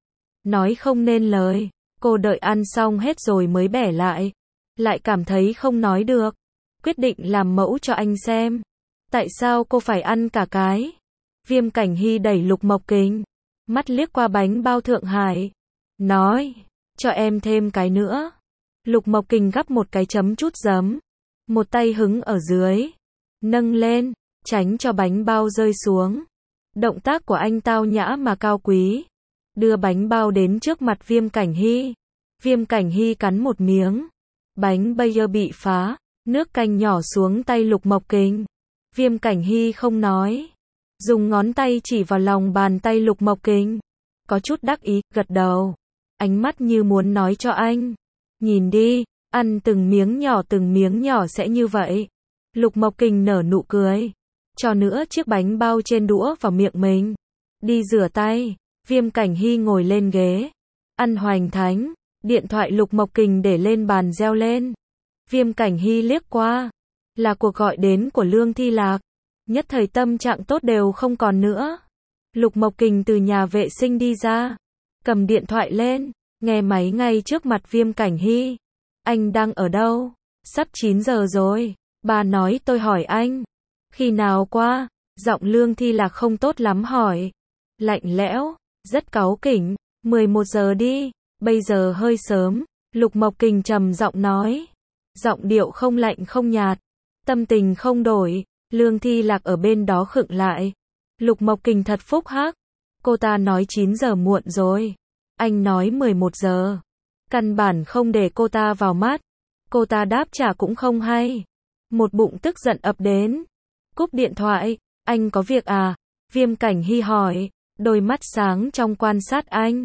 Nói không nên lời. Cô đợi ăn xong hết rồi mới bẻ lại. Lại cảm thấy không nói được. Quyết định làm mẫu cho anh xem. Tại sao cô phải ăn cả cái? Viêm Cảnh Hy đẩy Lục Mộc Kình. Mắt liếc qua bánh bao Thượng Hải. Nói. Cho em thêm cái nữa. Lục Mộc Kình gắp một cái chấm chút giấm. Một tay hứng ở dưới. Nâng lên. Tránh cho bánh bao rơi xuống. Động tác của anh tao nhã mà cao quý. Đưa bánh bao đến trước mặt Viêm Cảnh Hy. Viêm Cảnh Hy cắn một miếng. Bánh bây giờ bị phá. Nước canh nhỏ xuống tay Lục Mộc Kình. Viêm Cảnh Hy không nói. Dùng ngón tay chỉ vào lòng bàn tay Lục Mộc Kình. Có chút đắc ý, gật đầu. Ánh mắt như muốn nói cho anh. Nhìn đi, ăn từng miếng nhỏ sẽ như vậy. Lục Mộc Kình nở nụ cười. Cho nữa chiếc bánh bao trên đũa vào miệng mình. Đi rửa tay. Viêm Cảnh Hy ngồi lên ghế. Ăn hoành thánh. Điện thoại Lục Mộc Kình để lên bàn reo lên. Viêm Cảnh Hy liếc qua. Là cuộc gọi đến của Lương Thi Lạc. Nhất thời tâm trạng tốt đều không còn nữa. Lục Mộc Kình từ nhà vệ sinh đi ra. Cầm điện thoại lên. Nghe máy ngay trước mặt Viêm Cảnh Hy. Anh đang ở đâu? Sắp 9 giờ rồi. Bà nói tôi hỏi anh. Khi nào qua? Giọng Lương Thi Lạc không tốt lắm hỏi. Lạnh lẽo. Rất cáu kỉnh. 11 giờ đi. Bây giờ hơi sớm. Lục Mộc Kình trầm giọng nói. Giọng điệu không lạnh không nhạt. Tâm tình không đổi. Lương Thi Lạc ở bên đó khựng lại. Lục Mộc Kình thật phúc hắc. Cô ta nói 9 giờ muộn rồi. Anh nói 11 giờ. Căn bản không để cô ta vào mắt. Cô ta đáp trả cũng không hay. Một bụng tức giận ập đến. Cúp điện thoại. Anh có việc à? Viêm Cảnh Hy hỏi. Đôi mắt sáng trong quan sát anh.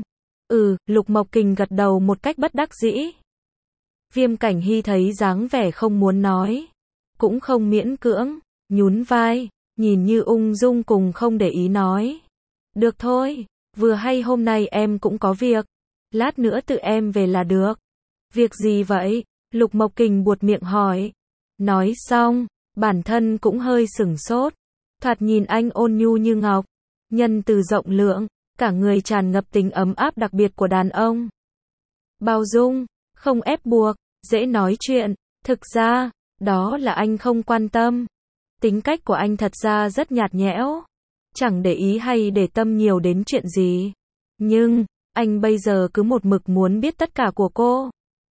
Lục Mộc Kình gật đầu một cách bất đắc dĩ. Viêm Cảnh Hy thấy dáng vẻ không muốn nói. Cũng không miễn cưỡng. Nhún vai. Nhìn như ung dung cùng không để ý nói. Được thôi. Vừa hay hôm nay em cũng có việc. Lát nữa tự em về là được. Việc gì vậy? Lục Mộc Kình buột miệng hỏi. Nói xong. Bản thân cũng hơi sửng sốt. Thoạt nhìn anh ôn nhu như ngọc. Nhân từ rộng lượng. Cả người tràn ngập tình ấm áp đặc biệt của đàn ông. Bao dung. Không ép buộc. Dễ nói chuyện. Thực ra. Đó là anh không quan tâm. Tính cách của anh thật ra rất nhạt nhẽo. Chẳng để ý hay để tâm nhiều đến chuyện gì. Nhưng, anh bây giờ cứ một mực muốn biết tất cả của cô.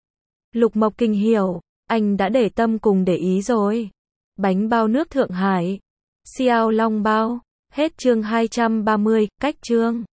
Lục Mộc Kình hiểu, anh đã để tâm cùng để ý rồi. Bánh bao nước Thượng Hải. Xiao Long bao. Hết chương 230, cách chương.